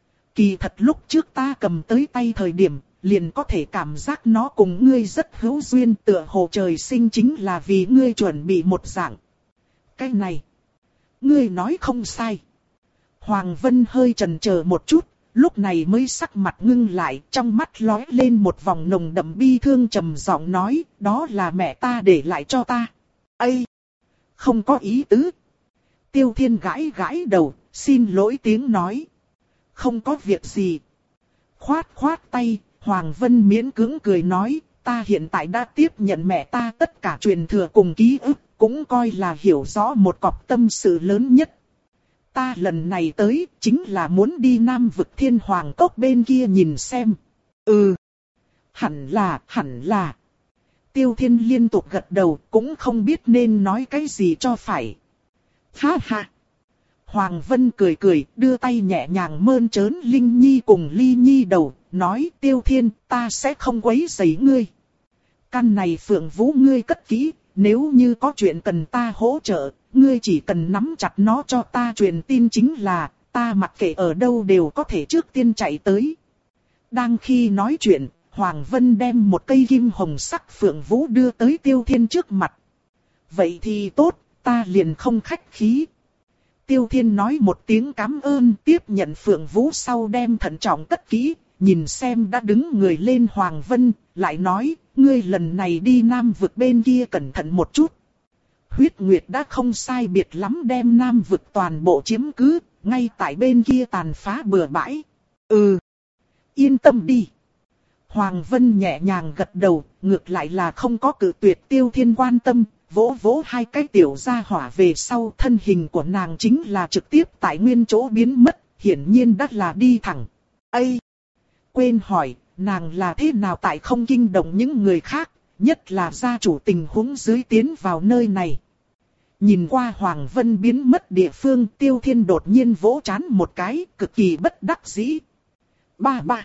Kỳ thật lúc trước ta cầm tới tay thời điểm, liền có thể cảm giác nó cùng ngươi rất hữu duyên, tựa hồ trời sinh chính là vì ngươi chuẩn bị một dạng. Cái này, ngươi nói không sai. Hoàng Vân hơi chần chờ một chút, lúc này mới sắc mặt ngưng lại, trong mắt lóe lên một vòng nồng đậm bi thương trầm giọng nói, đó là mẹ ta để lại cho ta. Ây! Không có ý tứ. Tiêu Thiên gãi gãi đầu, xin lỗi tiếng nói. Không có việc gì. Khoát khoát tay, Hoàng Vân miễn cưỡng cười nói, ta hiện tại đã tiếp nhận mẹ ta tất cả truyền thừa cùng ký ức, cũng coi là hiểu rõ một cọc tâm sự lớn nhất. Ta lần này tới, chính là muốn đi Nam vực Thiên Hoàng Cốc bên kia nhìn xem. Ừ. Hẳn là, hẳn là. Tiêu Thiên liên tục gật đầu, cũng không biết nên nói cái gì cho phải. Ha ha. Hoàng Vân cười cười, đưa tay nhẹ nhàng mơn trớn Linh Nhi cùng Ly Nhi đầu, nói Tiêu Thiên, ta sẽ không quấy rầy ngươi. Căn này Phượng Vũ ngươi cất kỹ, nếu như có chuyện cần ta hỗ trợ, ngươi chỉ cần nắm chặt nó cho ta truyền tin chính là, ta mặc kệ ở đâu đều có thể trước tiên chạy tới. Đang khi nói chuyện, Hoàng Vân đem một cây kim hồng sắc Phượng Vũ đưa tới Tiêu Thiên trước mặt. Vậy thì tốt, ta liền không khách khí. Tiêu Thiên nói một tiếng cảm ơn, tiếp nhận Phượng Vũ sau đem thận trọng cất kỹ, nhìn xem đã đứng người lên Hoàng Vân, lại nói, ngươi lần này đi Nam vực bên kia cẩn thận một chút. Huyết Nguyệt đã không sai biệt lắm đem Nam vực toàn bộ chiếm cứ, ngay tại bên kia tàn phá bừa bãi. Ừ, yên tâm đi. Hoàng Vân nhẹ nhàng gật đầu, ngược lại là không có cự tuyệt Tiêu Thiên quan tâm, vỗ vỗ hai cái tiểu gia hỏa về sau, thân hình của nàng chính là trực tiếp tại nguyên chỗ biến mất, hiển nhiên đã là đi thẳng. Ây! Quên hỏi, nàng là thế nào tại không kinh động những người khác, nhất là gia chủ tình huống dưới tiến vào nơi này. Nhìn qua Hoàng Vân biến mất địa phương, Tiêu Thiên đột nhiên vỗ trán một cái, cực kỳ bất đắc dĩ. Ba ba!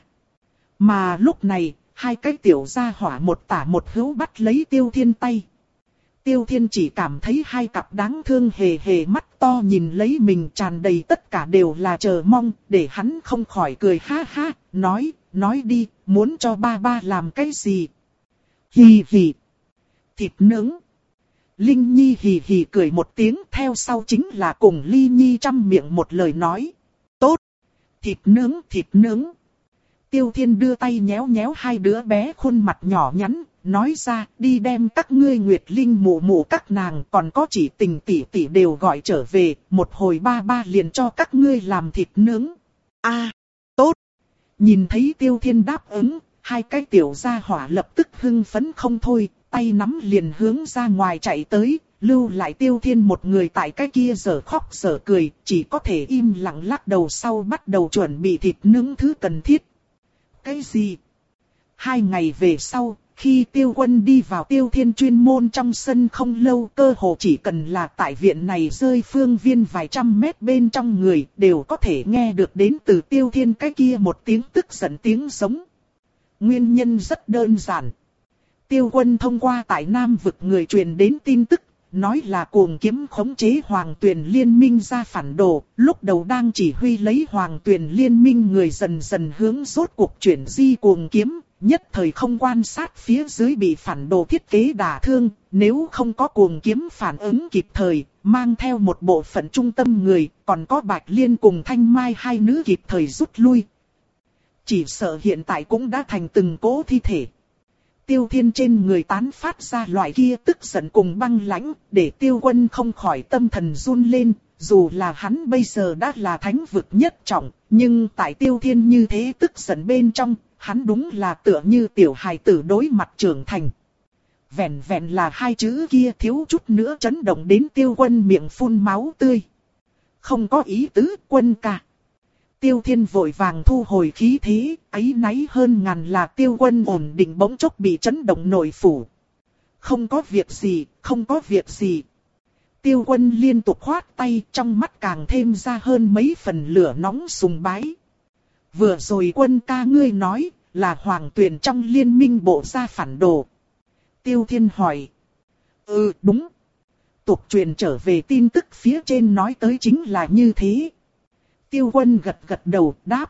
Mà lúc này, hai cái tiểu gia hỏa một tả một hữu bắt lấy Tiêu Thiên tay. Tiêu Thiên chỉ cảm thấy hai cặp đáng thương hề hề mắt to nhìn lấy mình, tràn đầy tất cả đều là chờ mong, để hắn không khỏi cười ha ha, nói, nói đi, muốn cho ba ba làm cái gì? Hì hì. Thịt nướng. Linh Nhi hì hì cười một tiếng, theo sau chính là cùng Ly Nhi trăm miệng một lời nói. Tốt. Thịt nướng, thịt nướng. Tiêu Thiên đưa tay nhéo nhéo hai đứa bé khuôn mặt nhỏ nhắn, nói ra, đi đem các ngươi Nguyệt Linh mụ mụ các nàng còn có chỉ Tình tỷ tỷ đều gọi trở về, một hồi ba ba liền cho các ngươi làm thịt nướng. A, à, tốt. Nhìn thấy Tiêu Thiên đáp ứng, hai cái tiểu gia hỏa lập tức hưng phấn không thôi, tay nắm liền hướng ra ngoài chạy tới, lưu lại Tiêu Thiên một người tại cái kia giờ khóc giờ cười, chỉ có thể im lặng lắc đầu sau bắt đầu chuẩn bị thịt nướng thứ cần thiết. Cái gì? Hai ngày về sau, khi Tiêu Quân đi vào Tiêu Thiên chuyên môn trong sân không lâu, cơ hồ chỉ cần là tại viện này rơi phương viên vài trăm mét bên trong người, đều có thể nghe được đến từ Tiêu Thiên cái kia một tiếng tức giận tiếng giống. Nguyên nhân rất đơn giản. Tiêu Quân thông qua tại Nam vực người truyền đến tin tức, nói là Cuồng Kiếm khống chế Hoàng Tuyền Liên minh ra phản đồ, lúc đầu đang chỉ huy lấy Hoàng Tuyền Liên minh người dần dần hướng rốt cuộc chuyển di Cuồng Kiếm, nhất thời không quan sát phía dưới bị phản đồ thiết kế đả thương, nếu không có Cuồng Kiếm phản ứng kịp thời, mang theo một bộ phận trung tâm người, còn có Bạch Liên cùng Thanh Mai hai nữ kịp thời rút lui. Chỉ sợ hiện tại cũng đã thành từng cỗ thi thể. Tiêu Thiên trên người tán phát ra loại kia tức giận cùng băng lãnh, để Tiêu Quân không khỏi tâm thần run lên, dù là hắn bây giờ đã là thánh vực nhất trọng, nhưng tại Tiêu Thiên như thế tức giận bên trong, hắn đúng là tựa như tiểu hài tử đối mặt trưởng thành. Vẹn vẹn là hai chữ kia thiếu chút nữa chấn động đến Tiêu Quân miệng phun máu tươi. Không có ý tứ, Quân ca. Tiêu Thiên vội vàng thu hồi khí thế, áy náy hơn ngàn là Tiêu Quân ổn định bỗng chốc bị chấn động nội phủ. Không có việc gì, không có việc gì. Tiêu Quân liên tục khoát tay, trong mắt càng thêm ra hơn mấy phần lửa nóng sùng bái. Vừa rồi Quân ca ngươi nói, là Hoàng Tuyền trong liên minh bộ ra phản đồ. Tiêu Thiên hỏi. Ừ, đúng. Tục truyền trở về tin tức phía trên nói tới chính là như thế. Tiêu Quân gật gật đầu đáp.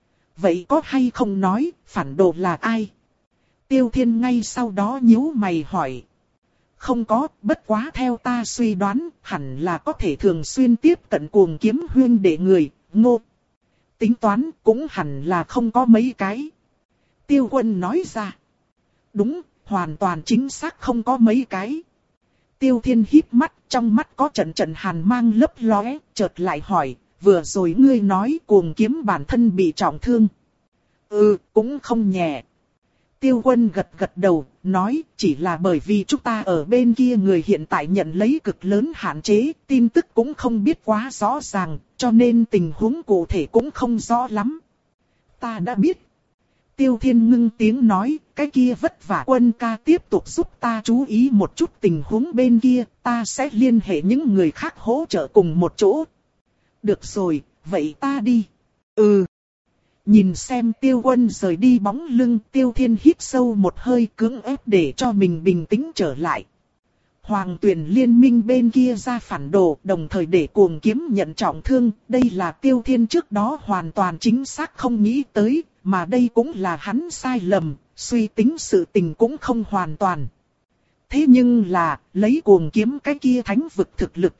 Vậy có hay không nói, phản đồ là ai? Tiêu Thiên ngay sau đó nhíu mày hỏi. Không có, bất quá theo ta suy đoán, hẳn là có thể thường xuyên tiếp cận Cuồng Kiếm huyên đệ người, ngô. Tính toán cũng hẳn là không có mấy cái. Tiêu Quân nói ra. Đúng, hoàn toàn chính xác không có mấy cái. Tiêu Thiên híp mắt, trong mắt có trận trận hàn mang lấp lóe, chợt lại hỏi. Vừa rồi ngươi nói Cuồng Kiếm bản thân bị trọng thương. Ừ, cũng không nhẹ. Tiêu Quân gật gật đầu, nói chỉ là bởi vì chúng ta ở bên kia người hiện tại nhận lấy cực lớn hạn chế, tin tức cũng không biết quá rõ ràng, cho nên tình huống cụ thể cũng không rõ lắm. Ta đã biết. Tiêu Thiên ngưng tiếng nói, cái kia vất vả Quân ca tiếp tục giúp ta chú ý một chút tình huống bên kia, ta sẽ liên hệ những người khác hỗ trợ cùng một chỗ. Được rồi, vậy ta đi. Ừ. Nhìn xem Tiêu Quân rời đi bóng lưng, Tiêu Thiên hít sâu một hơi cưỡng ép để cho mình bình tĩnh trở lại. Hoàng Tuyền liên minh bên kia ra phản đồ, đồng thời để Cuồng Kiếm nhận trọng thương, đây là Tiêu Thiên trước đó hoàn toàn chính xác không nghĩ tới, mà đây cũng là hắn sai lầm, suy tính sự tình cũng không hoàn toàn. Thế nhưng là, lấy Cuồng Kiếm cái kia thánh vực thực lực.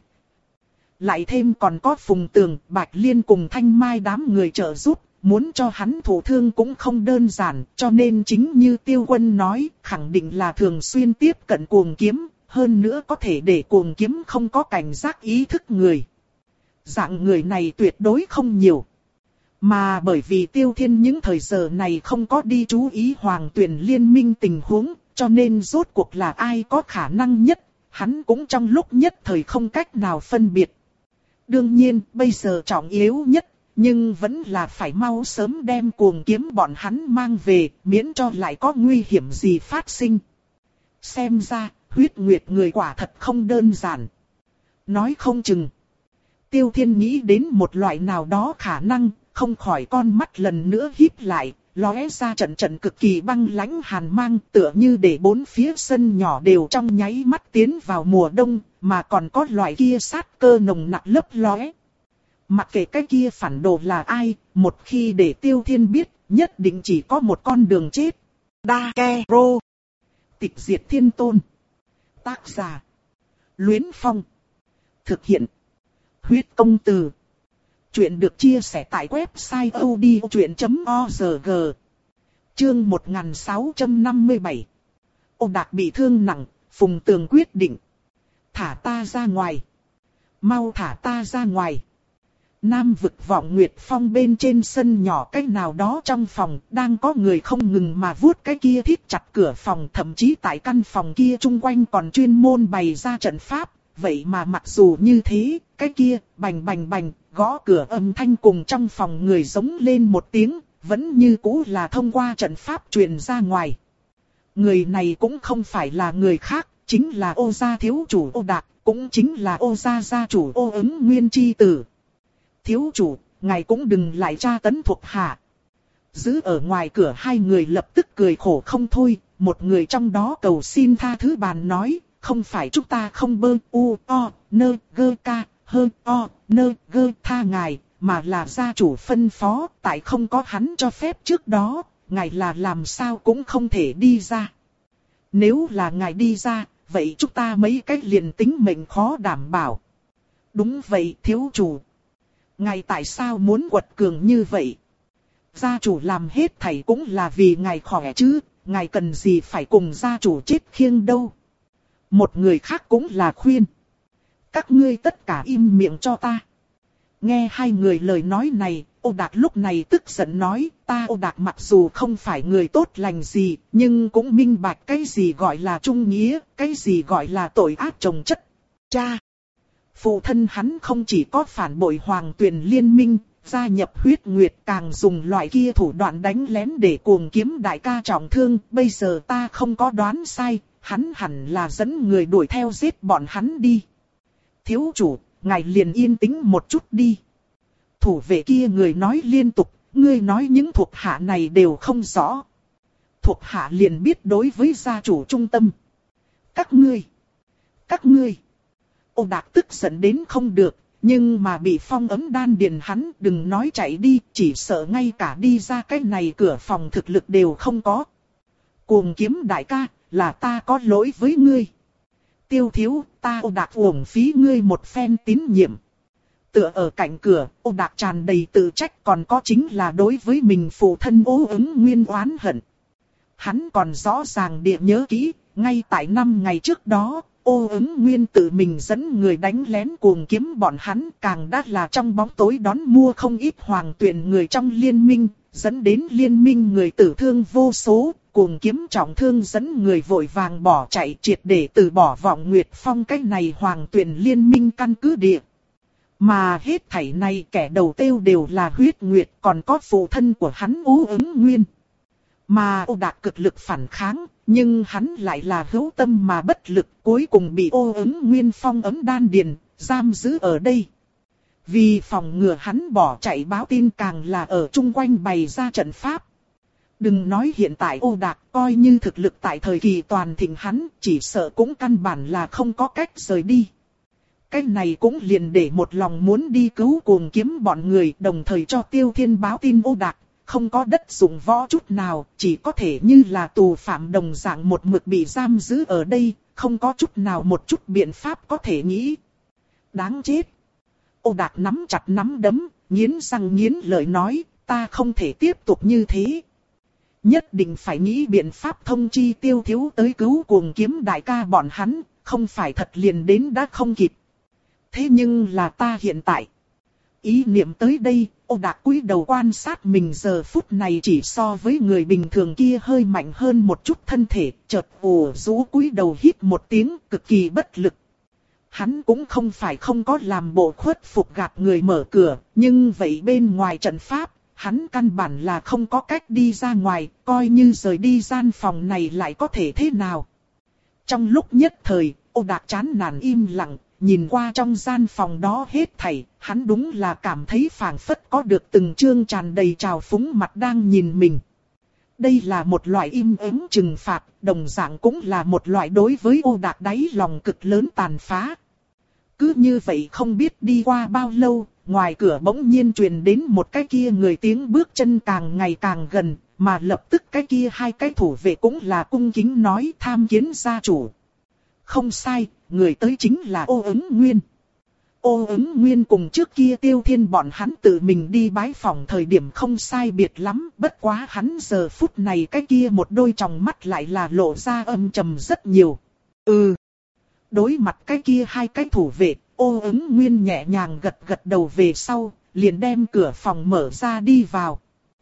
Lại thêm còn có Phùng Tường, Bạch Liên cùng Thanh Mai đám người trợ giúp, muốn cho hắn thụ thương cũng không đơn giản, cho nên chính như Tiêu Quân nói, khẳng định là thường xuyên tiếp cận Cuồng Kiếm, hơn nữa có thể để Cuồng Kiếm không có cảnh giác ý thức người. Dạng người này tuyệt đối không nhiều. Mà bởi vì Tiêu Thiên những thời giờ này không có đi chú ý Hoàng Tuyền liên minh tình huống, cho nên rốt cuộc là ai có khả năng nhất, hắn cũng trong lúc nhất thời không cách nào phân biệt. Đương nhiên, bây giờ trọng yếu nhất, nhưng vẫn là phải mau sớm đem Cuồng Kiếm bọn hắn mang về, miễn cho lại có nguy hiểm gì phát sinh. Xem ra, huyết nguyệt người quả thật không đơn giản. Nói không chừng. Tiêu Thiên nghĩ đến một loại nào đó khả năng, không khỏi con mắt lần nữa híp lại, lóe ra trận trận cực kỳ băng lãnh hàn mang, tựa như để bốn phía sân nhỏ đều trong nháy mắt tiến vào mùa đông, mà còn có loại kia sát cơ nồng nặc lấp lóe. Mặc kệ cái kia phản đồ là ai, một khi để Tiêu Thiên biết, nhất định chỉ có một con đường chết. Dakero. Tịch diệt thiên tôn. Tác giả. Luyến Phong. Thực hiện. Huyết công từ. Chuyện được chia sẻ tại website odchuyện chấm org. Chương một nghìn sáu trăm năm mươi bảy. Ô Đạc bị thương nặng, Phùng Tường quyết định. Thả ta ra ngoài. Mau thả ta ra ngoài. Nam vực Vọng Nguyệt Phong bên trên sân nhỏ cách nào đó trong phòng, đang có người không ngừng mà vuốt cái kia thít chặt cửa phòng, thậm chí tại căn phòng kia chung quanh còn chuyên môn bày ra trận pháp. Vậy mà mặc dù như thế, cái kia, bành bành bành, gõ cửa âm thanh cùng trong phòng người giống lên một tiếng, vẫn như cũ là thông qua trận pháp truyền ra ngoài. Người này cũng không phải là người khác, chính là Ô gia thiếu chủ Ô Đạc, cũng chính là Ô gia gia chủ Ô Ứng Nguyên chi tử. Thiếu chủ, ngài cũng đừng lại tra tấn thuộc hạ. Giữ ở ngoài cửa hai người lập tức cười khổ không thôi, một người trong đó cầu xin tha thứ bàn nói, không phải chúng ta không bơ u o nơ gơ ca hơ o nơ gơ tha ngài, mà là gia chủ phân phó, tại không có hắn cho phép trước đó, ngài là làm sao cũng không thể đi ra. Nếu là ngài đi ra, vậy chúng ta mấy cách liền tính mệnh khó đảm bảo. Đúng vậy thiếu chủ. Ngài tại sao muốn quật cường như vậy? Gia chủ làm hết thảy cũng là vì ngài khỏe chứ, ngài cần gì phải cùng gia chủ chết khiêng đâu. Một người khác cũng là khuyên. Các ngươi tất cả im miệng cho ta. Nghe hai người lời nói này, Ô Đạc lúc này tức giận nói, ta Ô Đạc mặc dù không phải người tốt lành gì, nhưng cũng minh bạch cái gì gọi là trung nghĩa, cái gì gọi là tội ác chồng chất. Cha! Phụ thân hắn không chỉ có phản bội Hoàng Tuyền liên minh, gia nhập huyết nguyệt, càng dùng loại kia thủ đoạn đánh lén để cuồng kiếm đại ca trọng thương. Bây giờ ta không có đoán sai, hắn hẳn là dẫn người đuổi theo giết bọn hắn đi. Thiếu chủ, ngài liền yên tĩnh một chút đi. Thủ vệ kia người nói liên tục, ngươi nói những thuộc hạ này đều không rõ. Thuộc hạ liền biết đối với gia chủ trung tâm. Các ngươi, các ngươi. Ô Đạc tức giận đến không được, nhưng mà bị phong ấm đan điền hắn, đừng nói chạy đi, chỉ sợ ngay cả đi ra cái này cửa phòng thực lực đều không có. Cuồng kiếm đại ca, là ta có lỗi với ngươi. Tiêu thiếu, ta Ô Đạc uổng phí ngươi một phen tín nhiệm. Tựa ở cạnh cửa, Ô Đạc tràn đầy tự trách, còn có chính là đối với mình phụ thân Ô Ứng Nguyên oán hận. Hắn còn rõ ràng địa nhớ kỹ, ngay tại năm ngày trước đó, Ô Ứng Nguyên tự mình dẫn người đánh lén cuồng kiếm bọn hắn, càng đắt là trong bóng tối đón mua không ít Hoàng Tuyền người trong liên minh, dẫn đến liên minh người tử thương vô số, cuồng kiếm trọng thương dẫn người vội vàng bỏ chạy, triệt để từ bỏ Vọng Nguyệt Phong cái này Hoàng Tuyền liên minh căn cứ địa. Mà hết thảy này kẻ đầu tiêu đều là huyết nguyệt, còn có phụ thân của hắn Ô Ứng Nguyên. Mà Ô Đạc cực lực phản kháng, nhưng hắn lại là hữu tâm mà bất lực, cuối cùng bị Ô Ứng Nguyên phong ấm đan điền, giam giữ ở đây. Vì phòng ngừa hắn bỏ chạy báo tin, càng là ở chung quanh bày ra trận pháp. Đừng nói hiện tại Ô Đạc, coi như thực lực tại thời kỳ toàn thịnh hắn, chỉ sợ cũng căn bản là không có cách rời đi. Cái này cũng liền để một lòng muốn đi cứu cuồng kiếm bọn người, đồng thời cho Tiêu Thiên báo tin Ô Đạc. Không có đất dụng võ chút nào, chỉ có thể như là tù phạm đồng dạng một mực bị giam giữ ở đây, không có chút nào một chút biện pháp có thể nghĩ. Đáng chết! Ô Đạc nắm chặt nắm đấm, nghiến răng nghiến lợi nói, ta không thể tiếp tục như thế. Nhất định phải nghĩ biện pháp thông chi Tiêu thiếu tới cứu cuồng kiếm đại ca bọn hắn, không phải thật liền đến đã không kịp. Thế nhưng là ta hiện tại. Ý niệm tới đây, Ô Đạc cúi đầu quan sát mình giờ phút này chỉ so với người bình thường kia hơi mạnh hơn một chút thân thể, chợt ồ rũ cúi đầu hít một tiếng, cực kỳ bất lực. Hắn cũng không phải không có làm bộ khuất phục gạt người mở cửa, nhưng vậy bên ngoài trận pháp, hắn căn bản là không có cách đi ra ngoài, coi như rời đi gian phòng này lại có thể thế nào. Trong lúc nhất thời, Ô Đạc chán nản im lặng. Nhìn qua trong gian phòng đó hết thảy, hắn đúng là cảm thấy phảng phất có được từng chương tràn đầy trào phúng mặt đang nhìn mình. Đây là một loại im ắng trừng phạt, đồng dạng cũng là một loại đối với Ô Đạc đáy lòng cực lớn tàn phá. Cứ như vậy không biết đi qua bao lâu, ngoài cửa bỗng nhiên truyền đến một cái kia người tiếng bước chân càng ngày càng gần, mà lập tức cái kia hai cái thủ vệ cũng là cung kính nói tham kiến gia chủ. Không sai, người tới chính là Ô Ứng Nguyên. Ô Ứng Nguyên cùng trước kia Tiêu Thiên bọn hắn tự mình đi bái phòng thời điểm không sai biệt lắm, bất quá hắn giờ phút này cái kia một đôi tròng mắt lại là lộ ra âm trầm rất nhiều. Ừ. Đối mặt cái kia hai cái thủ vệ, Ô Ứng Nguyên nhẹ nhàng gật gật đầu về sau, liền đem cửa phòng mở ra đi vào.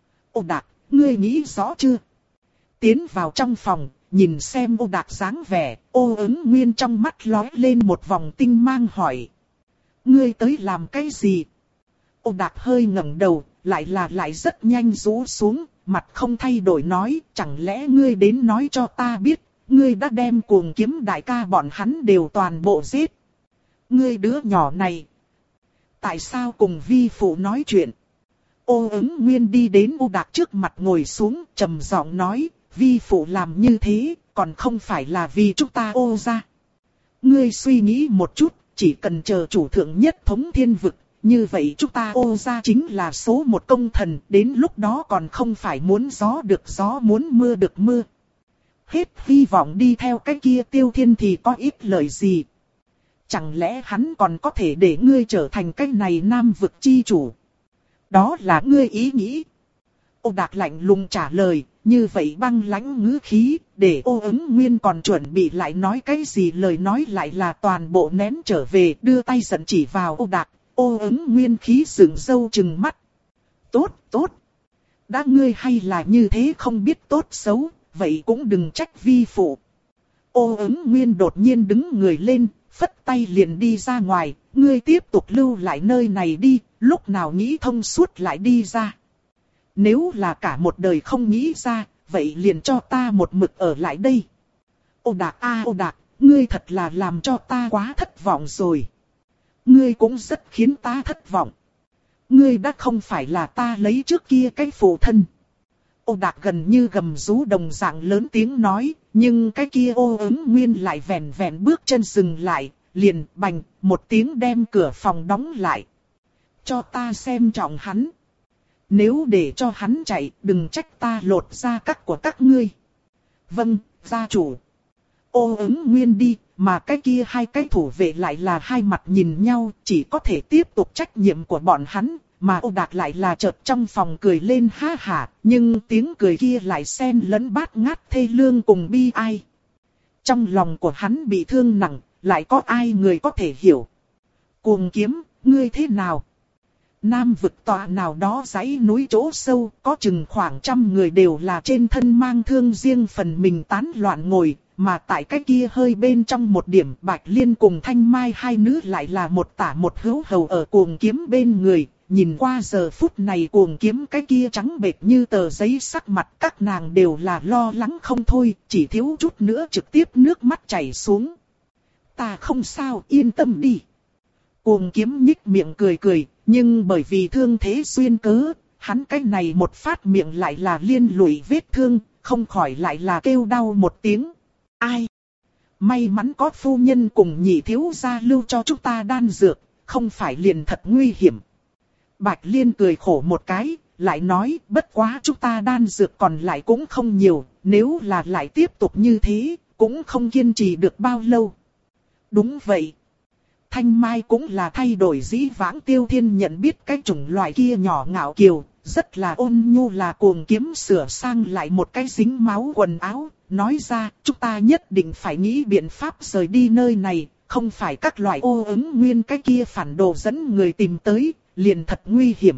Ô Đạc, ngươi nghĩ rõ chưa? Tiến vào trong phòng, nhìn xem Ô Đạc dáng vẻ, Ô Ứng Nguyên trong mắt lóe lên một vòng tinh mang hỏi. Ngươi tới làm cái gì? Ô Đạc hơi ngẩng đầu, lại là lại rất nhanh rũ xuống, mặt không thay đổi nói, chẳng lẽ ngươi đến nói cho ta biết, ngươi đã đem Cuồng Kiếm đại ca bọn hắn đều toàn bộ giết. Ngươi đứa nhỏ này, tại sao cùng vi phụ nói chuyện? Ô Ứng Nguyên đi đến Ô Đạc trước mặt ngồi xuống, trầm giọng nói, vi phụ làm như thế, còn không phải là vì chúng ta Ô gia. Ngươi suy nghĩ một chút, chỉ cần chờ chủ thượng nhất thống thiên vực, như vậy chúng ta Ô gia chính là số một công thần, đến lúc đó còn không phải muốn gió được gió, muốn mưa được mưa. Hết hy vọng đi theo cái kia Tiêu Thiên thì có ít lời gì. Chẳng lẽ hắn còn có thể để ngươi trở thành cái này nam vực chi chủ? Đó là ngươi ý nghĩ. Ô Đạc lạnh lùng trả lời, như vậy băng lãnh ngữ khí, để Ô Ứng Nguyên còn chuẩn bị lại nói cái gì lời nói lại là toàn bộ nén trở về, đưa tay giận chỉ vào Ô Đạc. Ô Ứng Nguyên khí sừng râu trừng mắt. Tốt, tốt. Đã ngươi hay là như thế không biết tốt xấu, vậy cũng đừng trách vi phụ. Ô Ứng Nguyên đột nhiên đứng người lên, phất tay liền đi ra ngoài, ngươi tiếp tục lưu lại nơi này đi, lúc nào nghĩ thông suốt lại đi ra. Nếu là cả một đời không nghĩ ra, vậy liền cho ta một mực ở lại đây. Ô Đạc a Ô Đạc, ngươi thật là làm cho ta quá thất vọng rồi. Ngươi cũng rất khiến ta thất vọng. Ngươi đã không phải là ta lấy trước kia cái phụ thân. Ô Đạc gần như gầm rú đồng dạng lớn tiếng nói, nhưng cái kia Ô Ứng Nguyên lại vèn vèn bước chân dừng lại, liền bành một tiếng đem cửa phòng đóng lại. Cho ta xem trọng hắn. Nếu để cho hắn chạy, đừng trách ta lột da các của các ngươi. Vâng, gia chủ. Ô Ứng Nguyên đi, mà cái kia hai cái thủ vệ lại là hai mặt nhìn nhau, chỉ có thể tiếp tục trách nhiệm của bọn hắn. Mà Ô Đạc lại là chợt trong phòng cười lên ha hả, nhưng tiếng cười kia lại xen lẫn bát ngát thê lương cùng bi ai. Trong lòng của hắn bị thương nặng, lại có ai người có thể hiểu. Cuồng Kiếm, ngươi thế nào? Nam vực tọa nào đó dãy núi chỗ sâu, có chừng khoảng trăm người đều là trên thân mang thương riêng phần mình tán loạn ngồi, mà tại cái kia hơi bên trong một điểm Bạch Liên cùng Thanh Mai hai nữ lại là một tả một hữu hầu ở Cuồng Kiếm bên người. Nhìn qua giờ phút này Cuồng Kiếm cái kia trắng bệch như tờ giấy sắc mặt, các nàng đều là lo lắng không thôi, chỉ thiếu chút nữa trực tiếp nước mắt chảy xuống. Ta không sao, yên tâm đi. Cuồng Kiếm nhích miệng cười cười, nhưng bởi vì thương thế xuyên cớ, hắn cái này một phát miệng lại là liên lụy vết thương, không khỏi lại là kêu đau một tiếng. Ai? May mắn có phu nhân cùng nhị thiếu gia lưu cho chúng ta đan dược, không phải liền thật nguy hiểm. Bạch Liên cười khổ một cái, lại nói bất quá chúng ta đan dược còn lại cũng không nhiều, nếu là lại tiếp tục như thế, cũng không kiên trì được bao lâu. Đúng vậy. Thanh Mai cũng là thay đổi dĩ vãng Tiêu Thiên nhận biết cái chủng loại kia nhỏ ngạo kiều, rất là ôn nhu là Cuồng Kiếm sửa sang lại một cái dính máu quần áo, nói ra chúng ta nhất định phải nghĩ biện pháp rời đi nơi này, không phải các loại Ô Ứng Nguyên cái kia phản đồ dẫn người tìm tới, liền thật nguy hiểm.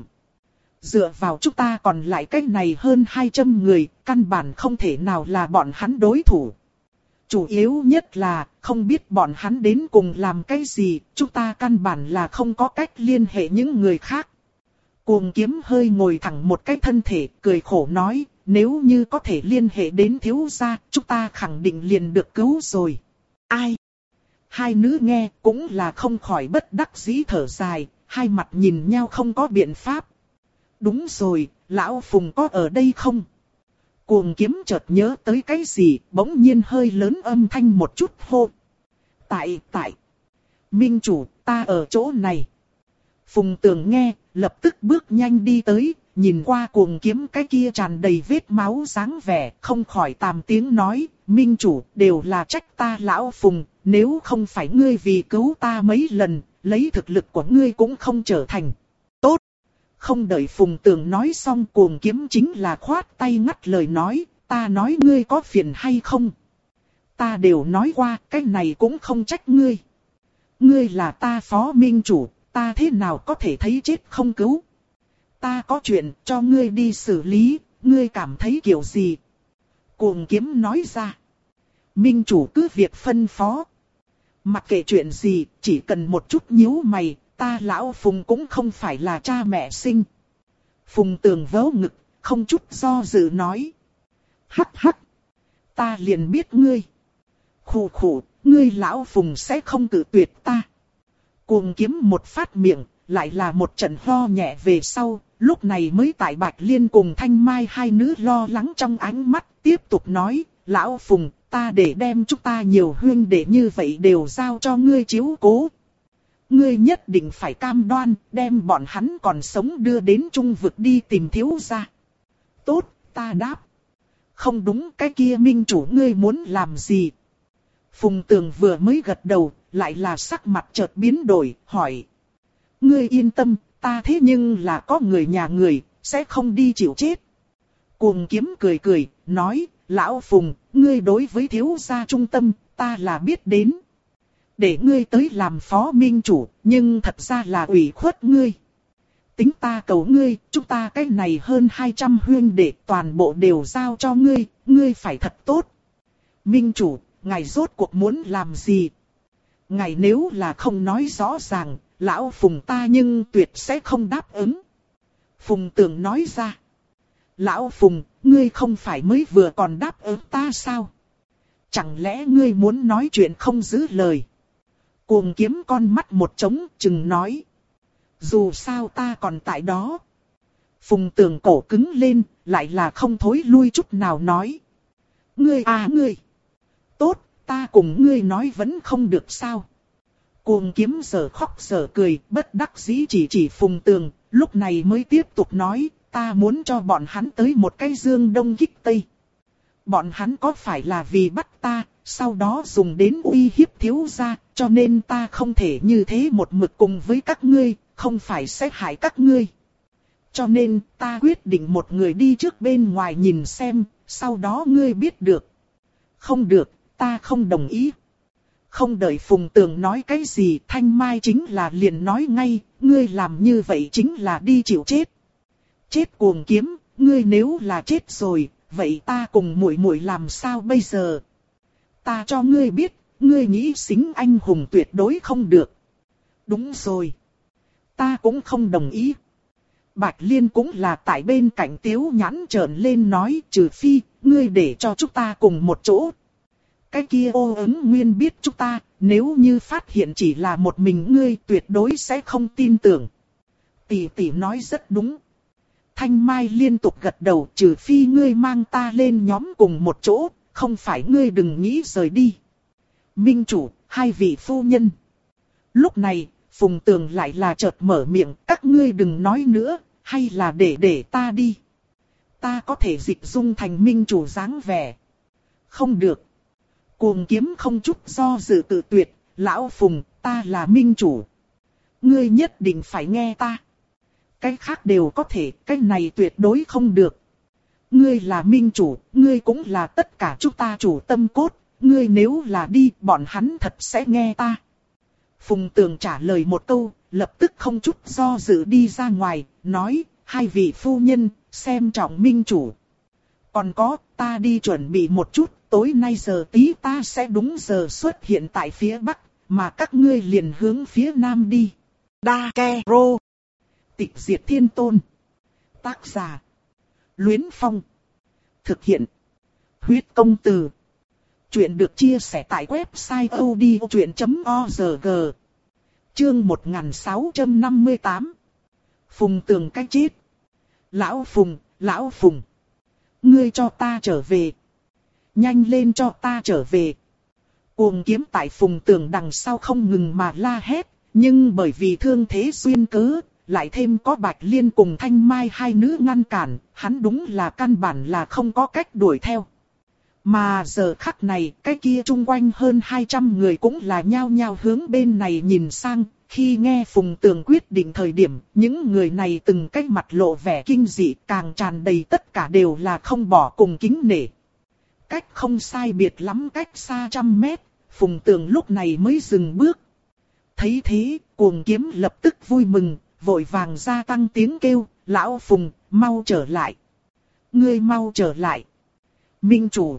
Dựa vào chúng ta còn lại cái này hơn hai trăm người, căn bản không thể nào là bọn hắn đối thủ. Chủ yếu nhất là, không biết bọn hắn đến cùng làm cái gì, chúng ta căn bản là không có cách liên hệ những người khác. Cuồng Kiếm hơi ngồi thẳng một cái thân thể, cười khổ nói, nếu như có thể liên hệ đến thiếu gia, chúng ta khẳng định liền được cứu rồi. Ai? Hai nữ nghe cũng là không khỏi bất đắc dĩ thở dài, hai mặt nhìn nhau không có biện pháp. Đúng rồi, lão Phùng có ở đây không? Cuồng Kiếm chợt nhớ tới cái gì, bỗng nhiên hơi lớn âm thanh một chút hô. Tại, tại. Minh chủ, ta ở chỗ này. Phùng Tường nghe, lập tức bước nhanh đi tới, nhìn qua cuồng kiếm cái kia tràn đầy vết máu dáng vẻ, không khỏi tàm tiếng nói, minh chủ, đều là trách ta lão Phùng, nếu không phải ngươi vì cứu ta mấy lần, lấy thực lực của ngươi cũng không trở thành. Tốt! Không đợi Phùng Tường nói xong, cuồng kiếm chính là khoát tay ngắt lời nói, ta nói ngươi có phiền hay không? Ta đều nói qua, cái này cũng không trách ngươi. Ngươi là ta phó minh chủ, ta thế nào có thể thấy chết không cứu? Ta có chuyện cho ngươi đi xử lý, ngươi cảm thấy kiểu gì? Cuồng kiếm nói ra. Minh chủ cứ việc phân phó. Mặc kệ chuyện gì, chỉ cần một chút nhíu mày, ta lão Phùng cũng không phải là cha mẹ sinh. Phùng Tường vớ ngực, không chút do dự nói. Hắc hắc, ta liền biết ngươi. Khủ khủ, ngươi lão Phùng sẽ không cự tuyệt ta. Cuồng kiếm một phát miệng, lại là một trận ho nhẹ về sau, lúc này mới tại Bạch Liên cùng Thanh Mai hai nữ lo lắng trong ánh mắt, tiếp tục nói, lão Phùng, ta để đem chúng ta nhiều huynh đệ như vậy đều giao cho ngươi chiếu cố. Ngươi nhất định phải cam đoan, đem bọn hắn còn sống đưa đến trung vực đi tìm thiếu gia. Tốt, ta đáp. Không đúng, cái kia minh chủ ngươi muốn làm gì? Phùng Tường vừa mới gật đầu, lại là sắc mặt chợt biến đổi, hỏi. Ngươi yên tâm, ta thế nhưng là có người nhà người, sẽ không đi chịu chết. Cuồng kiếm cười cười, nói, lão Phùng, ngươi đối với thiếu gia trung tâm, ta là biết đến. Để ngươi tới làm phó minh chủ, nhưng thật ra là ủy khuất ngươi. Tính ta cầu ngươi, chúng ta cái này hơn hai trăm huynh đệ toàn bộ đều giao cho ngươi, ngươi phải thật tốt. Minh chủ, ngài rốt cuộc muốn làm gì? Ngài nếu là không nói rõ ràng, lão Phùng ta nhưng tuyệt sẽ không đáp ứng. Phùng Tường nói ra. Lão Phùng, ngươi không phải mới vừa còn đáp ứng ta sao? Chẳng lẽ ngươi muốn nói chuyện không giữ lời? Cuồng kiếm con mắt một trống, chừng nói. Dù sao ta còn tại đó. Phùng Tường cổ cứng lên, lại là không thối lui chút nào nói. Ngươi à ngươi. Tốt, ta cùng ngươi nói vẫn không được sao. Cuồng kiếm giờ khóc giờ cười, bất đắc dĩ chỉ chỉ Phùng Tường, lúc này mới tiếp tục nói, ta muốn cho bọn hắn tới một cái dương đông kích tây. Bọn hắn có phải là vì bắt ta, sau đó dùng đến uy hiếp thiếu gia, cho nên ta không thể như thế một mực cùng với các ngươi, không phải sẽ hại các ngươi. Cho nên ta quyết định một người đi trước bên ngoài nhìn xem, sau đó ngươi biết được. Không được, ta không đồng ý. Không đợi Phùng Tường nói cái gì, Thanh Mai chính là liền nói ngay, ngươi làm như vậy chính là đi chịu chết. Chết cuồng kiếm, ngươi nếu là chết rồi, vậy ta cùng muội muội làm sao bây giờ? Ta cho ngươi biết, ngươi nghĩ xính anh hùng tuyệt đối không được. Đúng rồi. Ta cũng không đồng ý. Bạch Liên cũng là tại bên cạnh Tiếu Nhãn trợn lên nói, trừ phi, ngươi để cho chúng ta cùng một chỗ. Cái kia Ô Ứng Nguyên biết chúng ta, nếu như phát hiện chỉ là một mình ngươi tuyệt đối sẽ không tin tưởng. Tỷ tỷ nói rất đúng. Thanh Mai liên tục gật đầu, trừ phi ngươi mang ta lên nhóm cùng một chỗ, không phải ngươi đừng nghĩ rời đi. Minh chủ, hai vị phu nhân. Lúc này, Phùng Tường lại là chợt mở miệng, các ngươi đừng nói nữa, hay là để để ta đi. Ta có thể dịch dung thành minh chủ dáng vẻ. Không được. Cuồng kiếm không chút do dự tự tuyệt, lão Phùng, ta là minh chủ. Ngươi nhất định phải nghe ta. Cái khác đều có thể, cái này tuyệt đối không được. Ngươi là minh chủ, ngươi cũng là tất cả chúng ta chủ tâm cốt, ngươi nếu là đi, bọn hắn thật sẽ nghe ta. Phùng Tường trả lời một câu, lập tức không chút do dự đi ra ngoài, nói, hai vị phu nhân, xem trọng minh chủ. Còn có, ta đi chuẩn bị một chút, tối nay giờ tí ta sẽ đúng giờ xuất hiện tại phía Bắc, mà các ngươi liền hướng phía Nam đi. Đa Ke Rô. Tịch Diệt Thiên Tôn. Tác giả. Luyến Phong. Thực hiện. Huyết Công Từ. Chuyện được chia sẻ tại website odchuyện chấm org. Chương một nghìn sáu trăm năm mươi tám. Phùng Tường cái chết. Lão Phùng, Lão Phùng. Ngươi cho ta trở về. Nhanh lên cho ta trở về. Cuồng kiếm tại Phùng Tường đằng sau không ngừng mà la hét. Nhưng bởi vì thương thế duyên cớ, lại thêm có Bạch Liên cùng Thanh Mai hai nữ ngăn cản, hắn đúng là căn bản là không có cách đuổi theo. Mà giờ khắc này, cái kia chung quanh hơn hai trăm người cũng là nhao nhao hướng bên này nhìn sang. Khi nghe Phùng Tường quyết định thời điểm, những người này từng cái mặt lộ vẻ kinh dị, càng tràn đầy tất cả đều là không bỏ cùng kính nể. Cách không sai biệt lắm, cách xa trăm mét, Phùng Tường lúc này mới dừng bước. Thấy thế, Cuồng Kiếm lập tức vui mừng, vội vàng gia tăng tiếng kêu, lão Phùng, mau trở lại. Ngươi mau trở lại. Minh chủ.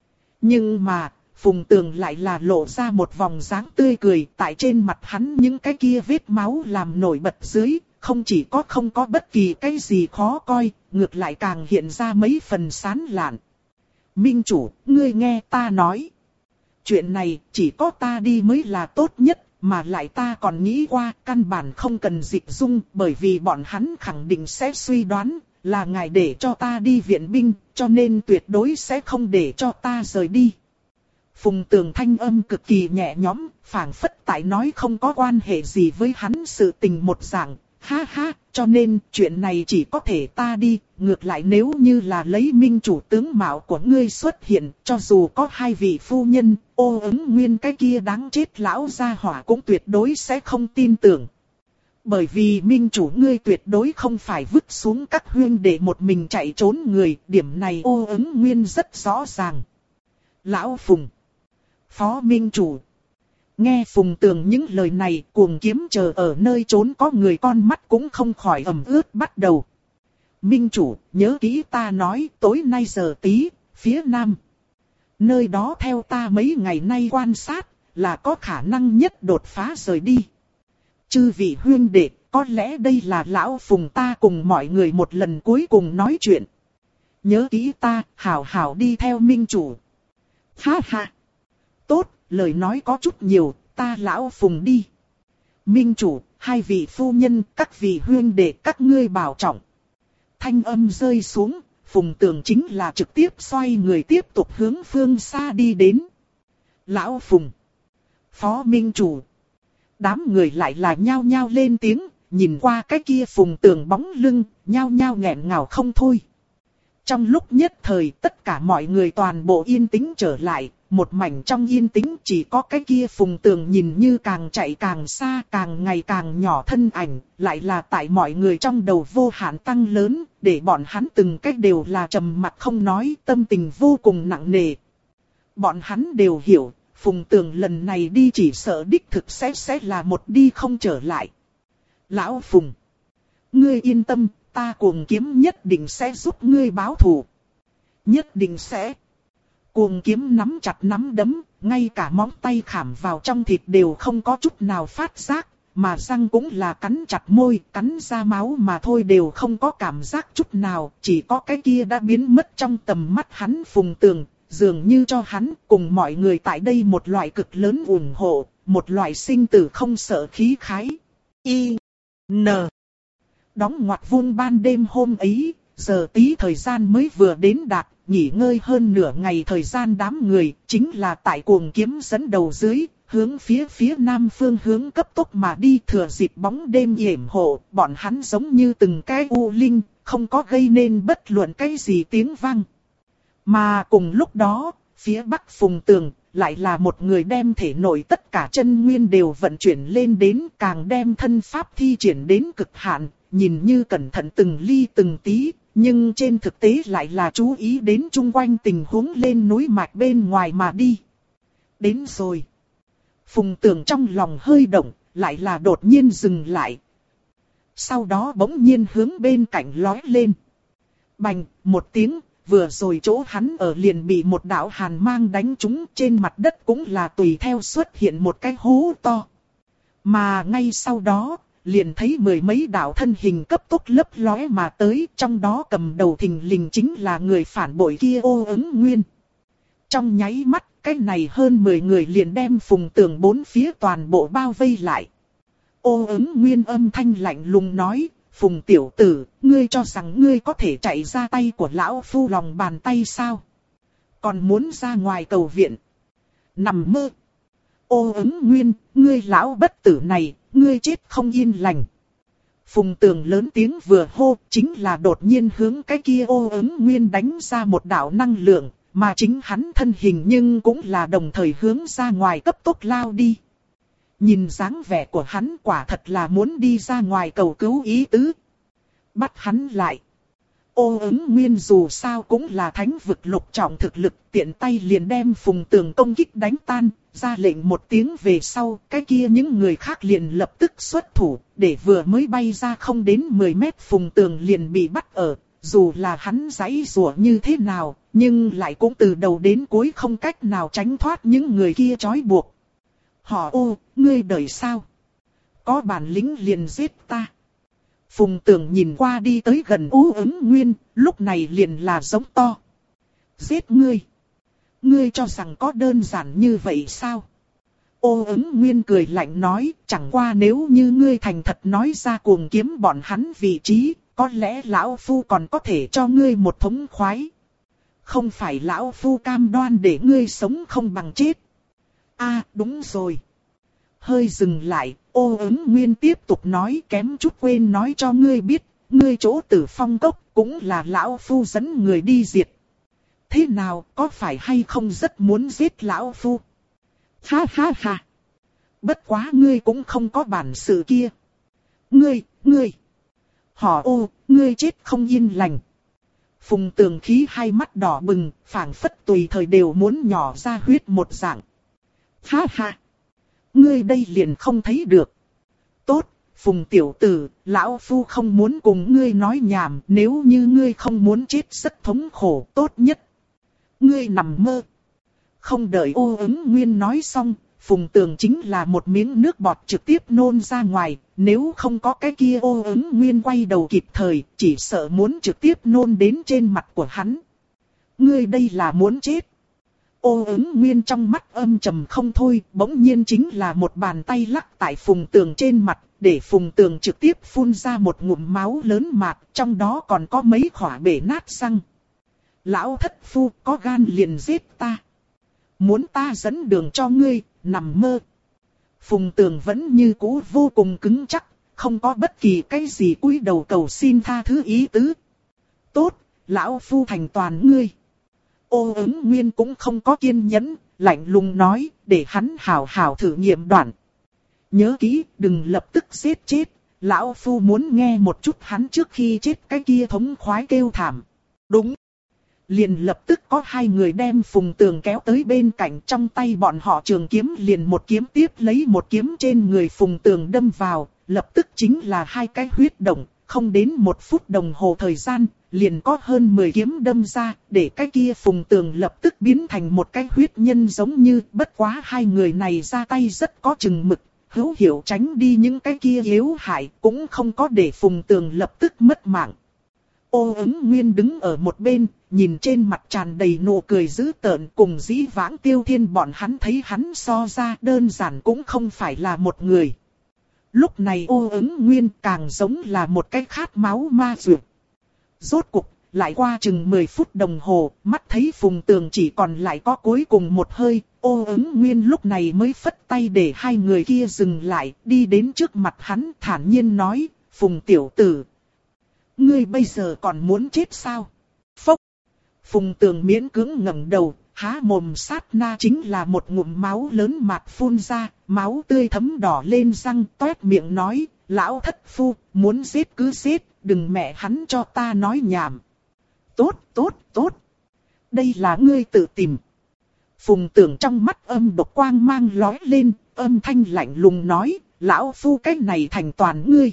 Nhưng mà, Phùng Tường lại là lộ ra một vòng dáng tươi cười, tại trên mặt hắn những cái kia vết máu làm nổi bật dưới, không chỉ có không có bất kỳ cái gì khó coi, ngược lại càng hiện ra mấy phần sán lạn. Minh chủ, ngươi nghe ta nói. Chuyện này chỉ có ta đi mới là tốt nhất, mà lại ta còn nghĩ qua căn bản không cần Dịch Dung, bởi vì bọn hắn khẳng định sẽ suy đoán là ngài để cho ta đi viện binh, cho nên tuyệt đối sẽ không để cho ta rời đi. Phùng Tường thanh âm cực kỳ nhẹ nhõm, phảng phất tại nói không có quan hệ gì với hắn sự tình một dạng. Ha ha, cho nên chuyện này chỉ có thể ta đi, ngược lại nếu như là lấy minh chủ tướng mạo của ngươi xuất hiện, cho dù có hai vị phu nhân, Ô Ứng Nguyên cái kia đáng chết lão gia hỏa cũng tuyệt đối sẽ không tin tưởng. Bởi vì minh chủ ngươi tuyệt đối không phải vứt xuống các huyên để một mình chạy trốn người, điểm này Ô Ứng Nguyên rất rõ ràng. Lão Phùng, Phó Minh chủ. Nghe Phùng Tường những lời này, Cuồng Kiếm chờ ở nơi trốn có người con mắt cũng không khỏi ẩm ướt bắt đầu. Minh chủ, nhớ kỹ ta nói, tối nay giờ tí, phía nam. Nơi đó theo ta mấy ngày nay quan sát, là có khả năng nhất đột phá rời đi. Chư vị huyên đệ, có lẽ đây là lão Phùng ta cùng mọi người một lần cuối cùng nói chuyện. Nhớ kỹ ta, hảo hảo đi theo Minh chủ. Ha ha. Tốt, lời nói có chút nhiều, ta lão Phùng đi. Minh chủ, hai vị phu nhân, các vị huyên đệ các ngươi bảo trọng. Thanh âm rơi xuống, Phùng Tường chính là trực tiếp xoay người tiếp tục hướng phương xa đi đến. Lão Phùng, Phó Minh chủ. Đám người lại là nhao nhao lên tiếng, nhìn qua cái kia Phùng Tường bóng lưng, nhao nhao nghẹn ngào không thôi. Trong lúc nhất thời tất cả mọi người toàn bộ yên tĩnh trở lại, một mảnh trong yên tĩnh chỉ có cái kia Phùng Tường nhìn như càng chạy càng xa, càng ngày càng nhỏ thân ảnh, lại là tại mọi người trong đầu vô hạn tăng lớn, để bọn hắn từng cách đều là trầm mặc không nói, tâm tình vô cùng nặng nề. Bọn hắn đều hiểu, Phùng Tường lần này đi chỉ sợ đích thực sẽ sẽ là một đi không trở lại. Lão Phùng, ngươi yên tâm, ta Cuồng Kiếm nhất định sẽ giúp ngươi báo thù. Nhất định sẽ. Cuồng Kiếm nắm chặt nắm đấm, ngay cả móng tay khảm vào trong thịt đều không có chút nào phát giác, mà răng cũng là cắn chặt môi, cắn ra máu mà thôi đều không có cảm giác chút nào, chỉ có cái kia đã biến mất trong tầm mắt hắn Phùng Tường, dường như cho hắn cùng mọi người tại đây một loại cực lớn ủng hộ, một loại sinh tử không sợ khí khái. I. N. Đóng ngoặc vuông ban đêm hôm ấy, giờ tí thời gian mới vừa đến đạt, nghỉ ngơi hơn nửa ngày thời gian đám người, chính là tại Cuồng Kiếm dẫn đầu dưới, hướng phía phía nam phương hướng cấp tốc mà đi, thừa dịp bóng đêm yểm hộ, bọn hắn giống như từng cái u linh, không có gây nên bất luận cái gì tiếng vang. Mà cùng lúc đó, phía bắc Phùng Tường, lại là một người đem thể nội tất cả chân nguyên đều vận chuyển lên đến, càng đem thân pháp thi triển đến cực hạn, nhìn như cẩn thận từng ly từng tí, nhưng trên thực tế lại là chú ý đến chung quanh tình huống lên núi mạch bên ngoài mà đi. Đến rồi. Phùng Tường trong lòng hơi động, lại là đột nhiên dừng lại. Sau đó bỗng nhiên hướng bên cạnh lói lên. Bành, một tiếng, vừa rồi chỗ hắn ở liền bị một đạo hàn mang đánh trúng, trên mặt đất cũng là tùy theo xuất hiện một cái hố to. Mà ngay sau đó, liền thấy mười mấy đạo thân hình cấp tốc lấp lóe mà tới, trong đó cầm đầu thình lình chính là người phản bội kia Ô Ứng Nguyên. Trong nháy mắt, cái này hơn mười người liền đem Phùng Tường bốn phía toàn bộ bao vây lại. Ô Ứng Nguyên âm thanh lạnh lùng nói, Phùng tiểu tử, ngươi cho rằng ngươi có thể chạy ra tay của lão phu lòng bàn tay sao? Còn muốn ra ngoài cầu viện? Nằm mơ! Ô Ứng Nguyên, ngươi lão bất tử này, ngươi chết không yên lành. Phùng Tường lớn tiếng vừa hô, chính là đột nhiên hướng cái kia Ô Ứng Nguyên đánh ra một đạo năng lượng, mà chính hắn thân hình nhưng cũng là đồng thời hướng ra ngoài cấp tốc lao đi. Nhìn dáng vẻ của hắn quả thật là muốn đi ra ngoài cầu cứu ý tứ. Bắt hắn lại. Ô Ứng Nguyên dù sao cũng là thánh vực lục trọng thực lực, tiện tay liền đem Phùng Tường công kích đánh tan, ra lệnh một tiếng về sau, cái kia những người khác liền lập tức xuất thủ, để vừa mới bay ra không đến mười mét Phùng Tường liền bị bắt ở, dù là hắn giãy giụa như thế nào, nhưng lại cũng từ đầu đến cuối không cách nào tránh thoát những người kia trói buộc. Họ Ô, ngươi đợi sao? Có bản lĩnh liền giết ta. Phùng Tường nhìn qua đi tới gần Ô Ứng Nguyên, lúc này liền là giống to. Giết ngươi! Ngươi cho rằng có đơn giản như vậy sao? Ô Ứng Nguyên cười lạnh nói, chẳng qua nếu như ngươi thành thật nói ra cuồng kiếm bọn hắn vị trí, có lẽ lão phu còn có thể cho ngươi một thống khoái. Không phải lão phu cam đoan để ngươi sống không bằng chết. À, đúng rồi. Hơi dừng lại, Ô Ứng Nguyên tiếp tục nói, kém chút quên nói cho ngươi biết, ngươi chỗ Tử Phong Cốc cũng là lão phu dẫn người đi diệt. Thế nào, có phải hay không rất muốn giết lão phu? Ha ha ha. Bất quá ngươi cũng không có bản sự kia. Ngươi, ngươi. Họ Ô, ngươi chết không yên lành. Phùng Tường khí hai mắt đỏ bừng, phảng phất tùy thời đều muốn nhỏ ra huyết một dạng. Ha ha. Ngươi đây liền không thấy được. Tốt, Phùng tiểu tử, lão phu không muốn cùng ngươi nói nhảm, nếu như ngươi không muốn chết rất thống khổ, tốt nhất. Ngươi nằm mơ. Không đợi Ô Ứng Nguyên nói xong, Phùng Tường chính là một miếng nước bọt trực tiếp nôn ra ngoài, nếu không có cái kia Ô Ứng Nguyên quay đầu kịp thời, chỉ sợ muốn trực tiếp nôn đến trên mặt của hắn. Ngươi đây là muốn chết. Ô Ứng Nguyên trong mắt âm trầm không thôi, bỗng nhiên chính là một bàn tay lắc tại Phùng Tường trên mặt, để Phùng Tường trực tiếp phun ra một ngụm máu lớn mạt, trong đó còn có mấy khỏa bể nát răng. Lão thất phu, có gan liền giết ta. Muốn ta dẫn đường cho ngươi, nằm mơ. Phùng Tường vẫn như cũ vô cùng cứng chắc, không có bất kỳ cái gì cúi đầu cầu xin tha thứ ý tứ. Tốt, lão phu thành toàn ngươi. Ô Ứng Nguyên cũng không có kiên nhẫn, lạnh lùng nói, để hắn hảo hảo thử nghiệm đoạn. Nhớ kỹ, đừng lập tức giết chết, lão phu muốn nghe một chút hắn trước khi chết cái kia thống khoái kêu thảm. Đúng. Liền lập tức có hai người đem Phùng Tường kéo tới bên cạnh, trong tay bọn họ trường kiếm liền một kiếm tiếp lấy một kiếm trên người Phùng Tường đâm vào, lập tức chính là hai cái huyết động, không đến một phút đồng hồ thời gian, liền có hơn mười kiếm đâm ra, để cái kia Phùng Tường lập tức biến thành một cái huyết nhân giống như, bất quá hai người này ra tay rất có chừng mực, hữu hiệu tránh đi những cái kia yếu hại, cũng không có để Phùng Tường lập tức mất mạng. Ô Ứng Nguyên đứng ở một bên, nhìn trên mặt tràn đầy nụ cười dữ tợn, cùng Dĩ Vãng Tiêu Thiên bọn hắn thấy hắn so ra đơn giản cũng không phải là một người. Lúc này Ô Ứng Nguyên càng giống là một cái khát máu ma dược. Rốt cục, lại qua chừng mười phút đồng hồ, mắt thấy Phùng Tường chỉ còn lại có cuối cùng một hơi, Ô Ứng Nguyên lúc này mới phất tay để hai người kia dừng lại, đi đến trước mặt hắn thản nhiên nói, Phùng tiểu tử. Ngươi bây giờ còn muốn chết sao? Phốc! Phùng Tường miễn cưỡng ngẩng đầu, há mồm sát na chính là một ngụm máu lớn mạt phun ra, máu tươi thấm đỏ lên răng, toét miệng nói, lão thất phu, muốn giết cứ giết, đừng mẹ hắn cho ta nói nhảm. Tốt, tốt, tốt. Đây là ngươi tự tìm. Phùng Tường trong mắt âm độc quang mang lóe lên, âm thanh lạnh lùng nói, lão phu cái này thành toàn ngươi.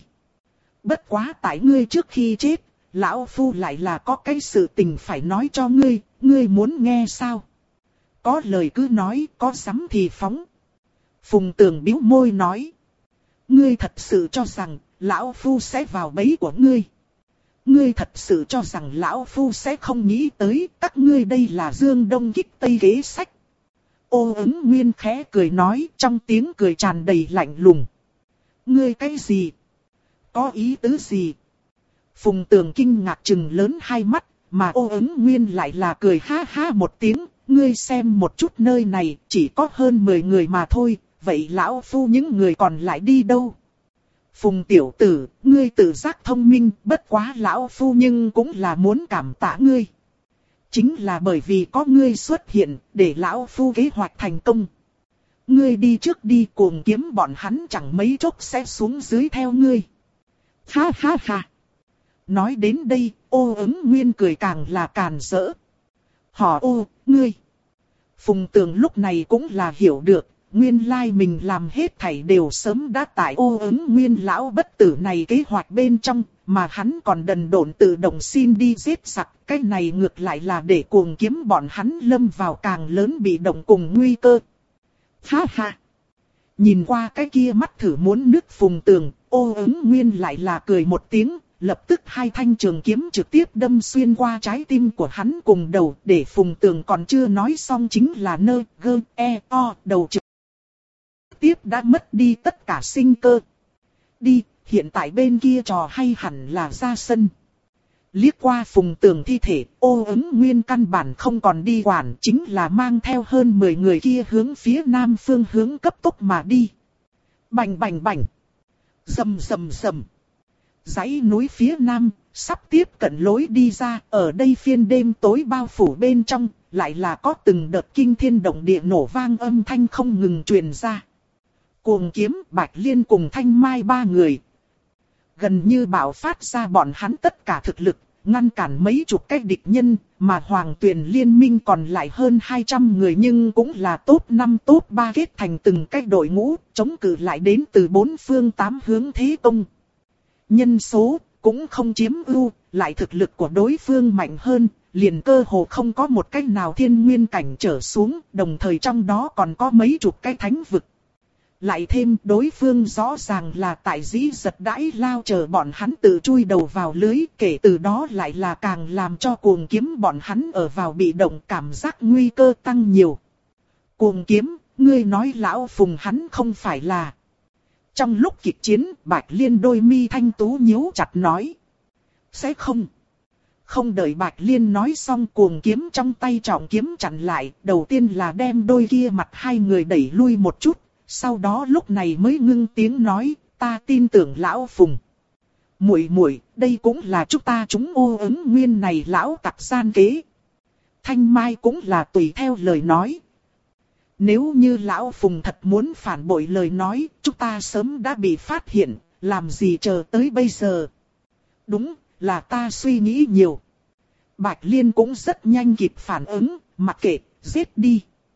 Bất quá tại ngươi trước khi chết, lão phu lại là có cái sự tình phải nói cho ngươi, ngươi muốn nghe sao? Có lời cứ nói, có dám thì phóng. Phùng Tường bĩu môi nói. Ngươi thật sự cho rằng, lão phu sẽ vào bẫy của ngươi. Ngươi thật sự cho rằng lão phu sẽ không nghĩ tới, các ngươi đây là dương đông kích tây kế sách. Ô Ứng Nguyên khẽ cười nói, trong tiếng cười tràn đầy lạnh lùng. Ngươi cái gì? Có ý tứ gì? Phùng Tường kinh ngạc trừng lớn hai mắt, mà Ô Ứng Nguyên lại là cười ha ha một tiếng. Ngươi xem một chút nơi này, chỉ có hơn mười người mà thôi, vậy lão phu những người còn lại đi đâu? Phùng tiểu tử, ngươi tự giác thông minh, bất quá lão phu nhưng cũng là muốn cảm tạ ngươi. Chính là bởi vì có ngươi xuất hiện, để lão phu kế hoạch thành công. Ngươi đi trước đi, Cuồng Kiếm bọn hắn chẳng mấy chốc sẽ xuống dưới theo ngươi. Ha ha ha. Nói đến đây, Ô Ứng Nguyên cười càng là càn rỡ. Họ ô, ngươi. Phùng Tường lúc này cũng là hiểu được, nguyên lai mình làm hết thảy đều sớm đã tại Ô Ứng Nguyên lão bất tử này kế hoạch bên trong, mà hắn còn đần độn tự động xin đi giết giặc. Cái này ngược lại là để Cuồng Kiếm bọn hắn lâm vào càng lớn bị động cùng nguy cơ. Ha ha. Nhìn qua cái kia mắt thử muốn nứt Phùng Tường, Ô Ứng Nguyên lại là cười một tiếng, lập tức hai thanh trường kiếm trực tiếp đâm xuyên qua trái tim của hắn cùng đầu, để Phùng Tường còn chưa nói xong chính là nơ, gơ, e, o, đầu trực tiếp đã mất đi tất cả sinh cơ. Đi, hiện tại bên kia trò hay hẳn là ra sân. Liếc qua Phùng Tường thi thể, Ô Ứng Nguyên căn bản không còn đi quản, chính là mang theo hơn mười người kia hướng phía nam phương hướng cấp tốc mà đi. Bành bành bành. Rầm rầm rầm. Dãy núi phía nam, sắp tiếp cận lối đi ra, ở đây phiên đêm tối bao phủ bên trong, lại là có từng đợt kinh thiên động địa nổ vang âm thanh không ngừng truyền ra. Cuồng Kiếm, Bạch Liên cùng Thanh Mai ba người gần như bạo phát ra bọn hắn tất cả thực lực, ngăn cản mấy chục cái địch nhân, mà Hoàng Tuyền liên minh còn lại hơn hai trăm người nhưng cũng là top năm top ba kết thành từng cái đội ngũ, chống cự lại đến từ bốn phương tám hướng thế công. Nhân số cũng không chiếm ưu, lại thực lực của đối phương mạnh hơn, liền cơ hồ không có một cách nào thiên nguyên cảnh trở xuống, đồng thời trong đó còn có mấy chục cái thánh vực. Lại thêm đối phương rõ ràng là tại dĩ giật đãi lao chờ bọn hắn tự chui đầu vào lưới, kể từ đó lại là càng làm cho Cuồng Kiếm bọn hắn ở vào bị động, cảm giác nguy cơ tăng nhiều. Cuồng Kiếm, ngươi nói lão Phùng hắn không phải là... Trong lúc kịch chiến, Bạch Liên đôi mi thanh tú nhíu chặt nói. Sẽ không. Không đợi Bạch Liên nói xong, Cuồng Kiếm trong tay trọng kiếm chặn lại, đầu tiên là đem đôi kia mặt hai người đẩy lui một chút. Sau đó lúc này mới ngưng tiếng nói, ta tin tưởng lão Phùng. Muội muội, đây cũng là chúng ta chúng Ô Ứng Nguyên này lão tặc gian kế. Thanh Mai cũng là tùy theo lời nói. Nếu như lão Phùng thật muốn phản bội lời nói, chúng ta sớm đã bị phát hiện, làm gì chờ tới bây giờ. Đúng, là ta suy nghĩ nhiều. Bạch Liên cũng rất nhanh kịp phản ứng, mặc kệ, giết đi.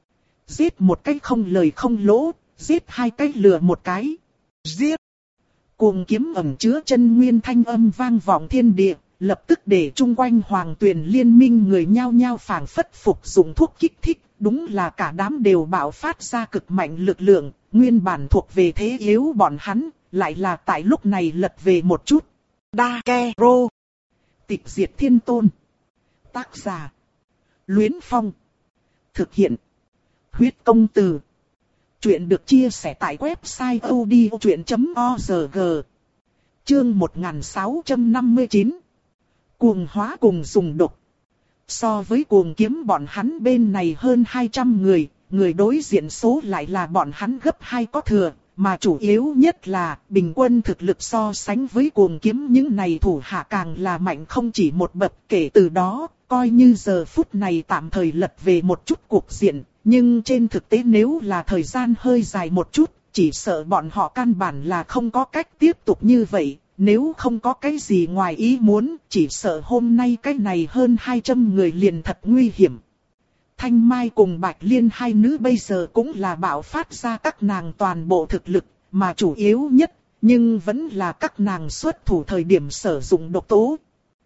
Giết một cách không lời không lỗ. Giết hai cái lừa một cái. Giết. Cuồng Kiếm ẩn chứa chân nguyên thanh âm vang vọng thiên địa, lập tức để chung quanh Hoàng Tuyền liên minh người nhao nhao phảng phất phục dùng thuốc kích thích, đúng là cả đám đều bạo phát ra cực mạnh lực lượng, nguyên bản thuộc về thế yếu bọn hắn, lại là tại lúc này lật về một chút. Đa Ke Rô. Tịch diệt thiên tôn. Tác giả. Luyến Phong. Thực hiện. Huyết công từ. Chuyện được chia sẻ tại website odchuyện chấm org. Chương một nghìn sáu trăm năm mươi chín. Cuồng hóa cùng dùng độc. So với Cuồng Kiếm bọn hắn bên này hơn hai trăm người, người đối diện số lại là bọn hắn gấp hai có thừa, mà chủ yếu nhất là bình quân thực lực so sánh với Cuồng Kiếm những này thủ hạ càng là mạnh không chỉ một bậc. Kể từ đó, coi như giờ phút này tạm thời lật về một chút cuộc diện. Nhưng trên thực tế nếu là thời gian hơi dài một chút, chỉ sợ bọn họ căn bản là không có cách tiếp tục như vậy. Nếu không có cái gì ngoài ý muốn, chỉ sợ hôm nay cái này hơn hai trăm người liền thật nguy hiểm. Thanh Mai cùng Bạch Liên hai nữ bây giờ cũng là bạo phát ra các nàng toàn bộ thực lực, mà chủ yếu nhất, nhưng vẫn là các nàng xuất thủ thời điểm sử dụng độc tố.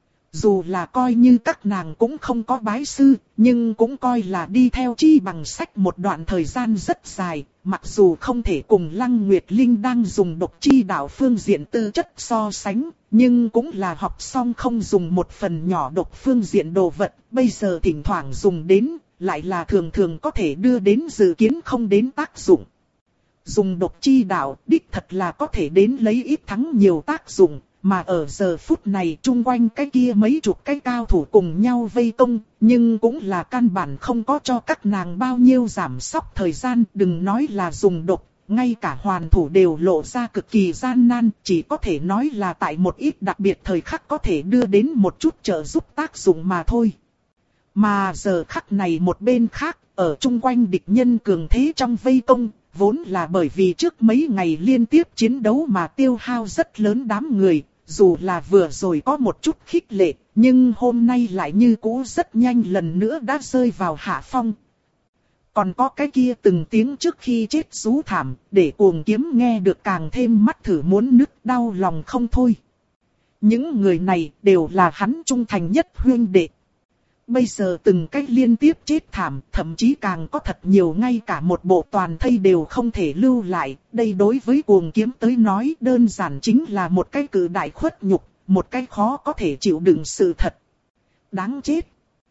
Dù là coi như các nàng cũng không có bái sư, nhưng cũng coi là đi theo chi bằng sách một đoạn thời gian rất dài, mặc dù không thể cùng Lăng Nguyệt Linh đang dùng độc chi đạo phương diện tư chất so sánh, nhưng cũng là học xong không dùng một phần nhỏ độc phương diện đồ vật, bây giờ thỉnh thoảng dùng đến, lại là thường thường có thể đưa đến dự kiến không đến tác dụng. Dùng độc chi đạo, đích thật là có thể đến lấy ít thắng nhiều tác dụng. Mà ở giờ phút này chung quanh cái kia mấy chục cái cao thủ cùng nhau vây công, nhưng cũng là căn bản không có cho các nàng bao nhiêu giảm sóc thời gian, đừng nói là dùng độc, ngay cả hoàn thủ đều lộ ra cực kỳ gian nan, chỉ có thể nói là tại một ít đặc biệt thời khắc có thể đưa đến một chút trợ giúp tác dụng mà thôi. Mà giờ khắc này một bên khác, ở chung quanh địch nhân cường thế trong vây công, vốn là bởi vì trước mấy ngày liên tiếp chiến đấu mà tiêu hao rất lớn đám người, dù là vừa rồi có một chút khích lệ, nhưng hôm nay lại như cũ rất nhanh lần nữa đã rơi vào hạ phong. Còn có cái kia từng tiếng trước khi chết rú thảm, để Cuồng Kiếm nghe được càng thêm mắt thử muốn nứt, đau lòng không thôi. Những người này đều là hắn trung thành nhất huynh đệ. Bây giờ từng cách liên tiếp chết thảm, thậm chí càng có thật nhiều ngay cả một bộ toàn thây đều không thể lưu lại. Đây đối với Cuồng Kiếm tới nói đơn giản chính là một cái cự đại khuất nhục, một cái khó có thể chịu đựng sự thật. Đáng chết!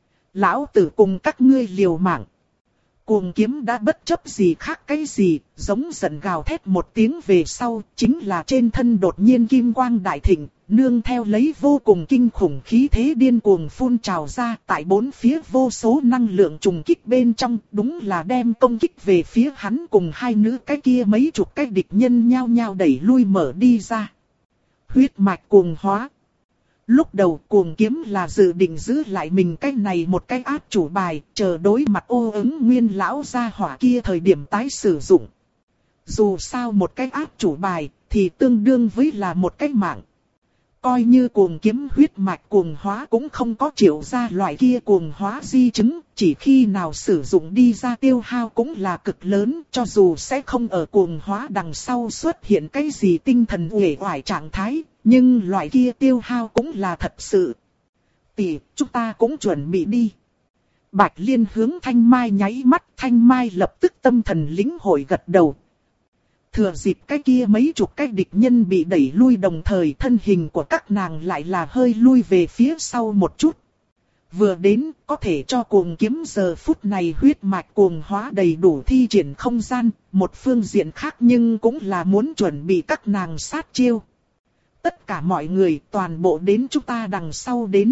Lão tử cùng các ngươi liều mạng. Cuồng Kiếm đã bất chấp gì khác cái gì, giống giận gào thét một tiếng về sau, chính là trên thân đột nhiên kim quang đại thịnh, nương theo lấy vô cùng kinh khủng khí thế điên cuồng phun trào ra, tại bốn phía vô số năng lượng trùng kích bên trong, đúng là đem công kích về phía hắn cùng hai nữ cái kia mấy chục cái địch nhân nhao nhao đẩy lui mở đi ra. Huyết mạch cuồng hóa. Lúc đầu Cuồng Kiếm là dự định giữ lại mình cái này một cái áp chủ bài, chờ đối mặt ô ứng nguyên lão gia hỏa kia thời điểm tái sử dụng. Dù sao một cái áp chủ bài thì tương đương với là một cái mạng. Coi như Cuồng Kiếm huyết mạch cuồng hóa cũng không có triệu ra loại kia cuồng hóa di chứng, chỉ khi nào sử dụng đi ra tiêu hao cũng là cực lớn, cho dù sẽ không ở cuồng hóa đằng sau xuất hiện cái gì tinh thần uể oải trạng thái, nhưng loại kia tiêu hao cũng là thật sự. Tỷ, chúng ta cũng chuẩn bị đi. Bạch Liên hướng Thanh Mai nháy mắt, Thanh Mai lập tức tâm thần lĩnh hội gật đầu. Thừa dịp cái kia mấy chục cái địch nhân bị đẩy lui đồng thời thân hình của các nàng lại là hơi lui về phía sau một chút. Vừa đến có thể cho Cuồng Kiếm giờ phút này huyết mạch cuồng hóa đầy đủ thi triển không gian, một phương diện khác nhưng cũng là muốn chuẩn bị các nàng sát chiêu. Tất cả mọi người toàn bộ đến chúng ta đằng sau đến.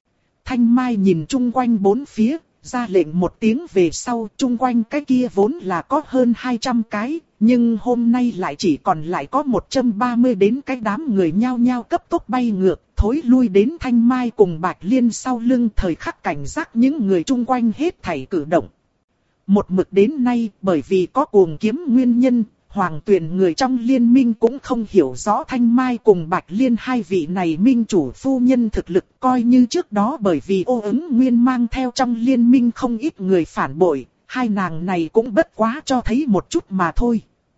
Thanh Mai nhìn chung quanh bốn phía, ra lệnh một tiếng về sau, chung quanh cái kia vốn là có hơn hai trăm cái, nhưng hôm nay lại chỉ còn lại có một trăm ba mươi đến cái đám người nhao nhao cấp tốc bay ngược, thối lui đến Thanh Mai cùng Bạch Liên sau lưng thời khắc cảnh giác những người chung quanh hết thảy cử động. Một mực đến nay, bởi vì có Cuồng Kiếm nguyên nhân, Hoàng Tuyền người trong liên minh cũng không hiểu rõ Thanh Mai cùng Bạch Liên hai vị này minh chủ phu nhân thực lực, coi như trước đó bởi vì ô ứng nguyên mang theo trong liên minh không ít người phản bội, hai nàng này cũng bất quá cho thấy một chút mà thôi.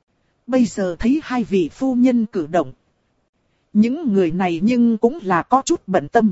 Bây giờ thấy hai vị phu nhân cử động, những người này nhưng cũng là có chút bận tâm.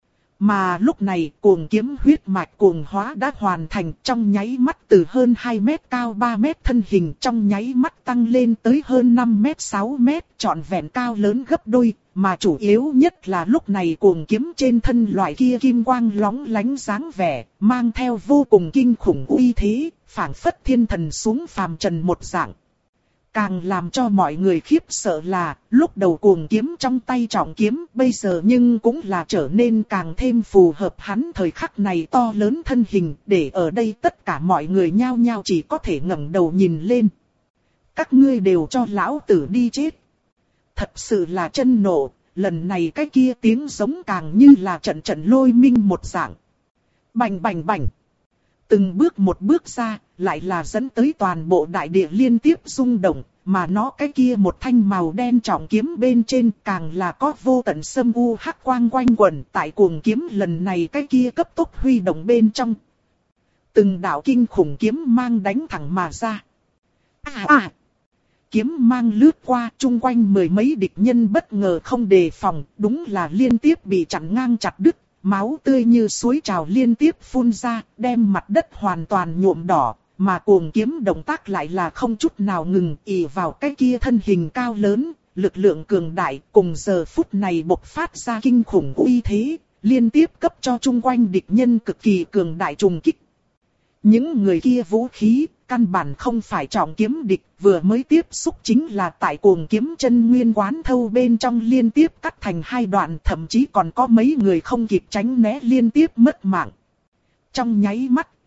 Mà lúc này Cuồng Kiếm huyết mạch cuồng hóa đã hoàn thành, trong nháy mắt từ hơn hai mét cao ba mét thân hình trong nháy mắt tăng lên tới hơn năm mét sáu mét, trọn vẹn cao lớn gấp đôi, mà chủ yếu nhất là lúc này Cuồng Kiếm trên thân loại kia kim quang lóng lánh dáng vẻ, mang theo vô cùng kinh khủng uy thế, phảng phất thiên thần xuống phàm trần một dạng. Càng làm cho mọi người khiếp sợ là, lúc đầu Cuồng Kiếm trong tay trọng kiếm, bây giờ nhưng cũng là trở nên càng thêm phù hợp hắn thời khắc này to lớn thân hình, để ở đây tất cả mọi người nhao nhao chỉ có thể ngẩng đầu nhìn lên. Các ngươi đều cho lão tử đi chết. Thật sự là chân nộ, lần này cái kia tiếng giống càng như là trận trận lôi minh một dạng. Bành bành bành. Từng bước một bước ra, lại là dẫn tới toàn bộ đại địa liên tiếp rung động, mà nó cái kia một thanh màu đen trọng kiếm bên trên càng là có vô tận sâm u hắc quang quanh quẩn tại Cuồng Kiếm lần này cái kia cấp tốc huy động bên trong. Từng đạo kinh khủng kiếm mang đánh thẳng mà ra. À à! Kiếm mang lướt qua chung quanh mười mấy địch nhân bất ngờ không đề phòng, đúng là liên tiếp bị chặn ngang chặt đứt. Máu tươi như suối trào liên tiếp phun ra, đem mặt đất hoàn toàn nhuộm đỏ, mà Cuồng Kiếm động tác lại là không chút nào ngừng, ỷ vào cái kia thân hình cao lớn, lực lượng cường đại, cùng giờ phút này bộc phát ra kinh khủng uy thế, liên tiếp cấp cho chung quanh địch nhân cực kỳ cường đại trùng kích. Những người kia vũ khí, căn bản không phải trọng kiếm địch, vừa mới tiếp xúc chính là tại Cuồng Kiếm chân nguyên quán thâu bên trong liên tiếp cắt thành hai đoạn, thậm chí còn có mấy người không kịp tránh né liên tiếp mất mạng. Trong nháy mắt,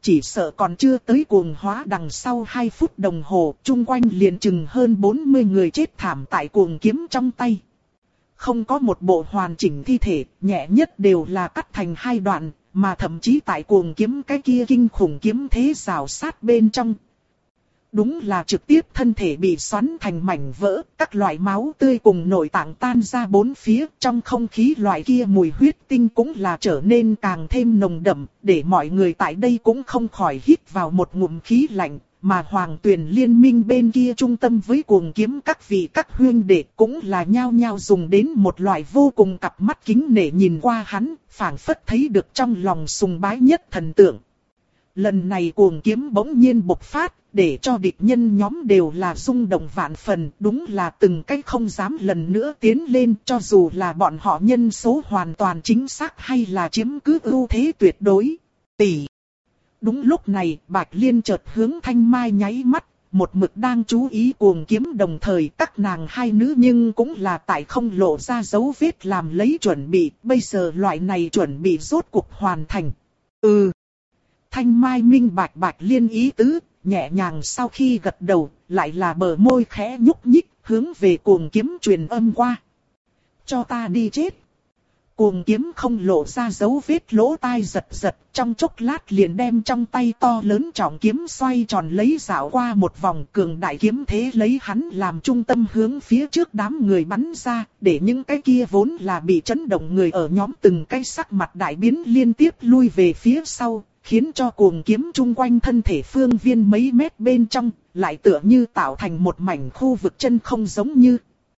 chỉ sợ còn chưa tới cuồng hóa đằng sau hai phút đồng hồ, chung quanh liền chừng hơn bốn mươi người chết thảm tại cuồng kiếm trong tay. Không có một bộ hoàn chỉnh thi thể, nhẹ nhất đều là cắt thành hai đoạn, mà thậm chí tại cuồng kiếm cái kia kinh khủng kiếm thế rào sát bên trong. Đúng là trực tiếp thân thể bị xoắn thành mảnh vỡ, các loại máu tươi cùng nội tạng tan ra bốn phía, trong không khí loại kia mùi huyết tinh cũng là trở nên càng thêm nồng đậm, để mọi người tại đây cũng không khỏi hít vào một ngụm khí lạnh, mà Hoàng Tuyền liên minh bên kia trung tâm với cuồng kiếm các vị các huyên đệ cũng là nhao nhao dùng đến một loại vô cùng cặp mắt kính nể nhìn qua hắn, phảng phất thấy được trong lòng sùng bái nhất thần tượng. Lần này cuồng kiếm bỗng nhiên bộc phát, để cho địch nhân nhóm đều là rung động vạn phần, đúng là từng cái không dám lần nữa tiến lên, cho dù là bọn họ nhân số hoàn toàn chính xác hay là chiếm cứ ưu thế tuyệt đối. Tỷ. Đúng lúc này, Bạch Liên chợt hướng Thanh Mai nháy mắt, một mực đang chú ý cuồng kiếm, đồng thời các nàng hai nữ nhưng cũng là tại không lộ ra dấu vết làm lấy chuẩn bị, bây giờ loại này chuẩn bị rốt cuộc hoàn thành. Ừ. Thanh Mai minh bạch Bạch Liên ý tứ, nhẹ nhàng sau khi gật đầu, lại là bờ môi khẽ nhúc nhích, hướng về cuồng kiếm truyền âm qua. Cho ta đi chết. Cuồng kiếm không lộ ra dấu vết, lỗ tai giật giật, trong chốc lát liền đem trong tay to lớn trọng kiếm xoay tròn lấy dạo qua một vòng, cường đại kiếm thế lấy hắn làm trung tâm hướng phía trước đám người bắn ra, để những cái kia vốn là bị chấn động người ở nhóm từng cái sắc mặt đại biến liên tiếp lui về phía sau, khiến cho cuồng kiếm chung quanh thân thể phương viên mấy mét bên trong, lại tựa như tạo thành một mảnh khu vực chân không giống như.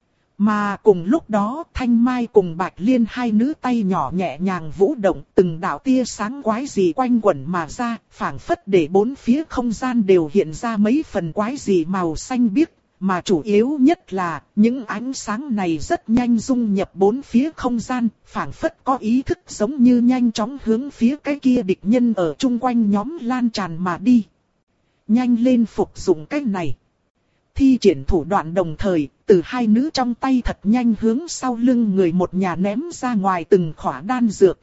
Mà cùng lúc đó Thanh Mai cùng Bạch Liên hai nữ tay nhỏ nhẹ nhàng vũ động, từng đạo tia sáng quái dị quanh quẩn mà ra, phảng phất để bốn phía không gian đều hiện ra mấy phần quái dị màu xanh biếc, mà chủ yếu nhất là những ánh sáng này rất nhanh dung nhập bốn phía không gian, phảng phất có ý thức giống như nhanh chóng hướng phía cái kia địch nhân ở chung quanh nhóm lan tràn mà đi. Nhanh lên phục dụng cái này. Thi triển thủ đoạn đồng thời, từ hai nữ trong tay thật nhanh hướng sau lưng người một nhà ném ra ngoài từng khỏa đan dược.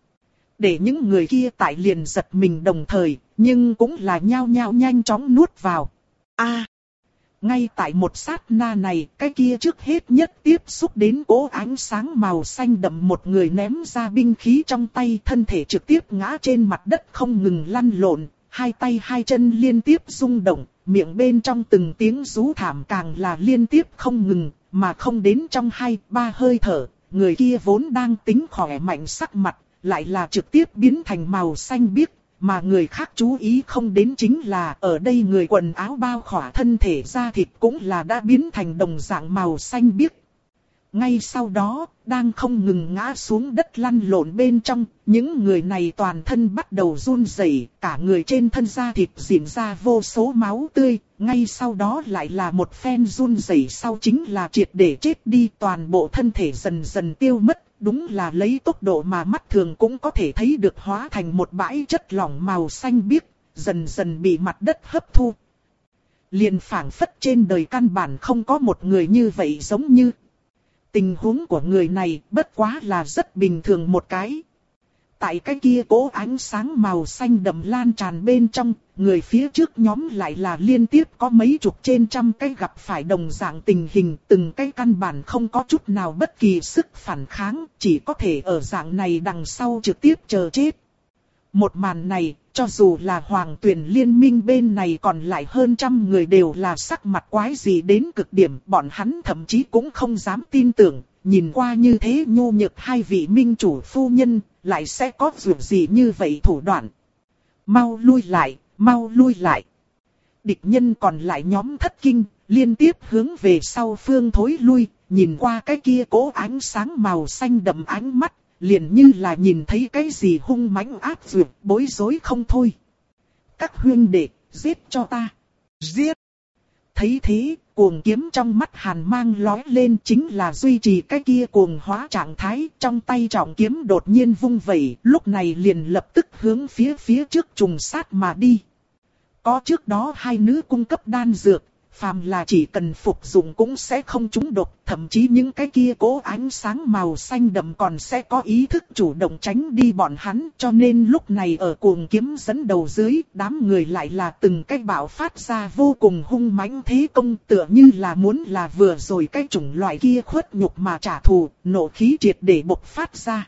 Để những người kia tại liền giật mình đồng thời, nhưng cũng là nhao nhao nhanh chóng nuốt vào. A, ngay tại một sát na này, cái kia trước hết nhất tiếp xúc đến cỗ ánh sáng màu xanh đậm một người ném ra binh khí trong tay, thân thể trực tiếp ngã trên mặt đất không ngừng lăn lộn, hai tay hai chân liên tiếp rung động. Miệng bên trong từng tiếng rú thảm càng là liên tiếp không ngừng, mà không đến trong hai, ba hơi thở, người kia vốn đang tính khỏe mạnh sắc mặt, lại là trực tiếp biến thành màu xanh biếc, mà người khác chú ý không đến chính là ở đây người quần áo bao khỏa thân thể da thịt cũng là đã biến thành đồng dạng màu xanh biếc. Ngay sau đó, đang không ngừng ngã xuống đất lăn lộn bên trong, những người này toàn thân bắt đầu run rẩy, cả người trên thân da thịt rỉ ra vô số máu tươi, ngay sau đó lại là một phen run rẩy sau chính là triệt để chết đi, toàn bộ thân thể dần dần tiêu mất, đúng là lấy tốc độ mà mắt thường cũng có thể thấy được hóa thành một bãi chất lỏng màu xanh biếc, dần dần bị mặt đất hấp thu. Liền phảng phất trên đời căn bản không có một người như vậy giống như. Tình huống của người này bất quá là rất bình thường một cái. Tại cái kia cố ánh sáng màu xanh đậm lan tràn bên trong, người phía trước nhóm lại là liên tiếp có mấy chục trên trăm cái gặp phải đồng dạng tình hình, từng cái căn bản không có chút nào bất kỳ sức phản kháng, chỉ có thể ở dạng này đằng sau trực tiếp chờ chết. Một màn này, cho dù là Hoàng Tuyền liên minh bên này còn lại hơn trăm người đều là sắc mặt quái gì đến cực điểm, bọn hắn thậm chí cũng không dám tin tưởng, nhìn qua như thế nhu nhược hai vị minh chủ phu nhân, lại sẽ có việc gì như vậy thủ đoạn. Mau lui lại, mau lui lại. Địch nhân còn lại nhóm thất kinh, liên tiếp hướng về sau phương thối lui, nhìn qua cái kia cố ánh sáng màu xanh đậm ánh mắt. Liền như là nhìn thấy cái gì hung mãnh áp dược, bối rối không thôi. Các huynh đệ, giết cho ta. Giết. Thấy thế, cuồng kiếm trong mắt hàn mang lóe lên, chính là duy trì cái kia cuồng hóa trạng thái, trong tay trọng kiếm đột nhiên vung vẩy, lúc này liền lập tức hướng phía phía trước trùng sát mà đi. Có trước đó hai nữ cung cấp đan dược, phàm là chỉ cần phục dụng cũng sẽ không trúng độc, thậm chí những cái kia cố ánh sáng màu xanh đậm còn sẽ có ý thức chủ động tránh đi bọn hắn, cho nên lúc này ở cuồng kiếm dẫn đầu dưới, đám người lại là từng cái bạo phát ra vô cùng hung mãnh thế công, tựa như là muốn là vừa rồi cái chủng loại kia khuất nhục mà trả thù, nộ khí triệt để bộc phát ra.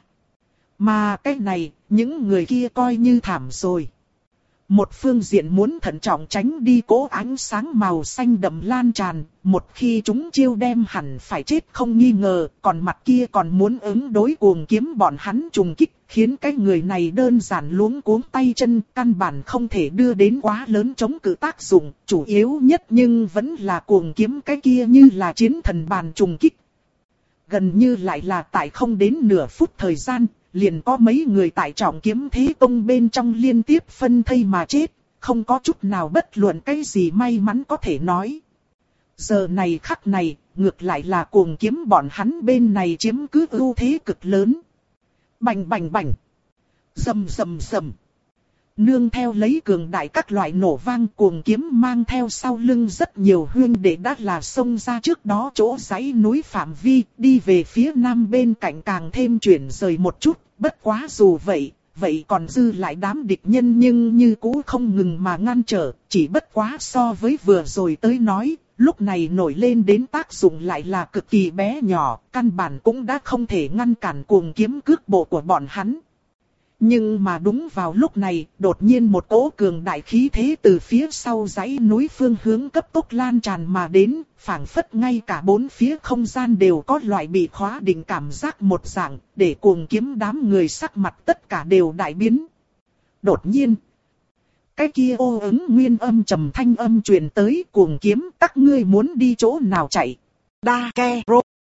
Mà cái này, những người kia coi như thảm rồi. Một phương diện muốn thận trọng tránh đi cố ánh sáng màu xanh đậm lan tràn, một khi chúng chiêu đem hẳn phải chết không nghi ngờ, còn mặt kia còn muốn ứng đối cuồng kiếm bọn hắn trùng kích, khiến cái người này đơn giản luống cuống tay chân, căn bản không thể đưa đến quá lớn chống cự tác dụng, chủ yếu nhất nhưng vẫn là cuồng kiếm cái kia như là chiến thần bàn trùng kích. Gần như lại là tại không đến nửa phút thời gian, liền có mấy người tại trọng kiếm thế công bên trong liên tiếp phân thây mà chết, không có chút nào bất luận cái gì may mắn có thể nói. Giờ này khắc này, ngược lại là cuồng kiếm bọn hắn bên này chiếm cứ ưu thế cực lớn. Bành bành bành, rầm rầm rầm. Nương theo lấy cường đại các loại nổ vang, cuồng kiếm mang theo sau lưng rất nhiều huyên đệ đã là xông ra trước đó chỗ dãy núi phạm vi, đi về phía nam bên cạnh càng thêm chuyển rời một chút, bất quá dù vậy, vậy còn dư lại đám địch nhân nhưng như cũ không ngừng mà ngăn trở, chỉ bất quá so với vừa rồi tới nói, lúc này nổi lên đến tác dụng lại là cực kỳ bé nhỏ, căn bản cũng đã không thể ngăn cản cuồng kiếm cước bộ của bọn hắn. Nhưng mà đúng vào lúc này, đột nhiên một cỗ cường đại khí thế từ phía sau dãy núi phương hướng cấp tốc lan tràn mà đến, phảng phất ngay cả bốn phía không gian đều có loại bị khóa định cảm giác một dạng, để cuồng kiếm đám người sắc mặt tất cả đều đại biến. Đột nhiên, cái kia ô ứng nguyên âm trầm thanh âm truyền tới, cuồng kiếm các ngươi muốn đi chỗ nào chạy. Đa ke rô.